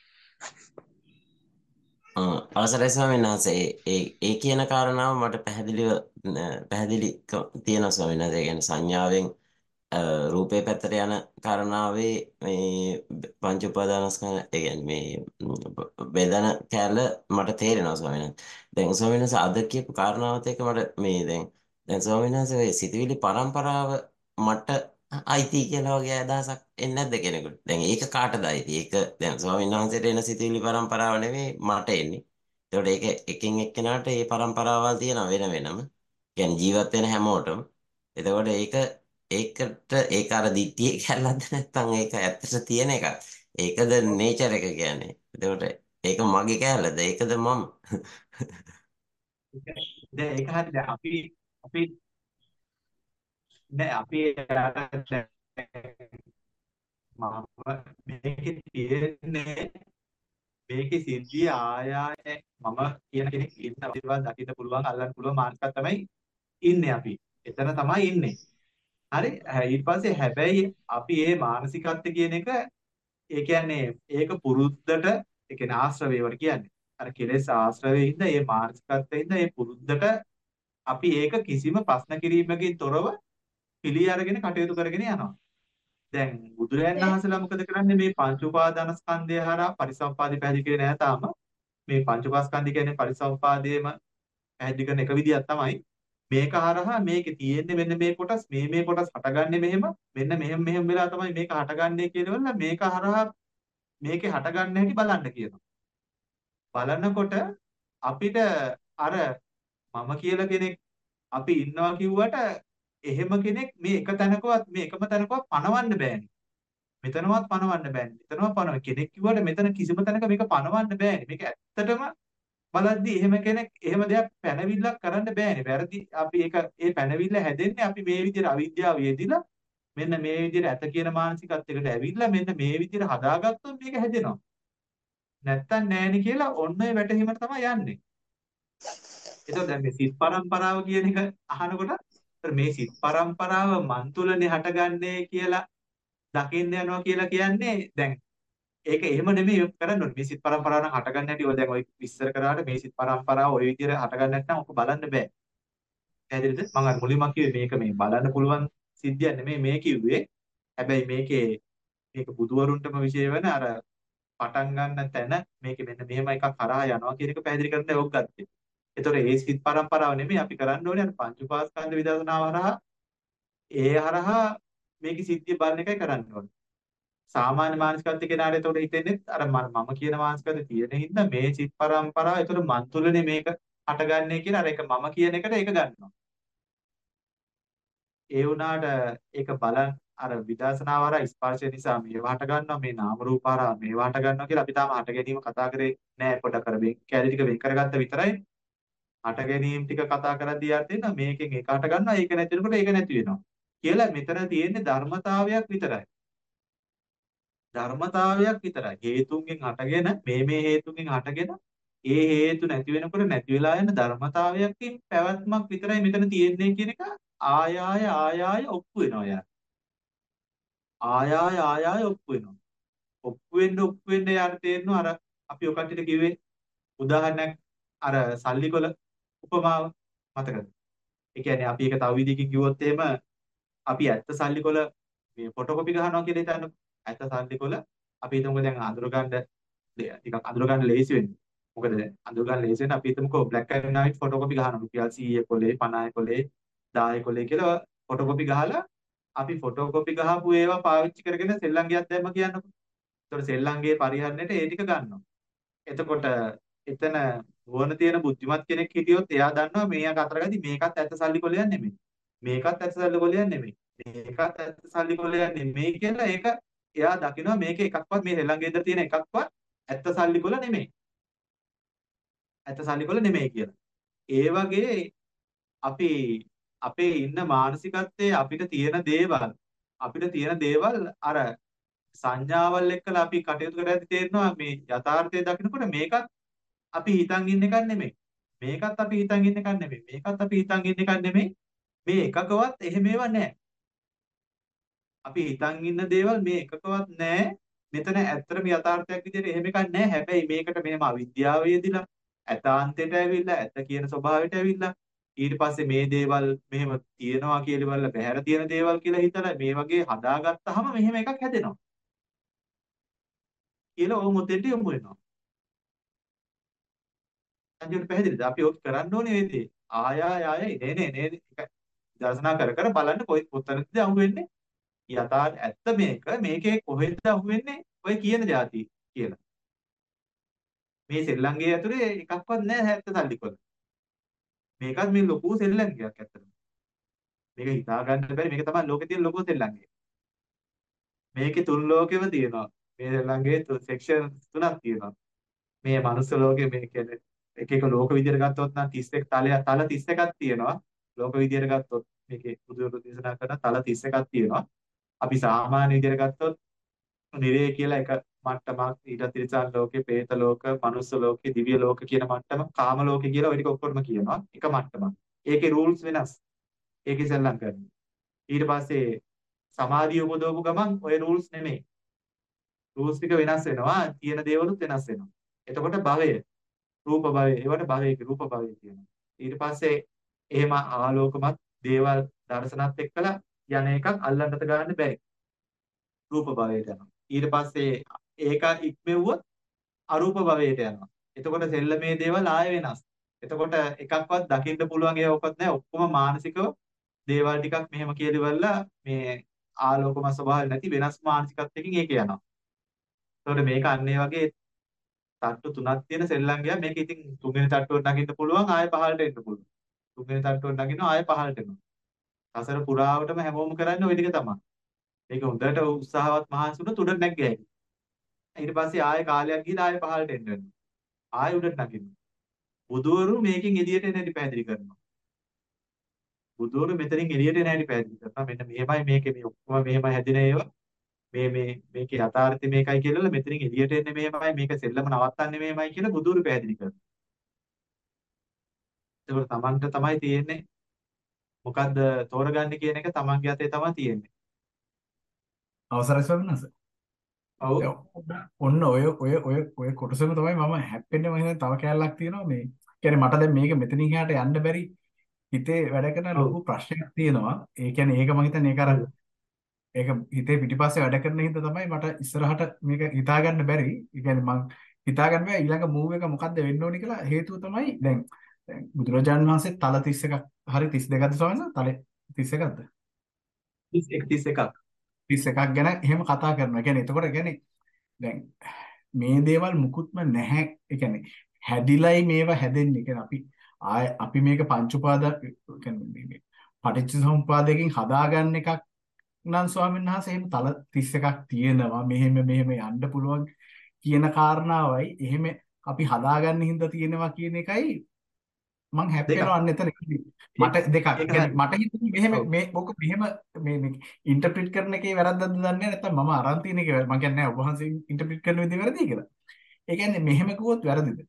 අ, අවසරයි ස්වාමීන් වහන්සේ ඒ ඒ කියන කාරණාව මට පැහැදිලිව අ, පැහැදිලි ක- තියෙනවා ස්වාමීන් වහන්සේ. ඒ කියන්නේ සංඥාවෙන් අ, රූපේ පැත්තට යන කාරණාවේ මේ පංච උපාදානස්කන්ධ ඒ කියන්නේ මේ ම්, බ- බෙදන කැල මට තේරෙනවා ස්වාමීන් වහන්සේ. දැන් ස්වාමීන් වහන්සේ අද කියපු කාරණාවත් එක්ක මට මේ දැන් දැන් ස්වාමීන් වහන්සේ ඔය සිතුවිලි පරම්පරාව මට අයිති කියලා වගේ අදහසක් එන්නේ නැද්ද කෙනෙකුට? දැන් ඒක කාටද අයිති? ඒක දැන් ස්වාමීන් වහන්සේට එන සිතුවිලි පරම්පරාව නෙමෙයි මට එන්නේ. ඒතකොට ඒක එකින් එක්කෙනාට මේ පරම්පරාවල් තියෙනවා වෙන වෙනම. කියන්නේ ජීවත් වෙන හැමෝටම. එතකොට ඒක ඒකට ඒක අර දිට්ඨියේ කැලලද නැත්නම් ඒක ඇත්තට තියෙන එකක්. ඒකද නේචර් එක කියන්නේ. එතකොට ඒක මගේ කැලලද? ඒකද මම? දැන් ඒක හරි දැන් අපි අපි නෑ අපි මම මේකේ තියෙන්නේ මේකේ සිද්ධිය ආය ආය මම කියන කෙනෙක් ඉන්න අවදිවා දකින්න පුළුවන් අල්ලන්න පුළුවන් මානසිකව තමයි ඉන්නේ අපි. එතන තමයි ඉන්නේ. හරි ඊට පස්සේ හැබැයි අපි මේ මානසිකත්වය කියන එක ඒ කියන්නේ ඒක පුරුද්දට ඒ කියන්නේ ආශ්‍රවේවට කියන්නේ. අර කෙලෙස් ආශ්‍රවයේ ඉඳ මේ මානසිකත්වයේ ඉඳ මේ පුරුද්දට අපි ඒක කිසිම ප්‍රශ්න කිරීමකින් තොරව පිළි අරගෙන කටයුතු කරගෙන යනවා. දැන් බුදුරයන් වහන්සේලා මොකද කරන්නේ මේ පංච උපාදානස්කන්ධය හරහා පරිසම්පාදේ පැහැදිලි කරේ නැහැ තාම. මේ පංච උපාස්කන්ධය කියන්නේ පරිසම්පාදයේම පැහැදිලි කරන එක විදියක් තමයි. මේක හරහා මේකේ තියෙන්නේ මෙන්න මේ කොටස් මේ මේ කොටස් හටගන්නේ මෙහෙම මෙන්න මෙහෙම මෙහෙම වෙලා තමයි මේක හටගන්නේ කියනවල මේක හරහා මේකේ හටගන්න හැටි බලන්න කියනවා. බලනකොට අපිට අර මම කියලා කෙනෙක් අපි ඉන්නවා කිව්වට එහෙම කෙනෙක් මේ එක තැනකවත් මේ එකම තැනකවත් පණවන්න බෑනේ. මෙතනවත් පණවන්න බෑනේ. මෙතනවත් පණව කෙනෙක් කිව්වට මෙතන කිසිම තැනක මේක පණවන්න බෑනේ. මේක ඇත්තටම බලද්දි එහෙම කෙනෙක් එහෙම දෙයක් පැනවිල්ලක් කරන්න බෑනේ. වැරදි අපි ඒක ඒ පැනවිල්ල හැදෙන්නේ අපි මේ විදිහට අවිද්‍යාව යෙදිලා මෙන්න මේ විදිහට ඇත කියන මානසිකත්වයකට ඇවිල්ලා මෙන්න මේ විදිහට හදාගත්තොත් මේක හැදෙනවා. නැත්තම් නෑනේ කියලා ඔන්න ඔය වැටහීමට තමයි යන්නේ. එතකොට දැන් මේ සිත් පරම්පරාව කියන එක අහනකොට මේ සිත් පරම්පරාව මන් තුලනේ හටගන්නේ කියලා දකින්න යනවා කියලා කියන්නේ දැන් ඒක එහෙම නෙමෙයි කරන්න ඕනේ. මේ සිත් පරම්පරාව නම් හටගන්න හැටි ඔය දැන් ඔය විස්තර කරාට මේ සිත් පරම්පරාව ඔය විදිහට හටගන්න නැත්නම් ඔක බලන්න බෑ. පැහැදිලිද? මම අර මුලින්ම කිව්වේ මේක මේ බලන්න පුළුවන් සිද්ධියක් නෙමෙයි මේ කිව්වේ. හැබැයි මේකේ මේක බුදුවරුන්ටම විශේෂ වෙන අර පටන් ගන්න තැන මේක මෙන්න මෙහෙම එකක් හරහා යනවා කියන එක පැහැදිලි කරන්න ඕක ගත්තේ. ඒතකොට ඒ සිත් පරම්පරාව නෙමෙයි අපි කරන්න ඕනේ අර පංච උපාස්කන්ධ විදර්ශනාව හරහා ඒ හරහා මේකේ සිද්ධිය බලන එකයි කරන්න ඕනේ. සාමාන්‍ය මානසිකත්වයේ කෙනාට ඒතකොට හිතෙන්නේ අර මම කියන මානසිකත්වයේ තියෙන හින්දා මේ සිත් පරම්පරාව ඒතකොට මන් තුළනේ මේක හටගන්නේ කියලා අර එක මම කියන එකට ඒක ගන්නවා. ඒ වුණාට ඒක බලන් අර විදර්ශනාව හරහා ස්පර්ශය නිසා මේවා හට ගන්නවා මේ නාම රූප හරහා මේවා හට ගන්නවා කියලා අපි තාම හට ගැනීම කතා කරේ නෑ පොඩක් කර මේ කැලි ටික වෙන් කරගත්ත විතරයි. හට ගැනීම ටික කතා කරද්දී යාට තේරෙනවා මේකෙන් එක හට ගන්නවා ඒක නැති වෙනකොට ඒක නැති වෙනවා. කියලා මෙතන තියෙන්නේ ධර්මතාවයක් විතරයි. ධර්මතාවයක් විතරයි. හේතුන්ගෙන් හටගෙන මේ මේ හේතුන්ගෙන් හටගෙන ඒ හේතු නැති වෙනකොට නැති වෙලා යන ධර්මතාවයකින් පැවැත්මක් විතරයි මෙතන තියෙන්නේ කියන එක ආය ආය ආය ආය ඔප්පු වෙනවා යාර. ආය ආය ආය ආය ඔප්පු වෙනවා. ඔප්පු වෙන්න ඔප්පු වෙන්න යාර තේරෙනවා අර අපි ඔය කට්ටියට කිව්වේ උදාහරණයක් අර සල්ලිකොල උපමාව මතකද? ඒ කියන්නේ අපි ඒක තව විදිහකින් කිව්වොත් එහෙම අපි ඇත්ත සල්ලිකොල මේ ෆොටෝකොපි ගහනවා කියලා හිතන්නකො. ඇත්ත සල්ලිකොල අපි හිතමුකෝ දැන් අඳුර ගන්න ටිකක් අඳුර ගන්න ලේසි වෙන්නේ. මොකද අඳුර ගන්න ලේසි වෙන අපි හිතමුකෝ බ්ලැක් ඇන්ඩ් වයිට් ෆොටෝකොපි ගහනවා. රුපියල් සීය කොලේ පනහය කොලේ දහය කොලේ කියලා ෆොටෝකොපි ගහලා අපි ෆොටෝකොපි ගහපු ඒවා පාවිච්චි කරගෙන සෙල්ලම් ගියක් දැම්ම කියන්නකො. ඒතකොට සෙල්ලම්ගේ පරිහරණයට ඒ ටික ගන්නවා. එතකොට එතන නුවණ තියෙන බුද්ධිමත් කෙනෙක් හිටියොත් එයා දන්නවා මේක අතරගදී මේකත් ඇත්ත සල්ලි කොලයක් නෙමෙයි. මේකත් ඇත්ත සල්ලි කොලයක් නෙමෙයි. මේකත් ඇත්ත සල්ලි කොලයක් නෙමෙයි කියලා ඒක එයා දකිනවා මේක එකක්වත් මේ සෙල්ලම්ගේ ඉදලා තියෙන එකක්වත් ඇත්ත සල්ලි කොල නෙමෙයි. ඇත්ත සල්ලි කොල නෙමෙයි කියලා. ඒ වගේ අපි අපේ ඉන්න මානසිකත්වයේ අපිට තියෙන දේවල් අපිට තියෙන දේවල් අර සංඥාවල් එක්කලා අපි කටයුතු කරද්දී තේරෙනවා මේ යථාර්ථය දකිනකොට මේකත් අපි හිතන් ඉන්න එකක් නෙමෙයි. මේකත් අපි හිතන් ඉන්න එකක් නෙමෙයි. මේකත් අපි හිතන් ඉන්න එකක් නෙමෙයි. මේ එකකවත් එහෙම ඒවා නැහැ. අපි හිතන් ඉන්න දේවල් මේ එකකවත් නැහැ. මෙතන ඇත්තටම යථාර්ථයක් විදිහට එහෙම එකක් නැහැ. හැබැයි මේකට මෙහෙම අවිද්‍යාව යෙදිලා ඇතාන්තයට ඇවිල්ලා ඇත්ත කියන ස්වභාවයට ඇවිල්ලා ඊට පස්සේ මේ දේවල් මෙහෙම තියෙනවා කියලා බලලා බහැර තියෙන දේවල් කියලා හිතලා මේ වගේ හදාගත්තාම මෙහෙම එකක් හැදෙනවා. කියලා ඕම මුතෙන්ට යමු වෙනවා. අන්තිමට පැහැදිලිද? අපි ඔක් කරන්න ඕනේ ඒ දේ. ආය ආය ආය නේ නේ නේ එක දර්ශනා කර කර බලන්න කොයි කොතනද අහු වෙන්නේ? යථා ඇත්ත මේක මේකේ කොහෙද අහු වෙන්නේ? ඔය කියන જાති කියලා. මේ සෙල්ලංගේ ඇතුලේ එකක්වත් නැහැ ඇත්ත සල්ලිකොල. මේකත් මේ ලොකු සෙල්ලංගයක් ඇත්තටම. මේක හිතා ගන්න බැරි මේක තමයි ලෝකේ තියෙන ලොකු සෙල්ලංගේ. මේකේ තුන් ලෝකෙම තියෙනවා. මේ සෙල්ලංගේ සෙක්ෂන් තුනක් තියෙනවා. මේ මනුස්ස ලෝකේ මේ කියන්නේ එක එක ලෝක විදියට ගත්තොත් නම් තිස් එක තලය තල තිස් එකක් තියෙනවා. ලෝක විදියට ගත්තොත් මේකේ බුදුරජාණන් දේශනා කරන තල තිස් එකක් තියෙනවා. අපි සාමාන්‍ය විදියට ගත්තොත් නිරේ කියලා එක මට්ටමක් ඊට තිරසන් ලෝකේ, പ്രേත ලෝක, මනුස්ස ලෝකේ, දිව්‍ය ලෝක කියන මට්ටම, කාම ලෝකේ කියලා ඔය ටික ඔක්කොම කියනවා. එක මට්ටමක්. ඒකේ රූල්ස් වෙනස්. ඒකේ සෙල්ලම් කරන්නේ. ඊට පස්සේ සමාධිය උපදවපු ගමන් ඔය රූල්ස් නෙමෙයි. රූල්ස් ටික වෙනස් වෙනවා. තියෙන දේවලුත් වෙනස් වෙනවා. එතකොට භවය රූප භවය ඒවට භවය රූප භවය කියනවා. ඊට පස්සේ එහෙම ආලෝකමත් දේවල් දර්ශනත් එක්කලා යන එකක් අල්ලන්නට ගන්න බැරි. රූප භවයට යනවා. ඊට පස්සේ ඒක ඉක්මෙව්වොත් අරූප භවයට යනවා. එතකොට සෙල්ලමේ දේවල් ආය වෙනස්. එතකොට එකක්වත් දකින්න පුළුවන් ඒවාක්වත් නැහැ. ඔක්කොම මානසිකව දේවල් ටිකක් මෙහෙම කියලිවලා මේ ආලෝකමත් ස්වභාවය නැති වෙනස් මානසිකත්වයකින් ඒක යනවා. එතකොට මේක අන්න ඒ වගේ තට්ටු තුනක් තියෙන සෙල්ලංගයක්. මේක ඉතින් තුන්වෙනි තට්ටුවට නගින්න පුළුවන් ආයෙ පහළට එන්න පුළුවන්. තුන්වෙනි තට්ටුවට නගිනවා ආයෙ පහළට එනවා. සසර පුරාවටම හැමෝම කරන්නේ ওই ටික තමයි. ඒක හොඳට උත්සාහවත් මහන්සි වුණොත් උඩට නැග්ගෑ. ඊට පස්සේ ආයෙ කාලයක් ගිහලා ආයෙ පහළට එන්න වෙනවා. ආයෙ උඩට නගිනවා. බුදුවරු මේකෙන් එළියට එන හැටි පැහැදිලි කරනවා. බුදුවරු මෙතනින් එළියට එන හැටි පැහැදිලි කරනවා. මෙන්න මෙහෙමයි මේකේ මේ ඔක්කොම මෙහෙමයි හැදෙන ඒවා. මේ මේ මේකේ යථාර්ථය මේකයි කියලා මෙතනින් එළියට එන්නේ මෙහෙමයි මේක සෙල්ලම නවත්තන්නේ මෙහෙමයි කියලා බුදුරු පැහැදිලි කරනවා. ඒක තමන්ට තමයි තියෙන්නේ. මොකද්ද තෝරගන්නේ කියන එක තමන්ගේ අතේ තමයි තියෙන්නේ. අවසරයි ස්වාමීන් වහන්සේ. ඔව්. ඔන්න ඔය ඔය ඔය ඔය කොටසම තමයි මම හැප්පෙන්නේ. මම හිතන්නේ තව කැලලක් තියෙනවා මේ. කියන්නේ මට දැන් මේක මෙතනින් එහාට යන්න බැරි හිතේ වැඩ කරන ලොකු ප්‍රශ්නයක් තියෙනවා. ඒ කියන්නේ ඒක මම හිතන්නේ ඒක අර ඒක හිතේ පිටිපස්සේ වැඩ කරන හින්දා තමයි මට ඉස්සරහට මේක හිතා ගන්න බැරි. ඒ කියන්නේ මං හිතා ගන්න බෑ ඊළඟ මූව් එක මොකද්ද වෙන්න ඕනි කියලා. හේතුව තමයි දැන් දැන් බුදුරජාණන් වහන්සේ තල තිස් එකක් හරි තිස් දෙකක්ද ස්වාමීන් වහන්සේ? තල තිස් එකක්ද? තිස් එක තිස් එකක්. තිස් එකක් ගැන එහෙම කතා කරනවා. කියන්නේ එතකොට කියන්නේ දැන් මේ දේවල් මුකුත්ම නැහැ. ඒ කියන්නේ හැදිලයි මේවා හැදෙන්නේ. කියන්නේ අපි ආය අපි මේක පංච උපාදාන කියන්නේ මේ පටිච්ච සමුප්පාදයෙන් හදාගන්න එකක් නම් ස්වාමීන් වහන්සේ එහෙම තල තිස් එකක් තියෙනවා. මෙහෙම මෙහෙම යන්න පුළුවන් කියන කාරණාවයි එහෙම අපි හදාගන්න හින්දා තියෙනවා කියන එකයි මං හැප්පෙනවා අන්න එතන. මට දෙකක්. يعني මට හිතුනේ මෙහෙම මේ ඔක මෙහෙම මේ මේ ඉන්ටර්ප්‍රිට් කරන එකේ වැරද්දක්ද දන්නේ නැහැ. නැත්නම් මම අරන් තියෙන එකේ මම කියන්නේ නැහැ ඔබ වහන්සේ ඉන්ටර්ප්‍රිට් කරන විදිහ වැරදි කියලා. ඒ කියන්නේ මෙහෙම කිව්වොත් වැරදිද?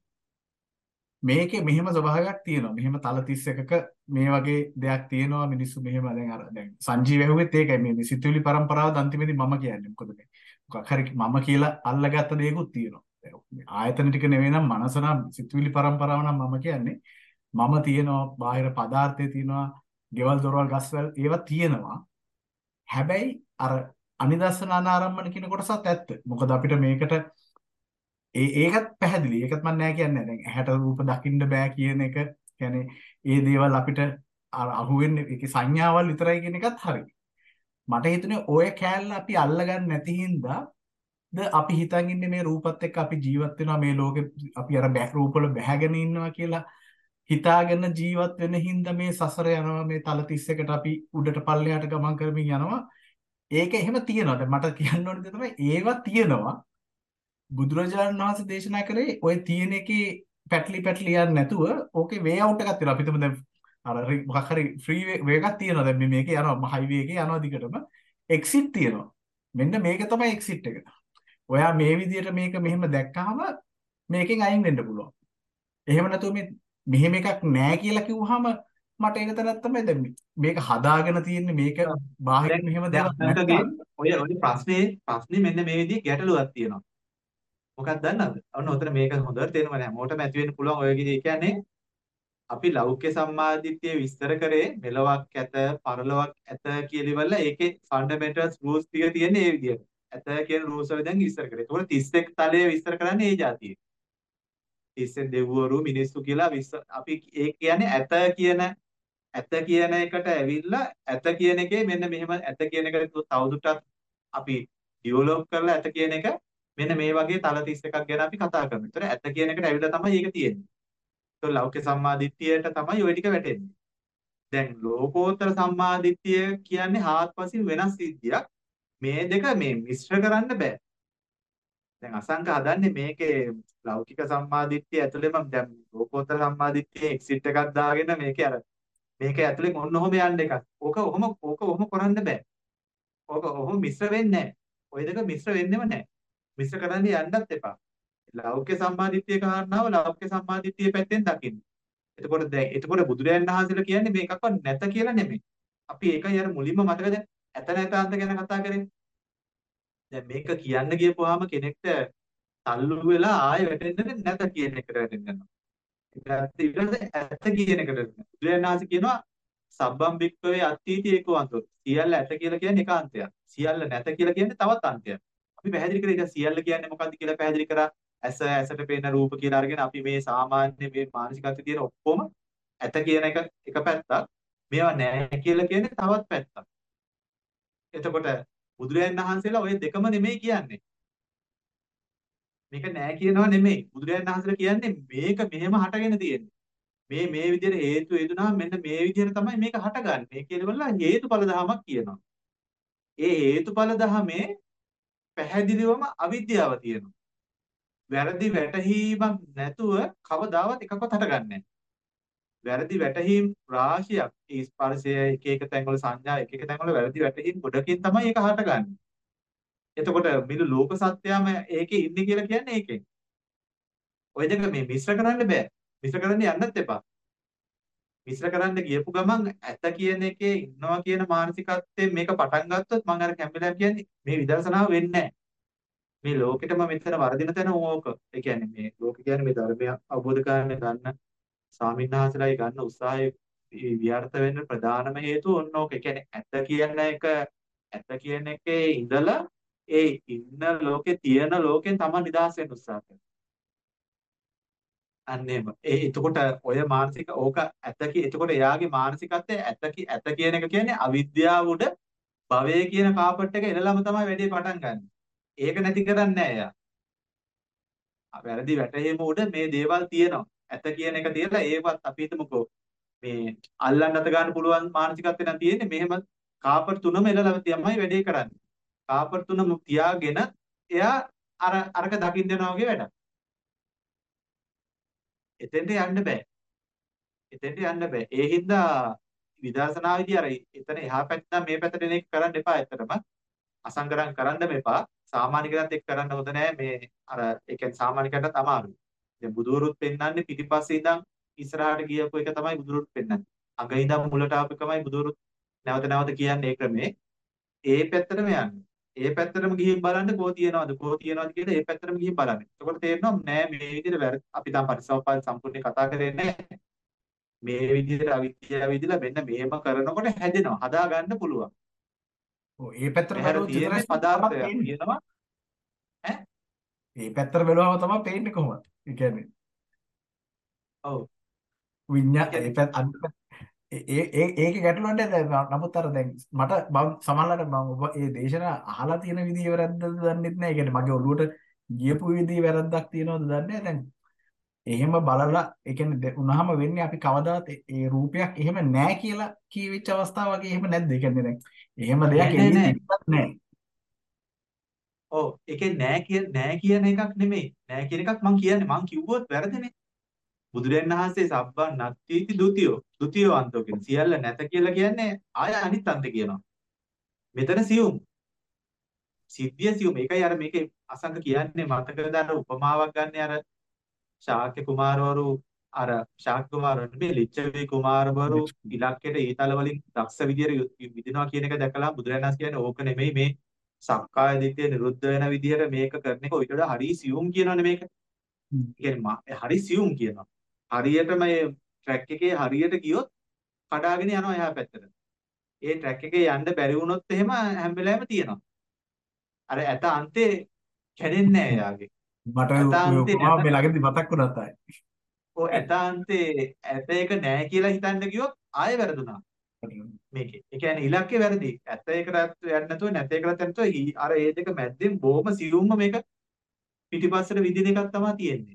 මේකේ මෙහෙම ස්වභාවයක් තියෙනවා. මෙහෙම තල තිස් එකක මේ වගේ දෙයක් තියෙනවා. මිනිස්සු මෙහෙම දැන් අර දැන් සංජීව ඇහුවෙත් ඒකයි මේ සිතුවිලි පරම්පරාව අන්තිමේදී මම කියන්නේ. මොකද මේ මොකක් හරි මම කියලා අල්ලගත්ත දේකුත් තියෙනවා. ආයතන ටික නෙවෙයි නම් මනස නම් සිතුවිලි පරම්පරාව නම් මම කියන්නේ මම තියෙනවා, බාහිර පදාර්ථය තියෙනවා, ගෙවල් දොරවල් ගස්වැල් ඒවා තියෙනවා. හැබැයි අර අනිදස්සනානාරම්මන කියන කොටසත් ඇත්ත. මොකද අපිට මේකට ඒ ඒකත් පැහැදිලි. ඒකත් මම නෑ කියන්නේ. දැන් ඇහැට රූප දකින්න බෑ කියන එක කියන්නේ ඒ දේවල් අපිට අහුවෙන්නේ ඒකේ සංඥාවල් විතරයි කියන එකත් හරි. මට හිතුනේ ඔය කෑල්ල අපි අල්ලගන්න නැති හින්දා ද අපි හිතන් ඉන්නේ මේ රූපත් එක්ක අපි ජීවත් වෙනවා මේ ලෝකේ අපි අර බෑ රූපවල බැහැගෙන ඉන්නවා කියලා හිතාගෙන ජීවත් වෙන හින්දා මේ සසර යනවා මේ තල තිස් එකට අපි උඩට පල්ලෙහාට ගමන් කරමින් යනවා. ඒක එහෙම තියෙනවා. දැන් මට කියන්න ඕනේ තමයි ඒවා තියෙනවා. බුදුරජාණන් වහන්සේ දේශනා කරේ ඔය තියෙන එකේ පැටලි පැටලි යන්නේ නැතුව ඕකේ වේ අවුට් එකක් තියෙනවා. අපි හිතමු දැන් අර මොකක් හරි ෆ්‍රී වේ එකක් තියෙනවා. දැන් මේ මේකේ යනවා හයිවේ එකේ යනවා දිගටම එක්සිට් තියෙනවා. මෙන්න මේක තමයි එක්සිට් එක. ඔයා මේ විදිහට මේක මෙහෙම දැක්කහම මේකෙන් අයින් වෙන්න පුළුවන්. එහෙම නැතුව මේ මෙහෙම එකක් නෑ කියලා කිව්වහම මට ඒක තරක් තමයි දැන් මේ- මේක හදාගෙන තියෙන්නේ මේක බාහිර දැන් මෙහෙම දැන් දෙයක් අනන්තගේ නැත්නම් ඔය ඔය ප්‍රශ්නේ ප්‍රශ්නේ මෙන්න මේ විදිහේ ගැටලුවක් තියෙනවා. මොකක්ද දන්නවද? ඔන්න උතන මේක හොඳට තේරුම නැහැ. මොකට ඇති වෙන්න පුළුවන් ඔය විදිහේ කියන්නේ අපි ලෞකික සම්මාදිට්ඨිය විස්තර කරේ මෙලොවක් ඇත පරලොවක් ඇත කියලා ඉවරල ඒකේ ෆන්ඩමෙන්ටල්ස් රූල්ස් ටික තියෙන්නේ ඒ විදිහට. ඇත කියන රූල්ස් වල දැන් විස්තර කරේ. ඒකෝර තිස් එක් තලයේ විස්තර කරන්නේ ඒ જાතියේ. තිස් එක් දෙවිවරු මිනිස්සු කියලා විස්තර අපි ඒ කියන්නේ ඇත කියන ඇත කියන එකට ඇවිල්ලා ඇත කියන එකේ මෙන්න මෙහෙම ඇත කියන එක තවදුරටත් අපි ඩිවලොප් කරලා ඇත කියන එක මෙන්න මේ වගේ තල තිස් එකක් ගැන අපි කතා කරමු. ඒතර ඇත කියන එකට ඇවිල්ලා තමයි ඒක තියෙන්නේ. ඒතර ලෞකික සම්මාදිට්ඨියට තමයි ওই ටික වැටෙන්නේ. දැන් ලෝකෝත්තර සම්මාදිට්ඨිය කියන්නේ හාත්පසින් වෙනස් සිද්ධියක්. මේ දෙක මේ මිශ්‍ර කරන්න බෑ. දැන් අසංක හදන්නේ මේකේ ලෞකික සම්මාදිට්ඨිය ඇතුළේම දැන් ලෝකෝත්තර සම්මාදිට්ඨියේ එක්සිට් එකක් දාගෙන මේකේ අර මේක ඇතුලේ ඔන්න ඔහොම යන්න එකක්. ඕක ඔහොම ඕක ඔහොම කරන්න බෑ. ඕක ඔහොම මිශ්‍ර වෙන්නේ නැහැ. ওই දෙක මිශ්‍ර වෙන්නෙම නැහැ. මිශ්‍ර කරන්න යන්නත් එපා. ලෞකික සම්මාදිට්ඨිය කාරණාව ලෞකික සම්මාදිට්ඨිය පැත්තෙන් දකින්න. එතකොට දැන් එතකොට බුදුරයන් වහන්සේලා කියන්නේ මේකක්වත් නැත කියලා නෙමෙයි. අපි ඒකයි අර මුලින්ම මතකද ඇත නැතාන්ත ගැන කතා කරේ. දැන් මේක කියන්න ගියපුවාම කෙනෙක්ට තල්ලු වෙලා ආයෙ වැටෙන්නේ නැත කියන එකට වැටෙන්න යනවා. ඊට පස්සේ ඇත කියන එකට බුදුරයන් වහන්සේ කියනවා සබ්බම් බික්කවේ අත්ථීති ඒකවන්තෝ. සියල්ල ඇත කියලා කියන්නේ එකාන්තයක්. සියල්ල නැත කියලා කියන්නේ තවත් අන්තයක්. අපි පැහැදිලි කරේ දැන් සියල්ල කියන්නේ මොකක්ද කියලා පැහැදිලි කරා. ඇස ඇසට පේන රූප කියලා අරගෙන අපි මේ සාමාන්‍ය මේ මානසිකත්වයේ තියෙන ඔක්කොම ඇත කියන එක එක පැත්තක්. මේවා නැහැ කියලා කියන්නේ තවත් පැත්තක්. එතකොට බුදුරජාණන් වහන්සේලා ওই දෙකම නෙමෙයි කියන්නේ. මේක නැහැ කියනවා නෙමෙයි. බුදුරජාණන් වහන්සේලා කියන්නේ මේක මෙහෙම හටගෙන තියෙන්නේ. මේ මේ විදිහට හේතු හේතුනා මෙන්න මේ විදිහට තමයි මේක හටගන්නේ කියලා හේතුඵල ධමයක් කියනවා. ඒ හේතුඵල ධමේ පැහැදිලිවම අවිද්‍යාව තියෙනවා. වැරදි වැටහීමක් නැතුව කවදාවත් එකක්වත් හටගන්නේ නැහැ. වැරදි වැටහීම් රාශියක් ඒ ස්පර්ශය එක එක තැන්වල සංඥා එක එක තැන්වල වැරදි වැටහීම් ගොඩකින් තමයි ඒක හටගන්නේ. එතකොට මිලු ලෝක සත්‍යයම ඒකේ ඉන්නේ කියලා කියන්නේ ඒකෙන්. ඔය දෙක මේ මිශ්‍ර කරන්න බෑ. මිශ්‍ර කරන්න යන්නත් එපා. මිශ්‍ර කරන්න ගියපු ගමන් ඇත කියන එකේ ඉන්නවා කියන මානසිකත්වයෙන් මේක පටන් ගත්තොත් මම අර කැම්බිලා කියන්නේ මේ විදර්ශනාව වෙන්නේ නැහැ. මේ ලෝකෙටම මෙතන වර්ධින තැන ඕක. ඒ කියන්නේ මේ ලෝක කියන්නේ මේ ධර්මය අවබෝධ කරගන්න ගන්න ස්වාමීන් වහන්සේලායි ගන්න උත්සාහය විවර්ත වෙන්න ප්‍රධානම හේතුව ඕන ඕක. ඒ කියන්නේ ඇත කියන එක ඇත කියන එකේ ඉඳලා ඒ ඉන්න ලෝකේ තියෙන ලෝකෙන් තමයි නිදහස් වෙන්න උත්සාහ කරන්නේ. අන්නේම ඒ එතකොට ඔය මානසික ඕක ඇත කි එතකොට එයාගේ මානසිකත්වය ඇත කි ඇත කියන එක කියන්නේ අවිද්‍යාව උඩ භවය කියන කාපට් එක එනලම තමයි වැඩේ පටන් ගන්න. ඒක නැති කරන්නේ නැහැ එයා. වැරදි වැටහීම උඩ මේ දේවල් තියෙනවා. ඇත කියන එක තියලා ඒවත් අපි හිතමුකෝ මේ අල්ලන්නත් ගන්න පුළුවන් මානසිකත්වය නම් තියෙන්නේ මෙහෙම කාපට් තුනම එනලම තමයි වැඩේ කරන්නේ. කාපට් තුනම තියාගෙන එයා අර අරක දකින්න යනවා වගේ වැඩක්. එතෙන්ට යන්න බෑ. එතෙන්ට යන්න බෑ. ඒ හින්දා විදර්ශනාවේදී අර එතන එහා පැත්තෙන් මේ පැත්තට එන එක කරන්න එපා ඇත්තටම. අසංකරම් කරන්න එපා. සාමාන්‍ය කෙනාත් එක්ක කරන්න හොඳ නෑ මේ අර ඒ කියන්නේ සාමාන්‍ය කෙනාට අමාරුයි. දැන් බුදුවරුත් පෙන්වන්නේ පිටිපස්සේ ඉඳන් ඉස්සරහට ගියපු එක තමයි බුදුවරුත් පෙන්වන්නේ. අග ඉඳන් මුලට ආපු එකමයි බුදුවරුත් නැවත නැවත කියන්නේ ඒ ක්‍රමේ. ඒ පැත්තටම යන්න. ඒ පැත්තටම ගිහින් බලන්න කෝ තියනවද කෝ තියනවද කියලා ඒ පැත්තටම ගිහින් බලන්න. එතකොට තේරෙනවා නෑ මේ විදිහට වැරදි අපි දැන් පරිසම්පාද සම්පූර්ණ කතා කරේ නෑ. මේ විදිහට අවිද්‍යාව විදිහලා මෙන්න මෙහෙම කරනකොට හැදෙනවා. හදා ගන්න පුළුවන්. ඔව් ඒ පැත්තට මෙහෙර බලුවොත් තියෙන්නේ විතරයි පදාර්ථයක් පේන්නේ. කියනවා ඈ ඒ පැත්තට බලුවම තමයි පේන්නේ කොහොමද? ඒ කියන්නේ ඔව් විඤ්ඤා ඒ ඒ කියන්නේ පැත්ත අනිත් පැත්ත ඒ ඒ ඒ- ඒකේ ගැටලුවක් නැහැ දැන් නමුත් අර දැන් මට මම සමහරවිට මම ඔබ ඒ දේශනා අහලා තියෙන විදිය වැරද්දද දන්නෙත් නැහැ. ඒ කියන්නේ මගේ ඔළුවට ගියපු විදිය වැරද්දක් තියෙනවද දන්නේ නැහැ. දැන් එහෙම බලලා ඒ කියන්නේ දැන් උනහම වෙන්නේ අපි කවදාවත් ඒ ඒ රූපයක් එහෙම නැහැ කියලා කියවිච්ච අවස්ථාවක එහෙම නැද්ද? ඒ කියන්නේ දැන් එහෙම දෙයක් නෑ නෑ එළියේ නෑ තිබ්බත් නැහැ. ඔව් ඒකේ නෑ කියන නෑ කියන එකක් නෙමෙයි නෑ කියන එකක් මං කියන්නේ මං කිව්වොත් වැරදිනේ බුදුරජාණන් වහන්සේ සබ්බන් නත්ථීති ဒ ුතියෝ ဒ ුතියෝ අන්තෝ කියන සියල්ල නැත කියලා කියන්නේ ආය අනිත් අන්ත කියනවා මෙතන සියුම් සිද්ධිය සියුම්. ඒකයි අර මේකේ අසංක කියන්නේ මතකද අර උපමාවක් ගන්න අර ශාක්‍ය කුමාරවරු අර ශාක්‍ය කුමාරවරු නෙමෙයි ලිච්ඡවි කුමාරවරු ඉලක්කයට ඊතල වලින් දක්ෂ විදියට විදිනවා කියන එක දැකලා බුදුරජාණන් වහන්සේ කියන්නේ ඕක නෙමෙයි මේ සක්කාය දිට්ඨිය නිරුද්ධ වෙන විදියට මේක කරන එක ඊට වඩා හරි සියුම් කියනවනේ මේක. ඒ කියන්නේ හරි සියුම් කියනවා. හරියට මේ ට්‍රැක් එකේ හරියට ගියොත් කඩාගෙන යනවා එහා පැත්තට. ඒ ට්‍රැක් එකේ යන්න බැරි වුණොත් එහෙම හැම වෙලාවෙම තියෙනවා. අර ඇත අන්තේ කැඩෙන්නේ නැහැ යාගේ. මට ඇත ඔය අන්තේ උපමාව මේ ළඟදී මතක් වුණා තායි. ඔය ඇත අන්තේ ඇත එක නැහැ කියලා හිතන්න ගියොත් ආයෙ වැරදුනා මේකේ. ඒ කියන්නේ ඉලක්කේ වැරදි. ඇත එකට යන්න නැතුව නැත එකට යන්න නැතුව හි- අර ඒ දෙක මැද්දෙන් බොහොම සියුම්ම මේක පිටිපස්සට විදින එකක් තමයි තියෙන්නේ.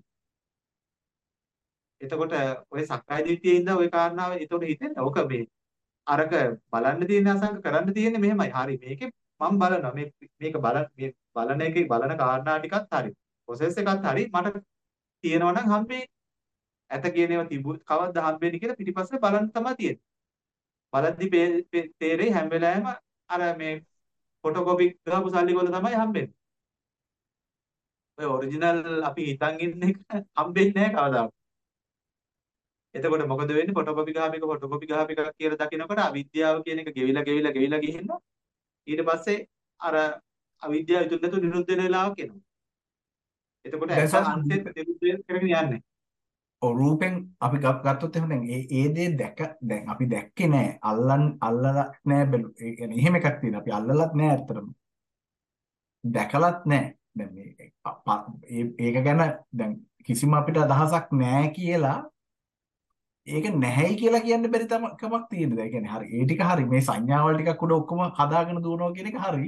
එතකොට ඔය සක්කාය දිට්ඨියේ ඉඳලා ඔය කාරණාව එතකොට හිතෙන්නේ ඕක මේ අරක බලන්න තියෙන අසංක කරන්න තියෙන්නේ මෙහෙමයි. හරි මේකේ මම බලනවා මේ මේක බල මේ බලන එකේ බලන කාරණා ටිකත් හරි. ප්‍රොසෙස් එකත් හරි මට තියෙනවා නම් හම්බෙන්නේ. ඇත කියන ඒවා තිබු කවද්ද හම්බෙන්නේ කියලා පිටිපස්සේ බලන්න තමයි තියෙන්නේ. බලද්දි පේ- පේ- තේරෙයි හැම වෙලාවෙම අර මේ ෆොටෝකෝපි ගහපු සල්ලි වල තමයි හම්බෙන්නේ. ඔය ඔරිජිනල් අපි හිතන් ඉන්න එක හම්බෙන්නේ නැහැ කවදාවත්. එතකොට මොකද වෙන්නේ ෆොටෝකෝපි ගහපු එක ෆොටෝකෝපි ගහපු එකක් කියලා දකිනකොට අවිද්‍යාව කියන එක ගෙවිලා ගෙවිලා ගෙවිලා ගිහින් ඊට පස්සේ අර අවිද්‍යාව ඉතුරු නැතු නිරුද්ධ වෙන වෙලාවක් එනවා. එතකොට දැන් ඇත්ත සස් අන්තෙත් නිරුද්ධ කරගෙන යන්නේ. ඔව් රූපෙන් අපි ගත්- ගත්තොත් එහෙම දැන් ඒ ඒ දේ දැක දැන් අපි දැක්කේ නෑ අල්ලන් අල්ලලා නෑ බැලු ඒ කියන්නේ එහෙම එකක් තියෙනවා අපි අල්ලලත් නෑ ඇත්තටම දැකලත් නෑ දැන් මේ අ- ප- ඒ- ඒක ගැන දැන් කිසිම අපිට අදහසක් නෑ කියලා ඒක නැහැයි කියලා කියන්න බැරි තම කමක් තියෙනවා දැන් කියන්නේ හරි ඒ ටික හරි මේ සංඥාවල් ටිකක් උඩ ඔක්කොම හදාගෙන දුවනවා කියන එක හරි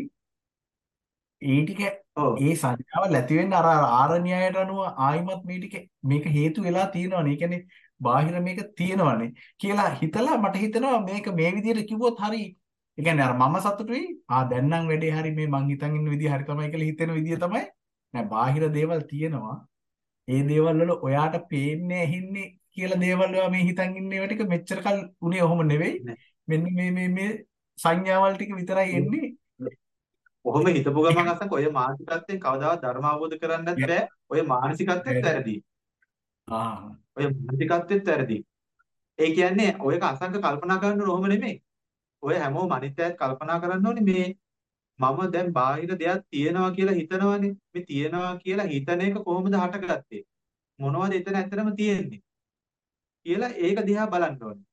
ඒ ටික ඔව්. ඒ සංඥාව නැති වෙන්න අර අර ආරණ්‍යයට අනුව ආයිමත් මේ ටික මේක හේතු වෙලා තියෙනවනේ. ඒ කියන්නේ බාහිර මේක තියෙනවනේ කියලා හිතලා මට හිතෙනවා මේක මේ විදිහට කිව්වොත් හරි. ඒ කියන්නේ අර මම සතුටුයි. ආ දැන් නම් වැඩේ හරි මේ මං හිතන් ඉන්න විදිහ හරි තමයි කියලා හිතෙන විදිහ තමයි. නෑ බාහිර දේවල් තියෙනවා. ඒ දේවල් වල ඔයාට පේන්නේ ඇහින්නේ කියලා දේවල් ඔයා මේ හිතන් ඉන්න ඒවා ටික මෙච්චර කල් උනේ ඔහොම නෙවෙයි. නෑ. මෙන්න මේ මේ මේ සංඥාවල් ටික විතරයි එන්නේ. කොහොම හිතපු ගමන් අසක ඔය මානසිකත්වයෙන් කවදාවත් ධර්ම අවබෝධ කරන්නත් බෑ. ඔය මානසිකත්වෙත් වැරදි. ආ ඔය මානසිකත්වෙත් වැරදි. ඒ කියන්නේ ඔයක අසංක කල්පනා කරන්න ඕන ඔහොම නෙමෙයි. ඔය හැමෝම අනිත්‍යයත් කල්පනා කරන්න ඕනේ මේ මම දැන් බාහිර දෙයක් තියෙනවා කියලා හිතනවානේ. මේ තියෙනවා කියලා හිතන එක කොහොමද හටගත්තේ? මොනවද එතන ඇත්තටම තියෙන්නේ? කියලා ඒක දිහා බලන්න ඕනේ.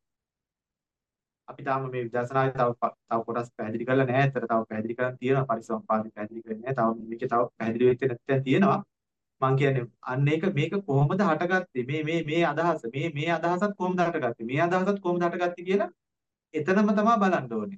අපි තාම මේ විදර්ශනාවේ තව ප- තව කොටස් පැහැදිලි කරලා නැහැ. ඇත්තට තව පැහැදිලි කරන්න තියෙනවා. පරිසම්පාදි පැහැදිලි කරන්නේ නැහැ. තව මේකේ තව පැහැදිලි වෙච්ච නැත්නම් තියෙනවා. මම කියන්නේ අන්න ඒක මේක කොහොමද හටගත්තේ? මේ මේ මේ අදහස මේ මේ අදහසත් කොහොමද හටගත්තේ? මේ අදහසත් කොහොමද හටගත්තේ කියලා එතනම තමයි බලන්න ඕනේ.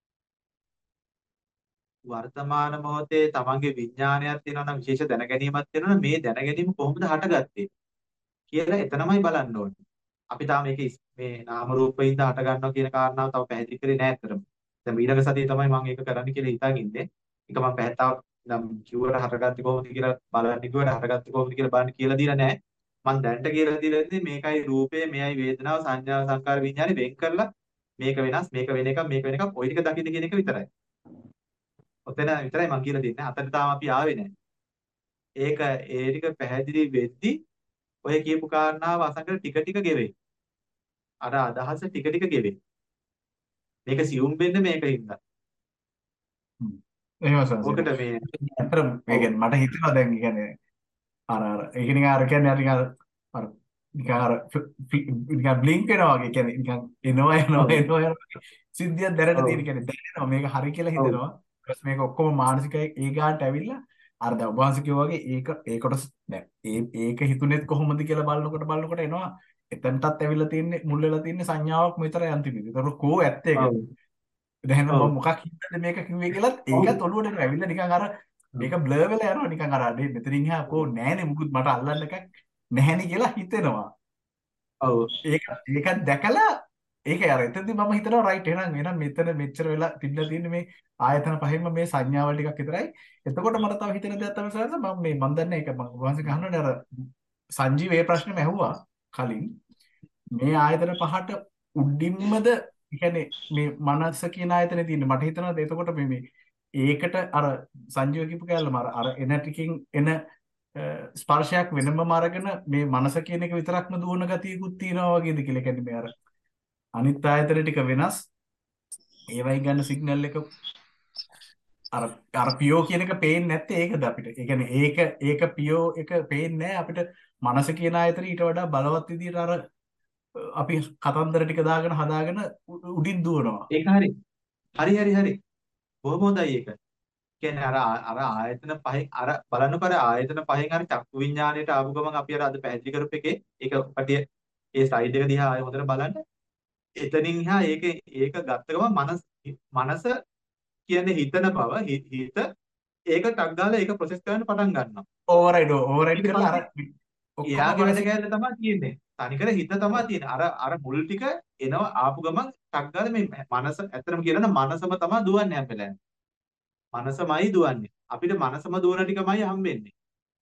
වර්තමාන මොහොතේ තමන්ගේ විඥානයක් තියෙනවා නම් විශේෂ දැනගැනීමක් තියෙනවා නම් මේ දැනගැනීම කොහොමද හටගත්තේ කියලා එතනමයි බලන්න ඕනේ. අපි තාම මේක ඉස්- මේ නාම රූපයින්ද හට ගන්නවා කියන කාරණාව තව පැහැදිලි කරේ නැහැ අතරම. දැන් ඊළඟ සතියේ තමයි මම ඒක කරන්න කියලා හිතාගෙන ඉන්නේ. ඒක මම පැහැතාව නම් කිව්වට හටගත්තේ කොහොමද කියලා බලන්න කිව්වට හටගත්තේ කොහොමද කියලා බලන්න කියලා දීලා නැහැ. මම දැනට කියලා දීලා ඉන්නේ මේකයි රූපය, මෙයයි වේදනාව, සංඥා, සංකාර, විඥානේ වෙන් කරලා මේක වෙනස්, මේක වෙන එකක්, මේක වෙන එකක්, ওই ටික දකින්න කියන එක විතරයි. ඔතන විතරයි මම කියලා දෙන්නේ. අතට තාම අපි ආවේ නැහැ. ඒක ඒ ටික පැහැදිලි වෙද්දි ඔය කියපු කාරණාව අසංකර ටික ටික ගෙවෙයි. අර අදහස ටික ටික ගෙවෙයි. මේක සියුම් වෙන්නේ මේකින්ද. හ්ම්. එහෙම සංසිඳ. ඕකට මේ ඇත්තටම ඒ ඔව් කියන්නේ මට හිතෙනවා දැන් ඒ කියන්නේ අර අර ඒක නිකන් අර කියන්නේ අර නිකන් අර නිකන් අර ෆ්ල- ෆ්ලි- නිකන් බ්ලින්ක් වෙනවා වගේ කියන්නේ නිකන් එනවා එනවා ඔව් එනවා යනවා සිද්ධියක් දැනට ඔව් තියෙන කියන්නේ දැනෙනවා මේක හරි කියලා ඔව් හිතෙනවා ඊට පස්සේ මේක ඔක්කොම මානසිකයි ඒ ගානට ඇවිල්ලා අර දැන් ඔබ වහන්සේ කිව්වා වගේ ඒක ඒ කොටස දැන් ඒ ඒක හිතුනේත් කොහොමද කියලා බලනකොට බලනකොට එනවා එතනටත් ඇවිල්ලා තියෙන්නේ මුල් වෙලා තියෙන්නේ සංඥාවක් විතරයි අන්තිමේදී. ඒතකොට කෝ ඇත්තේ ඔව් කියන්නේ. දැන් ඔව් මම මොකක් හින්දාද මේක කිව්වේ කියලාත් ඔව් ඒකත් ඔළුවට එනවා. ඇවිල්ලා නිකන් අර මේක බ්ලර් වෙලා යනවා නිකන් අර අඩේ මෙතනින් එහා කෝ නෑනේ මුකුත් මට අල්ලන්න එකක් නැහැනේ කියලා හිතෙනවා. ඔව් ඒක ඒකත් දැකලා ඒක අර එතනදී මම හිතනවා රයිට් එහෙනම් එහෙනම් මෙතන මෙච්චර වෙලා තින්න තියෙන්නේ මේ ආයතන පහෙන්ම මේ සංඥාවල් ටිකක් විතරයි. එතකොට මට තව හිතෙන දෙයක් තමයි සරස මම මේ මම දන්නේ ඒක මම වහන්සේ ගහනවානේ අර සංජීව ඒ ප්‍රශ්නේම ඇහුවා කලින් මේ ආයතන පහට උඩින්මද කියන්නේ මේ මනස කියන ආයතනේ තියෙන්නේ මට හිතනවා එතකොට මේ මේ ඒකට අර සංජීව කිව්ව කැලම අර අර එන ටිකින් එන ස්පර්ශයක් වෙනමම අරගෙන මේ මනස කියන එක විතරක්ම දුවන ගතියකුත් තියෙනවා වගේද කියලා. ඒ කියන්නේ මේ අර අනිත් ආයතන ටික වෙනස් ඒවයින් ගන්න සිග්නල් එක අර අර පියෝ කියන එක පේන්නේ නැත්තේ ඒකද අපිට. ඒ කියන්නේ ඒක ඒක පියෝ එක පේන්නේ නැහැ අපිට. මනස කියන ආයතන ඊට වඩා බලවත් විදිහට අර අපි කතන්දර ටික දාගෙන හදාගෙන උඩින් දුවනවා. ඒක හරි. හරි හරි හරි. බොහොම හොඳයි ඒක. කියන්නේ අර අර ආයතන පහෙන් අර බලන්නකො අර ආයතන පහෙන් අර චක්කු විඤ්ඤාණයට ආපු ගමන් අපි අර අද පැහැදිලි කරපු එකේ ඒක පැටිය ඒ ස්ලයිඩ් එක දිහා ආයෙ හොඳට බලන්න. එතනින් එහා ඒක ඒක ගත්ත ගමන් මනස මනස කියන්නේ හිතන බව හිත ඒක ටක් ගාලා ඒක ප්‍රොසෙස් කරන්න පටන් ගන්නවා. ඕවර්රයිඩ් ඕවර්රයිඩ් ඊට කරලා අර පස්සේ ඔක්කොම එයාගේ වැඩ මනස කෑල්ල තමයි තියෙන්නේ. තනිකර හිත තමයි තියෙන්නේ. අර අර මුල් ටික එනවා ආපු ගමන් ටක් ගාලා මේ මනස ඇත්තටම කියනවා නම් මනසම තමයි දුවන්නේ හැම වෙලාවෙම. මනසමයි දුවන්නේ. අපිට මනසම දුවන ටිකමයි හම්බෙන්නේ.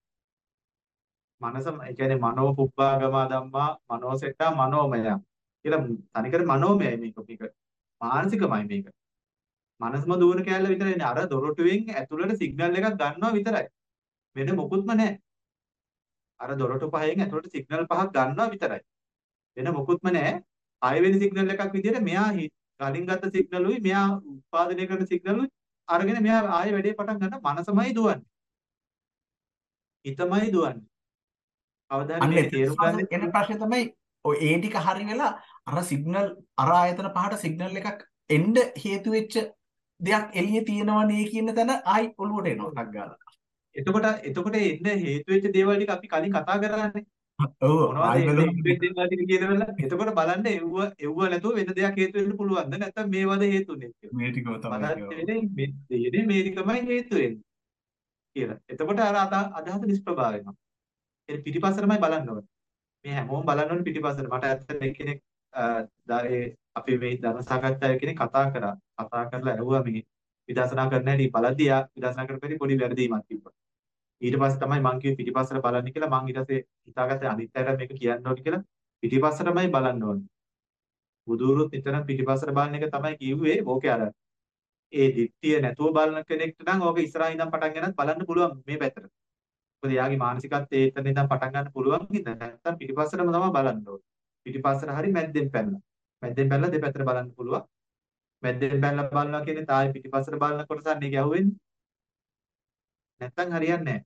මනසම ඒ කියන්නේ මනෝ පුබ්බාගමා ධම්මා මනෝසෙට්ටා මනෝමය කියලා තනිකර මනෝමයයි මේක මේක මානසිකමයි මේක. මනසම දුවන කෑල්ල විතරයි නේ. අර දොරටුවෙන් ඇතුළට සිග්නල් එකක් ගන්නවා විතරයි. වෙන මොකුත්ම නැහැ. අර දොරටු පහෙන් ඇතුළට සිග්නල් පහක් ගන්නවා විතරයි. වෙන මොකුත්ම නැහැ. හයවෙනි සිග්නල් එකක් විදිහට මෙයා කලින් ගත්ත සිග්නලුයි මෙයා උත්පාදනය කරන සිග්නලුයි අරගෙන මෙයා ආයෙ වැඩේ පටන් ගන්නවා. මනසමයි දුවන්නේ. හිතමයි දුවන්නේ. කවදා හරි අන්න මේක එතන තේරුම් ගන්න එන ප්‍රශ්නේ තමයි ඔය ඒ ටික හරි වෙලා අර සිග්නල් අර ආයතන පහට සිග්නල් එකක් එන්න හේතු වෙච්ච දෙයක් එළියේ තියෙනවනේ කියන තැන ආයි ඔලුවට එනවා ටක් ගාලා. එතකොට එතකොට එන්න හේතු වෙච්ච දේවල් ටික අපි කලින් කතා කරානේ. ඔව් මොනවද ආයි එන්න බලමු හේතු වෙච්ච දේවල් ටික කියනවල. එතකොට බලන්න එව්ව එව්ව නැතුව වෙන දෙයක් හේතු වෙන්න පුළුවන්ද නැත්නම් මේවද හේතුනේ කියලා. මේ ටිකව තමයි බලන්න කියනවා. වෙන්නේ මේ දෙයනේ මේ ටිකමයි හේතු වෙන්නේ කියලා. එතකොට අර අද- අදහස නිෂ්ප්‍රභා වෙනවා. ඒ පිටිපස්සටමයි බලන්න ඕනේ. මේ හැමෝම බලන්න ඕනේ පිටිපස්සට. මට ඇත්තට එක්කෙනෙක් ඒ අපි මේ ධර්ම සාකච්ඡාවේ කෙනෙක් කතා කරා. කතා කරලා ඇහුවා මේ විදර්ශනා කරන්න හැටි බලද්දී යා විදර්ශනා කරපෙදී පොඩි වැරදීමක් තිබ්බා. ඊට පස්සේ තමයි මං කිව්වේ පිටිපස්සට බලන්න කියලා. මං ඊට පස්සේ හිතාගත්තා අනිත් අයට මේක කියන්න ඕනේ කියලා. පිටිපස්සටමයි බලන්න ඕනේ. බුදුරුත් නිතරම පිටිපස්සට බලන එක තමයි කිව්වේ. ඕකේ අර ඒ දිට්ඨිය නැතුව බලන කෙනෙක්ට නම් ඕක ඉස්සරහින් ඉඳන් පටන් ගන්නත් බලන්න පුළුවන් මේ පැත්තට. මොකද යාගේ මානසිකත්වයේ එතන ඉඳන් පටන් ගන්න පුළුවන් හින්දා නැත්තම් පිටිපස්සටම තමයි බලන්න ඕනේ. පිටිපස්සට හරි මැද්දෙන් පැනලා. මැද්දෙන් පැනලා දෙපැත්තට බලන්න පුළුවන්. මැද්දෙන් පැනලා බලනවා කියන්නේ තායි පිටිපස්සට බලන කොටසක් නේ ගැහුවෙන්නේ. නැත්තම් හරියන්නේ නැහැ.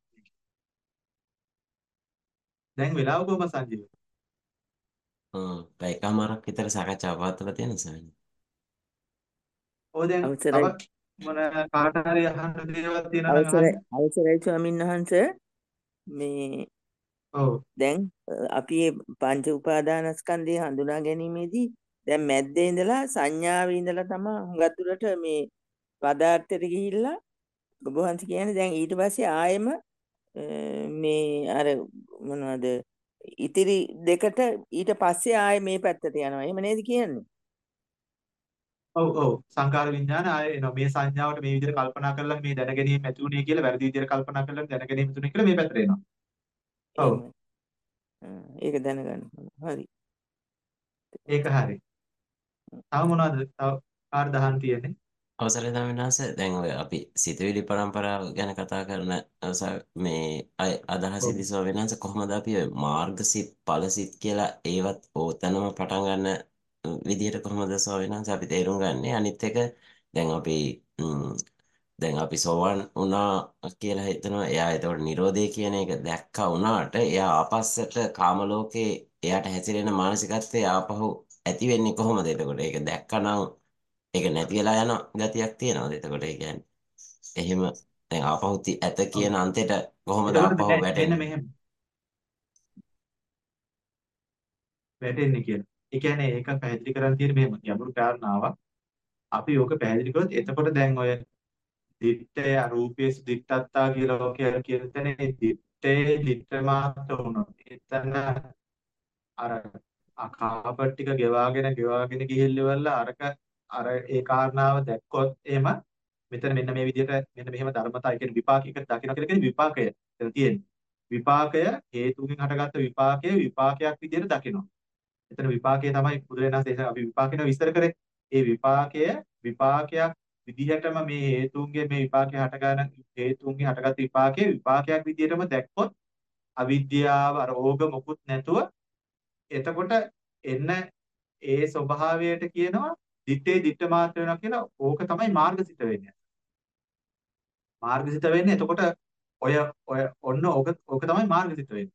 දැන් වෙලාව කොහොම සංජීව? හ්ම් පැයකමාරක් විතර සාකච්ඡාව පවත්වලා තියෙනවා සර්. ඔය දැන් අවසරයි තව මොන කාට හරි අහන්න දේවල් තියෙනවා නම් අවසරයි අහන්න. අවසරයි ස්වාමීන් වහන්සේ මේ ඔව්. දැන් අ, අපි මේ පංච උපාදානස්කන්ධය හඳුනා ගැනීමේදී දැන් මැද්දේ ඉඳලා සංඥාවේ ඉඳලා තමයි හුඟක් දුරට මේ පදාර්ථයට ගිහිල්ලා ඔබ වහන්සේ කියන්නේ දැන් ඊට පස්සේ ආයෙම අ, මේ අර මොනවද ඉතිරි දෙකට ඊට පස්සේ ආයෙ මේ පැත්තට යනවා. එහෙම නේද කියන්නේ? ඔව් ඔව් සංකාර විඥාන ආයේ එනවා මේ සංඥාවට මේ විදිහට කල්පනා කරලා මේ දැනගැනීම ඇති උනේ කියලා වැරදි විදිහට කල්පනා කරලා දැනගැනීම තුනේ කියලා මේ පැත්තට එනවා. ඔව් එහෙම. අ, ඒක දැනගන්න ඕන. හරි. ඒක හරි. තව මොනවද? තව කාට දහන් තියෙන්නේ? අවසරයි ස්වාමීන් වහන්සේ දැන් ඔය අපි සිතුවිලි පරම්පරාව ගැන කතා කරන ස- මේ අය- ඔව් අදහසේදී ස්වාමීන් වහන්සේ කොහොමද අපි ඔය මාර්ගසිත ඵලසිත කියලා ඒවත් ඕතනම පටන් ගන්න අ, විදිහට කොහොමද ස්වාමීන් වහන්සේ අපි තේරුම් ගන්නේ අනිත් එක දැන් අපි ම්, දැන් අපි සෝවන් වුණා කියලා හිතනවා එයා එතකොට නිරෝධය කියන එක දැක්කා වුණාට එයා ආපස්සට කාම ලෝකේ එයාට හැසිරෙන මානසිකත්වය ආපහු ඇති වෙන්නේ කොහොමද එතකොට ඒක දැක්කනම් ඒක නැති වෙලා යන ගතියක් තියෙනවද එතකොට ඒ කියන්නේ එහෙම දැන් ආපහු ති- ඇත ඔව් කියන අන්තයට කොහොමද එතකොට ආපහු මෙ- මෙන්න වැටෙන්නේ මෙහෙම වැටෙන්නේ කියලා. ඒ කියන්නේ ඒක පැහැදිලි කරන් තියෙන මෙහෙම ගැඹුරු කාරණාවක්. අපි ඕක පැහැදිලි කරොත් එතකොට දැන් ඔය දිත්තේ අරූපේසු දිත්තත්තා කියලා ඔකේ කියන තැනේ දිත්තේ දිත්ත මාත්‍ර වුණොත් එතන අර අකාපට් ටික ගෙවාගෙන ගෙවාගෙන ගිහිල්ලවල අරක අර ඒ කාරණාව දැක්කොත් එහෙම මෙතන මෙන්න මේ විදිහට මෙන්න මෙහෙම ධර්මතා ඒ කියන්නේ විපාකයක දකින්න කියලා කියන්නේ විපාකය. එතන තියෙන්නේ. විපාකය හේතුකින් හටගත්ත විපාකය විපාකයක් විදිහට දකිනවා. එතන විපාකය තමයි බුදුරජාණන් වහන්සේ අපි විපාකින විස්තර කරේ. ඒ විපාකය විපාකයක් විදිහටම මේ හේතුන්ගේ මේ විපාකේ හටගන්න හේතුන්ගේ හටගත් විපාකයේ විපාකයක් විදිහටම දැක්කොත් අවිද්‍යාව අර ඕග මොකුත් නැතුව එතකොට එන්න ඒ ස්වභාවයට කියනවා දිත්තේ දිත්ත මාත්‍ර වෙනවා කියලා. ඕක තමයි මාර්ගසිත වෙන්නේ. මාර්ගසිත වෙන්නේ එතකොට ඔය ඔය ඔන්න ඕක ඕක තමයි මාර්ගසිත වෙන්නේ.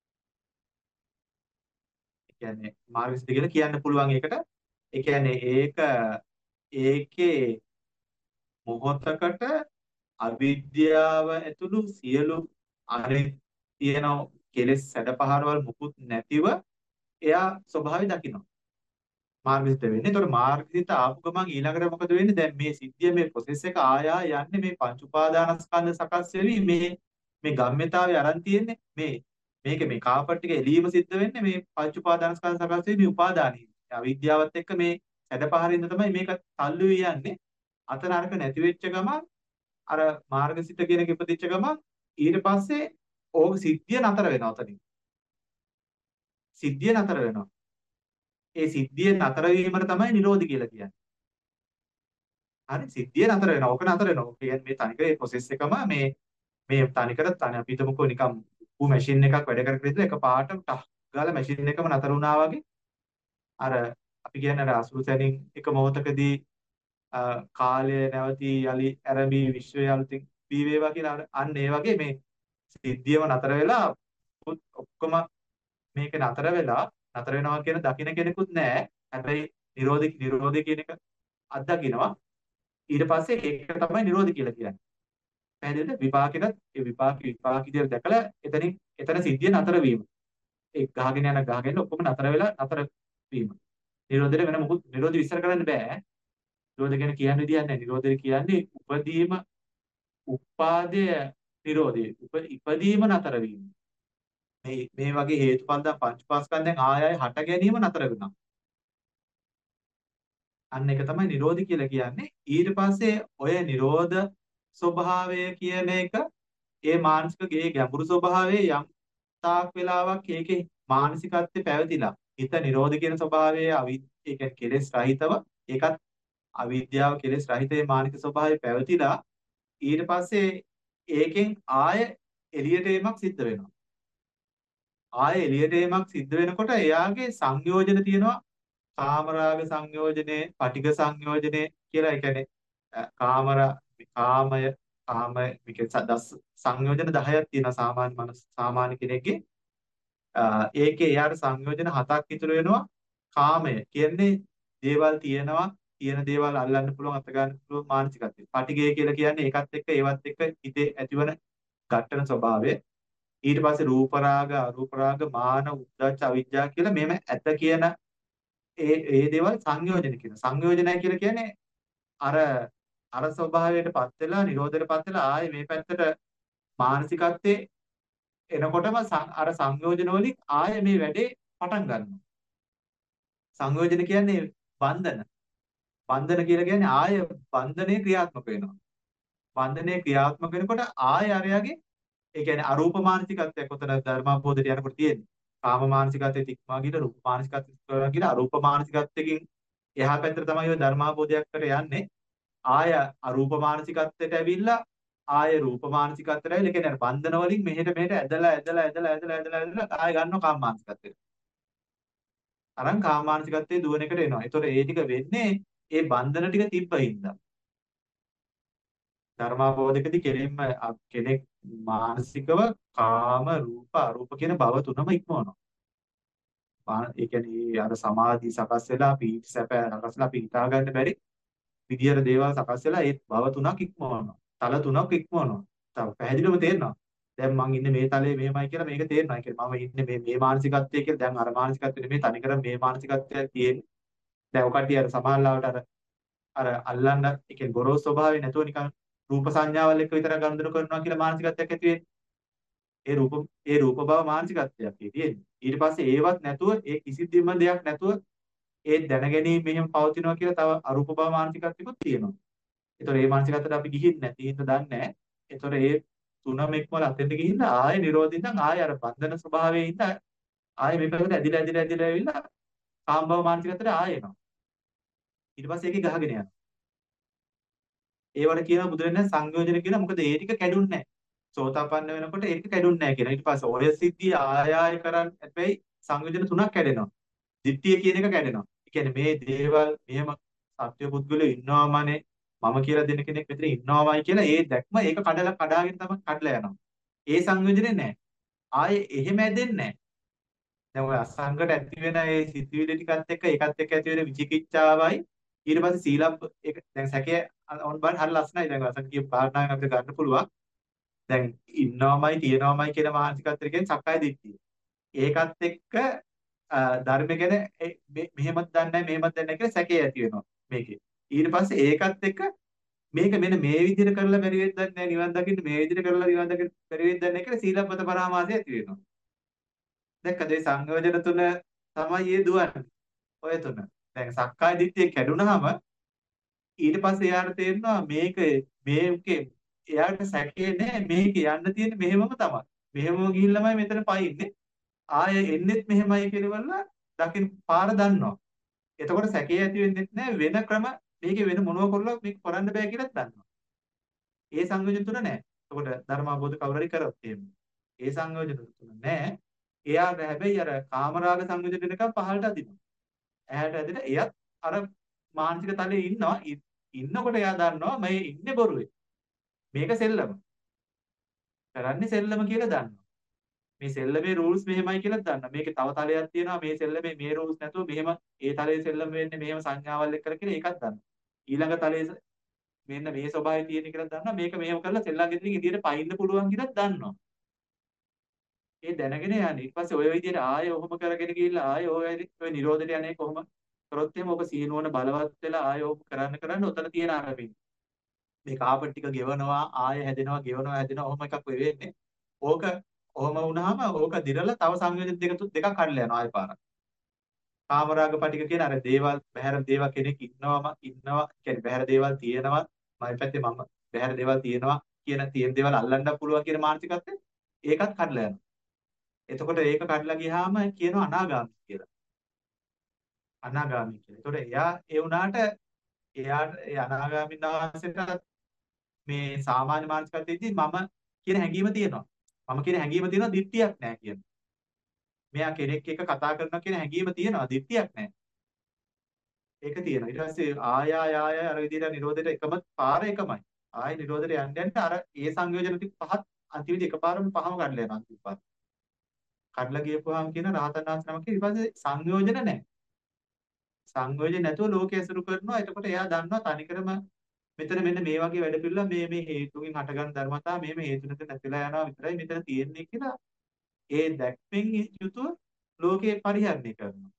ඒ කියන්නේ මාර්ගසිත කියලා කියන්න පුළුවන් ඒකට. ඒ කියන්නේ ඒක ඒකේ මොහොතකට අවිද්‍යාව ඇතුළු සියලු අනිත් තියෙන කෙලෙස් සැඩපහරවල් මුකුත් නැතිව එයා ස්වභාවය දකිනවා. මාර්ගසිත වෙන්නේ. ඒතකොට මාර්ගසිත ආපු ගමන් ඊළඟට මොකද වෙන්නේ? දැන් මේ සිද්ධිය මේ ප්‍රොසෙස් එක ආයා යන්නේ මේ පංච උපාදානස්කන්ධ සකස් වෙවි මේ මේ ගම්මිතාවේ අරන් තියෙන්නේ මේ මේක මේ කාපට් ටික එළීම සිද්ධ වෙන්නේ මේ පංච උපාදානස්කන්ධ සකස් වෙවි මේ උපාදානයි. අවිද්‍යාවත් එක්ක මේ සැඩපහරින්ද තමයි මේක තල්ලු යන්නේ. අතන අරක නැති වෙච්ච ගමන් අර මාර්ගසිත කියන එක ඉපදිච්ච ගමන් ඊට පස්සේ ඕක සිද්ධිය නතර වෙනවා උතනින්. සිද්ධිය නතර වෙනවා. ඒ සිද්ධිය නතර වීමට තමයි නිරෝධි කියලා කියන්නේ. හරි සිද්ධිය නතර වෙනවා. ඕක නතර වෙනවා. කියන්නේ මේ තනිකර මේ ප්‍රොසෙස් එකම මේ මේ තනිකර තනි අපි හිතමුකෝ නිකම් ඌ මැෂින් එකක් වැඩ කරගෙන ඉඳලා එක පාට ටක් ගාලා මැෂින් එකම නතර වුණා වගේ අර අපි කියන්නේ අර අසුරු සැනින් එක මොහොතකදී කාලය නැවතී යලි ආරම්භී විශ්වය අලුතින් බී වේවා කියලා අන්න ඒ වගේ මේ සිද්ධියම නතර වෙලා ඔක්කොම මේක නතර වෙලා නතර වෙනවා කියන දකින්න කෙනෙකුත් නැහැ. හැබැයි නිරෝධි නිරෝධි කියන එක අත්දකින්නවා. ඊට පස්සේ ඒක තමයි නිරෝධි කියලා කියන්නේ. පැහැදිලිද? විපාකෙට ඒ විපාක විපාක විදියට දැකලා එතනින් එතන සිද්ධිය නතර වීම. ඒ ගහගෙන යන ගහගෙන ඔක්කොම නතර වෙලා නතර වීම. නිරෝධයට වෙන මොකුත් නිරෝධි විස්තර කරන්න බෑ. නිරෝධ ගැන කියන්න විදියක් නැහැ. නිරෝධය කියන්නේ උපදීම උපාදය නිරෝධය. ඉපදීම නතර වීම. මේ මේ වගේ හේතුඵල දැන් පංචපාස්කන්ධයෙන් ආය ආය හට ගැනීම නතර වෙනවා. අන්න ඒක තමයි නිරෝධි කියලා කියන්නේ. ඊට පස්සේ ඔය නිරෝධ ස්වභාවය කියන එක ඒ මානසික ගේ ගැඹුරු ස්වභාවයේ යම් තාක් වෙලාවක් ඒකේ මානසිකත්වයේ පැවතිලා හිත නිරෝධ කියන ස්වභාවයේ අවි ඒ කියන්නේ කෙලෙස් රහිතව ඒකත් අවිද්‍යාව කෙලෙස් රහිතේ මානසික ස්වභාවයේ පැවතිලා ඊට පස්සේ ඒකෙන් ආය එළියට එීමක් සිද්ධ වෙනවා. ආය එළියට එීමක් සිද්ධ වෙනකොට එයාගේ සංයෝජන තියෙනවා කාමරාග සංයෝජනේ, පටිඝ සංයෝජනේ කියලා. ඒ කියන්නේ කාමර කාමය කාමය මේක දස් සංයෝජන දහයක් තියෙනවා සාමාන්‍ය මනස සාමාන්‍ය කෙනෙක්ගේ. ඒකේ එයාට සංයෝජන හතක් ඉතුරු වෙනවා. කාමය කියන්නේ දේවල් තියෙනවා, තියෙන දේවල් අල්ලන්න පුළුවන්, අත ගන්න පුළුවන් මානසිකත්වය. පටිඝය කියලා කියන්නේ ඒකත් එක්ක ඒවත් එක්ක හිතේ ඇතිවන ඝට්ටන ස්වභාවය. ඊට පස්සේ රූප රාග, අරූප රාග, මාන, උද්ධච්ච, අවිජ්ජා කියලා මේම ඇත කියන ඒ ඒ දේවල් සංයෝජන කියන. සංයෝජනය කියලා කියන්නේ අර අර ස්වභාවයටපත් වෙලා නිරෝධයටපත් වෙලා ආයේ මේ පැත්තට මානසිකත්වයේ එනකොටම අර සංයෝජන වලින් ආයේ මේ වැඩේ පටන් ගන්නවා. සංයෝජන කියන්නේ බන්ධන. බන්ධන කියලා කියන්නේ ආයේ බන්ධනේ ක්‍රියාත්මක වෙනවා. බන්ධනේ ක්‍රියාත්මක වෙනකොට ආයේ අරයාගේ ඒ කියන්නේ අරූප මානසිකත්වයක් උතන ධර්මාභෝධයට යනකොට තියෙන්නේ. කාම මානසිකත්වයේ තික්මා ගිහලා රූප මානසිකත්වයට ගිහලා අරූප මානසිකත්වයෙන් එහා පැත්තට තමයි ඔය ධර්මාභෝධයකට යන්නේ. ආය අරූප මානසිකත්වයට ඇවිල්ලා ආය රූප මානසිකත්වයට ඇවිල්ලා කියන්නේ අර බන්ධන වලින් මෙහෙට මෙහෙට ඇදලා ඇදලා ඇදලා ඇදලා ඇදලා ඇදලා ආය ගන්නවා කාම මානසිකත්වයට. අරන් කාම මානසිකත්වයේ දුවන එකට එනවා. ඒතකොට ඒ ටික වෙන්නේ ඒ බන්ධන ටික තිබ්බින්දා. ධර්මාභෝධකදී කෙලින්ම කෙනෙක් මානසිකව කාම රූප අරූප කියන භව තුනම ඉක්මවනවා. ඒ කියන්නේ අර සමාධි සකස් වෙලා පීති සැප සකස් වෙලා අපි හිතා ගන්න බැරි විදියට දේවල් සකස් වෙලා ඒ භව තුනක් ඉක්මවනවා. තල තුනක් ඉක්මවනවා. තව පැහැදිලිවම තේරෙනවා. දැන් මං ඉන්නේ මේ තලයේ මෙහෙමයි කියලා මේක තේරෙනවා. ඒ කියන්නේ මම ඉන්නේ මේ මේ මානසිකත්වයේ කියලා දැන් අර මානසිකත්වෙ නෙමෙයි තනිකර මේ මානසිකත්වයක් තියෙන්නේ. දැන් ඔකට අර සමානලාවට අර අර අල්ලන්න ඒ කියන්නේ ගොරෝසු ස්වභාවය නැතුව නිකන් රූප සංඥාවල් එක්ක විතර ගනුදෙනු කරනවා කියලා මානසිකත්වයක් ඇති වෙන්නේ. ඒ රූප ඒ රූප භව මානසිකත්වයක් තියෙන්නේ. ඊට පස්සේ ඒවත් නැතුව ඒ කිසිදෙම දෙයක් නැතුව ඒ දැනගැනීම මෙහෙම පවතිනවා කියලා තව අරූප භව මානසිකත්වයක්ත් තියෙනවා. ඒතොර මේ මානසිකත්වයට අපි ගිහින් නැති හින්දා දන්නේ නැහැ. ඒතොර ඒ තුනම එක්වල අතෙන්ට ගිහිල්ලා ආයේ නිරෝධින් නම් ආයේ අර බන්ධන ස්වභාවයේ ඉඳලා ආයේ මේ පැත්තට ඇදිලා ඇදිලා ඇදිලා ඇවිල්ලා කාම භව මානසිකත්වයට ආයෙ එනවා. ඊට පස්සේ ඒකේ ගහගෙන යනවා. ඒවට කියන බුදුරජාණන් සංයෝජන කියන මොකද ඒ ටික කැඩුන්නේ නැහැ. සෝතාපන්න වෙනකොට ඒක කැඩුන්නේ නැහැ කියන. ඊට පස්සේ ඔය සිද්ධිය ආය ආය කරන් හැබැයි සංයෝජන තුනක් කැඩෙනවා. දිට්ඨිය කියන එක කැඩෙනවා. ඒ කියන්නේ මේ දේවල් මෙහෙම සත්‍ය පුද්ගලයෝ ඉන්නවාමනේ මම කියලා දෙන කෙනෙක් මෙතන ඉන්නවාමයි කියලා ඒ දැක්ම ඒක කඩලා කඩාගෙන තමයි කඩලා යනවා. ඒ සංයෝජනේ නැහැ. ආයේ එහෙම ඇදෙන්නේ නැහැ. දැන් ඔය අසංගට ඇති වෙන ඒ සිතුවිලි ටිකත් එක්ක ඒකත් එක්ක ඇති වෙන විචිකිච්ඡාවයි ඊට පස්සේ සීලබ්බ ඒක දැන් සැකය ඔන් බලන්න හරි ලස්සනයි. දැන් අසංග කිය භාවනාවෙන් අපිට ගන්න පුළුවන්. දැන් ඉන්නවමයි තියෙනවමයි කියන මානසිකත්වයෙන් සක්කාය දිට්ඨිය. ඒකත් එක්ක ධර්ම ගැන මෙහෙමත් දන්නේ නැහැ මෙහෙමත් දන්නේ නැහැ කියලා සැකේ ඇති වෙනවා මේකේ. ඊට පස්සේ ඒකත් එක්ක මේක මෙන්න මේ විදිහට කරලා බැරි වෙද්දක් නැහැ නිවන් දකින්න මේ විදිහට කරලා නිවන් දකින්න බැරි වෙද්දක් නැහැ කියලා සීලබ්බත පරාමාසය ඇති වෙනවා. දැක්කද මේ සංයෝජන තුන තමයි මේ දුවන්නේ. ඔය තුන. දැන් සක්කාය දිට්ඨිය කැඩුනහම ඊට පස්සේ එයාට තේරෙනවා මේක මේකේ එයාට සැකේ නැහැ මේක යන්න තියෙන්නේ මෙහෙමම තමයි. මෙහෙමම ගිහිල්ලාමයි මෙතන පයින්නේ. ආයෙ එන්නෙත් මෙහෙමයි කියලා දකින්න පාර දන්නවා. එතකොට සැකේ ඇති වෙන්නේ නැහැ වෙන ක්‍රම මේකේ වෙන මොනව කරලා මේක කරන්න බෑ කියලාත් දන්නවා. ඒ සංයෝජන තුන නැහැ. එතකොට ධර්ම අවබෝධ කවුරු හරි කරොත් එහෙම. ඒ සංයෝජන තුන නැහැ. එයාට හැබැයි අර කාමරාග සංයෝජන දෙනකම් පහළට අදිනවා. ඇහැට ඇදලා එයත් අර මානසික තලයේ ඉන්නවා. ඉන්නකොට එයා දන්නවා මේ ඉන්නේ බොරුවේ. මේක සෙල්ලම. කරන්නේ සෙල්ලම කියලා දන්නවා. මේ සෙල්ලමේ රූල්ස් මෙහෙමයි කියලා දන්නවා. මේකේ තව තලයක් තියෙනවා. මේ සෙල්ලමේ මේ රූල්ස් නැතුව මෙහෙම ඒ තලයේ සෙල්ලම වෙන්නේ මෙහෙම සංඥාවල් එක්ක කියලා ඒකත් දන්නවා. ඊළඟ තලයේ මෙන්න මේ ස්වභාවය තියෙන කියලා දන්නවා. මේක මෙහෙම කරලා සෙල්ලම් ගෙදරින් ඉදිරියට පයින්න පුළුවන් කියලා දන්නවා. ඒ දැනගෙන යන්නේ. ඊට පස්සේ ඔය විදිහට ආයෙ ඔහොම කරගෙන ගිහිල්ලා ආයෙ ඔය ඔය නිරෝධයට යන්නේ කොහොම කරොත් එහෙම ඔබ සීනුවන බලවත් වෙලා ආයෙ ඔබ කරන්න කරන්න උතන තියෙන ආරම්භය. මේ කාපට් ටික ගෙවනවා ආයෙ හැදෙනවා ගෙවනවා හැදෙනවා ඔහොම එකක් වෙන්නේ. ඕක ඔහොම වුණාම ඕක දිරලා තව සංයෝජන දෙක තුන දෙකක් කඩලා යනවා ආයෙ පාරක්. කාමරාග පටික කියන අර දේවල් බහැර දේවල් කෙනෙක් ඉන්නවම ඉන්නවා කියන්නේ බහැර දේවල් තියෙනවා මම පැත්තේ මම බහැර දේවල් තියෙනවා කියන තියෙන දේවල් අල්ලන්න පුළුවන් කියන මානසිකත්වය ඒකත් කඩලා යනවා. එතකොට ඒක කඩලා ගියාම කියනවා අනාගාමී කියලා. අනාගාමී කියලා. එතකොට එයා ඒ වුණාට එයාට ඒ අනාගාමී දාසයට මේ සාමාන්‍ය මානසිකත්වයේදී මම කියන හැඟීම තියෙනවා. මම කියන හැඟීම තියෙනවා දිට්ඨියක් නැහැ කියන. මෙයා කෙනෙක් එක්ක කතා කරනවා කියන හැඟීම තියෙනවා දිට්ඨියක් නැහැ. ඒක තියෙනවා. ඊට පස්සේ ආය ආය ආය අර විදිහට නිරෝධයට එකම පාර එකමයි. ආය නිරෝධයට යන්න යන්න අර ඒ සංයෝජන ටික පහත් අන්තිමට එකපාරම පහම කඩලා යනවා අන්තිම පාර. කඩලා ගියපුවාම කියන රහතන් වහන්සේ නමක් ඊට පස්සේ සංයෝජන නැහැ. සංයෝජන නැතුව ලෝකයේ අසුරු කරනවා. එතකොට එයා දන්නවා තනිකරම මෙතන මෙන්න මේ වගේ වැඩ පිළිවෙල මේ මේ හේතුකින් හටගන්න ධර්මතා මේ මේ හේතු නැති නැතිලා යනවා විතරයි මෙතන තියෙන්නේ කියලා ඒ දැක්මෙන් යුතුව ලෝකේ පරිහරණය කරනවා.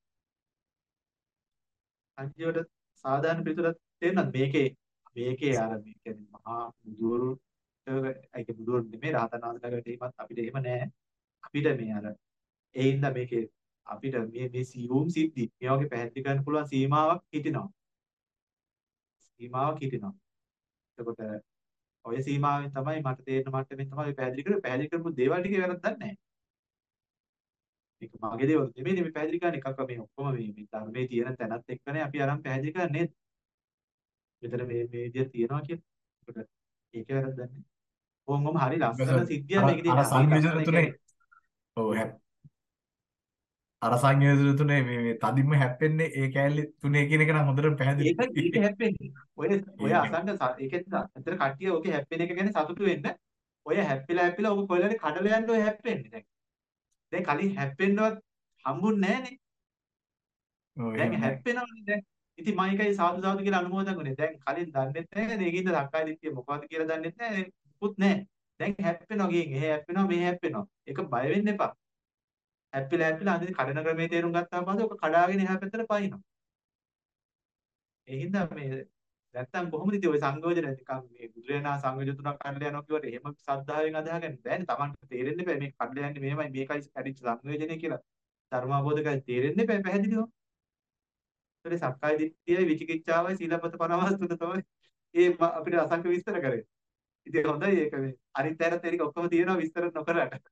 අන්තිමට සාධාරණ පිටුරක් තේරෙනවද මේකේ මේකේ අර මේ කියන්නේ මහා බුදුරු ඒක බුදුරු නෙමෙයි රහතන් වහන්සේලාගේ තේමත් අපිට එහෙම නෑ. අපිට මේ අර ඒ හින්දා මේකේ අපිට මේ මේ සියුම් සිද්ධි මේ වගේ පැහැදිලි කරන්න පුළුවන් සීමාවක් හිටිනවා. සීමාවක් හිටිනවා. එතකොට ඔය සීමාවෙන් තමයි මට තේරෙන මට්ටමින් තමයි පැහැදිලි කරේ. පැහැදිලි කරපු දේවල් ටික වැරද්දක් නැහැ. මේක මගේ දේවල් නෙමෙයි මේ පැහැදිලි කරන එකක් මේ ඔක්කොම මේ මේ ධර්මයේ තියෙන තැනත් එක්කනේ අපි අරන් පැහැදිලි කරන්නේ. මෙතන මේ මේ විදිහට තියනවා කියන්නේ. ඒකට ඒකේ වැරද්දක් නැහැ. කොහොමම හරි ලස්සන සිද්ධියක් මේකේ අර සංයෝජන තුනේ ඔව් අර සංයෝජන තුනේ මේ මේ තදින්ම හැප්පෙන්නේ ඒ කෑල්ල තුනේ කියන එක නම් හොඳට පැහැදිලි. ඒක ඒක හැප්පෙන්නේ. ඔය ඔය අසංග ඒකෙත් අතර කට්ටිය ඕකේ හැප්පෙන එක ගැන සතුටු වෙන්න. ඔය හැප්පිලා හැප්පිලා ඔබ කොහෙලරි කඩලා යන්න ඔය හැප්පෙන්නේ දැන්. දැන් කලින් හැප්පෙන්නවත් හම්බුන්නේ නැහනේ. දැන් හැප්පෙනවනේ දැන්. ඉතින් මයිකයි සාදු සාදු කියලා අනුමෝදන් වුනේ. දැන් කලින් දන්නෙත් නැහැ නේද? ඒකින්ද සක්කාය දිට්ඨිය මොකවද කියලා දන්නෙත් නැහැ. මුකුත් නැහැ. දැන් හැප්පෙනවා ගින් එහෙ හැප්පෙනවා මෙහෙ හැප්පෙනවා. ඒක බය වෙන්න එපා. හැප්පිලා හැප්පිලා අන්තිමට කඩන ක්‍රමයේ තේරුම් ගත්තාම පස්සේ ඔක කඩාගෙන එහා පැත්තට පයින්නවා. ඒ හින්දා මේ නැත්තම් කොහොමද ඉතින් ඔය සංයෝජන නිකන් මේ බුදුරණා සංයෝජන තුනක් කඩලා යනවා කියවට එහෙම ශ්‍රද්ධාවෙන් අදහගන්න බෑනේ. Tamanට තේරෙන්න බෑ මේ කඩලා යන්නේ මෙහෙමයි මේකයි කැඩිච්ච සංයෝජනය කියලා. ධර්ම අවබෝධ කරලා තේරෙන්න බෑ පැහැදිලිව. ඒතරේ සක්කාය දිට්ඨියයි විචිකිච්ඡාවයි සීලබ්බත පරමාර්ථ තුන තමයි ඒ අපිට අසංක විස්තර කරේ. ඉතින් හොඳයි ඒක මේ අනිත් ඇරත් ඒක ඔක්කොම තියෙනවා විස්තර නොකරට.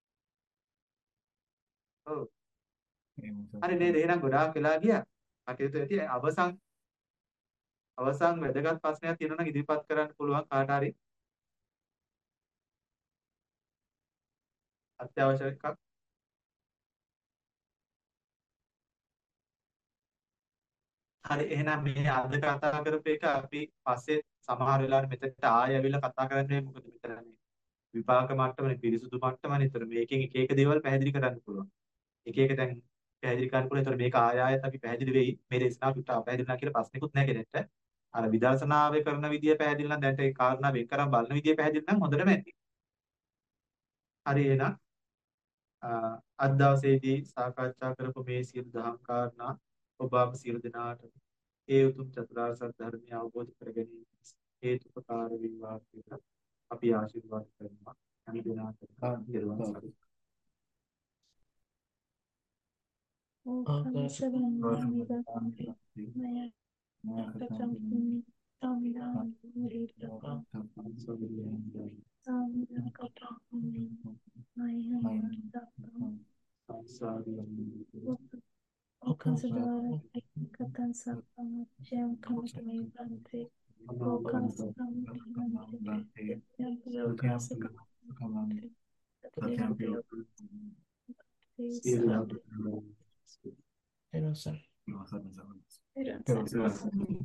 ඔව්. හරි නේද? එහෙනම් ගොඩාක් වෙලා ගියා. කටයුතු ඇති අවසන් අවසන් වැදගත් ප්‍රශ්නයක් තියෙනවා නම් ඉදිරිපත් කරන්න පුළුවන් කාට හරි අත්‍යවශ්‍ය එකක්. හරි එහෙනම් මේ අද කතා කරපු එක අපි පස්සේ සමහර වෙලාවට මෙතනට ආයෙ ඇවිල්ලා කතා කරන්නේ මොකද මෙතන මේ විපාක මට්ටමනේ පිරිසුදු මට්ටමනේ. ඒතර මේකෙන් එක එක දේවල් පැහැදිලි කරන්න පුළුවන්. එක එක දැන් පැහැදිලි කරන්න පුළුවන්. ඒතර මේක ආය ආයත් අපි පැහැදිලි වෙයි. මේ දේශනාව පිට පැහැදිලි නැහැ කියලා ප්‍රශ්නිකුත් නැහැ කෙනෙක්ට. අර විදර්ශනාවේ කරන විදිය පැහැදිලි නම් දැන් ඒ කාරණා වෙන් කරන් බලන විදිය පැහැදිලි නම් හොඳටම ඇති. හරි එහෙනම් අද දවසේදී සාකච්ඡා කරපු මේ සියලු දහම් කාරණා ඔබ අප සියලු දෙනාට ඒ උතුම් චතුරාර්ය සත්‍ය ධර්මය අවබෝධ කර ගැනීම හේතුපකාර වේවා කියලා අපි ආශිර්වාද කරනවා. හැම දිනකටම දරුවන් සරණයි. Terus. Terus.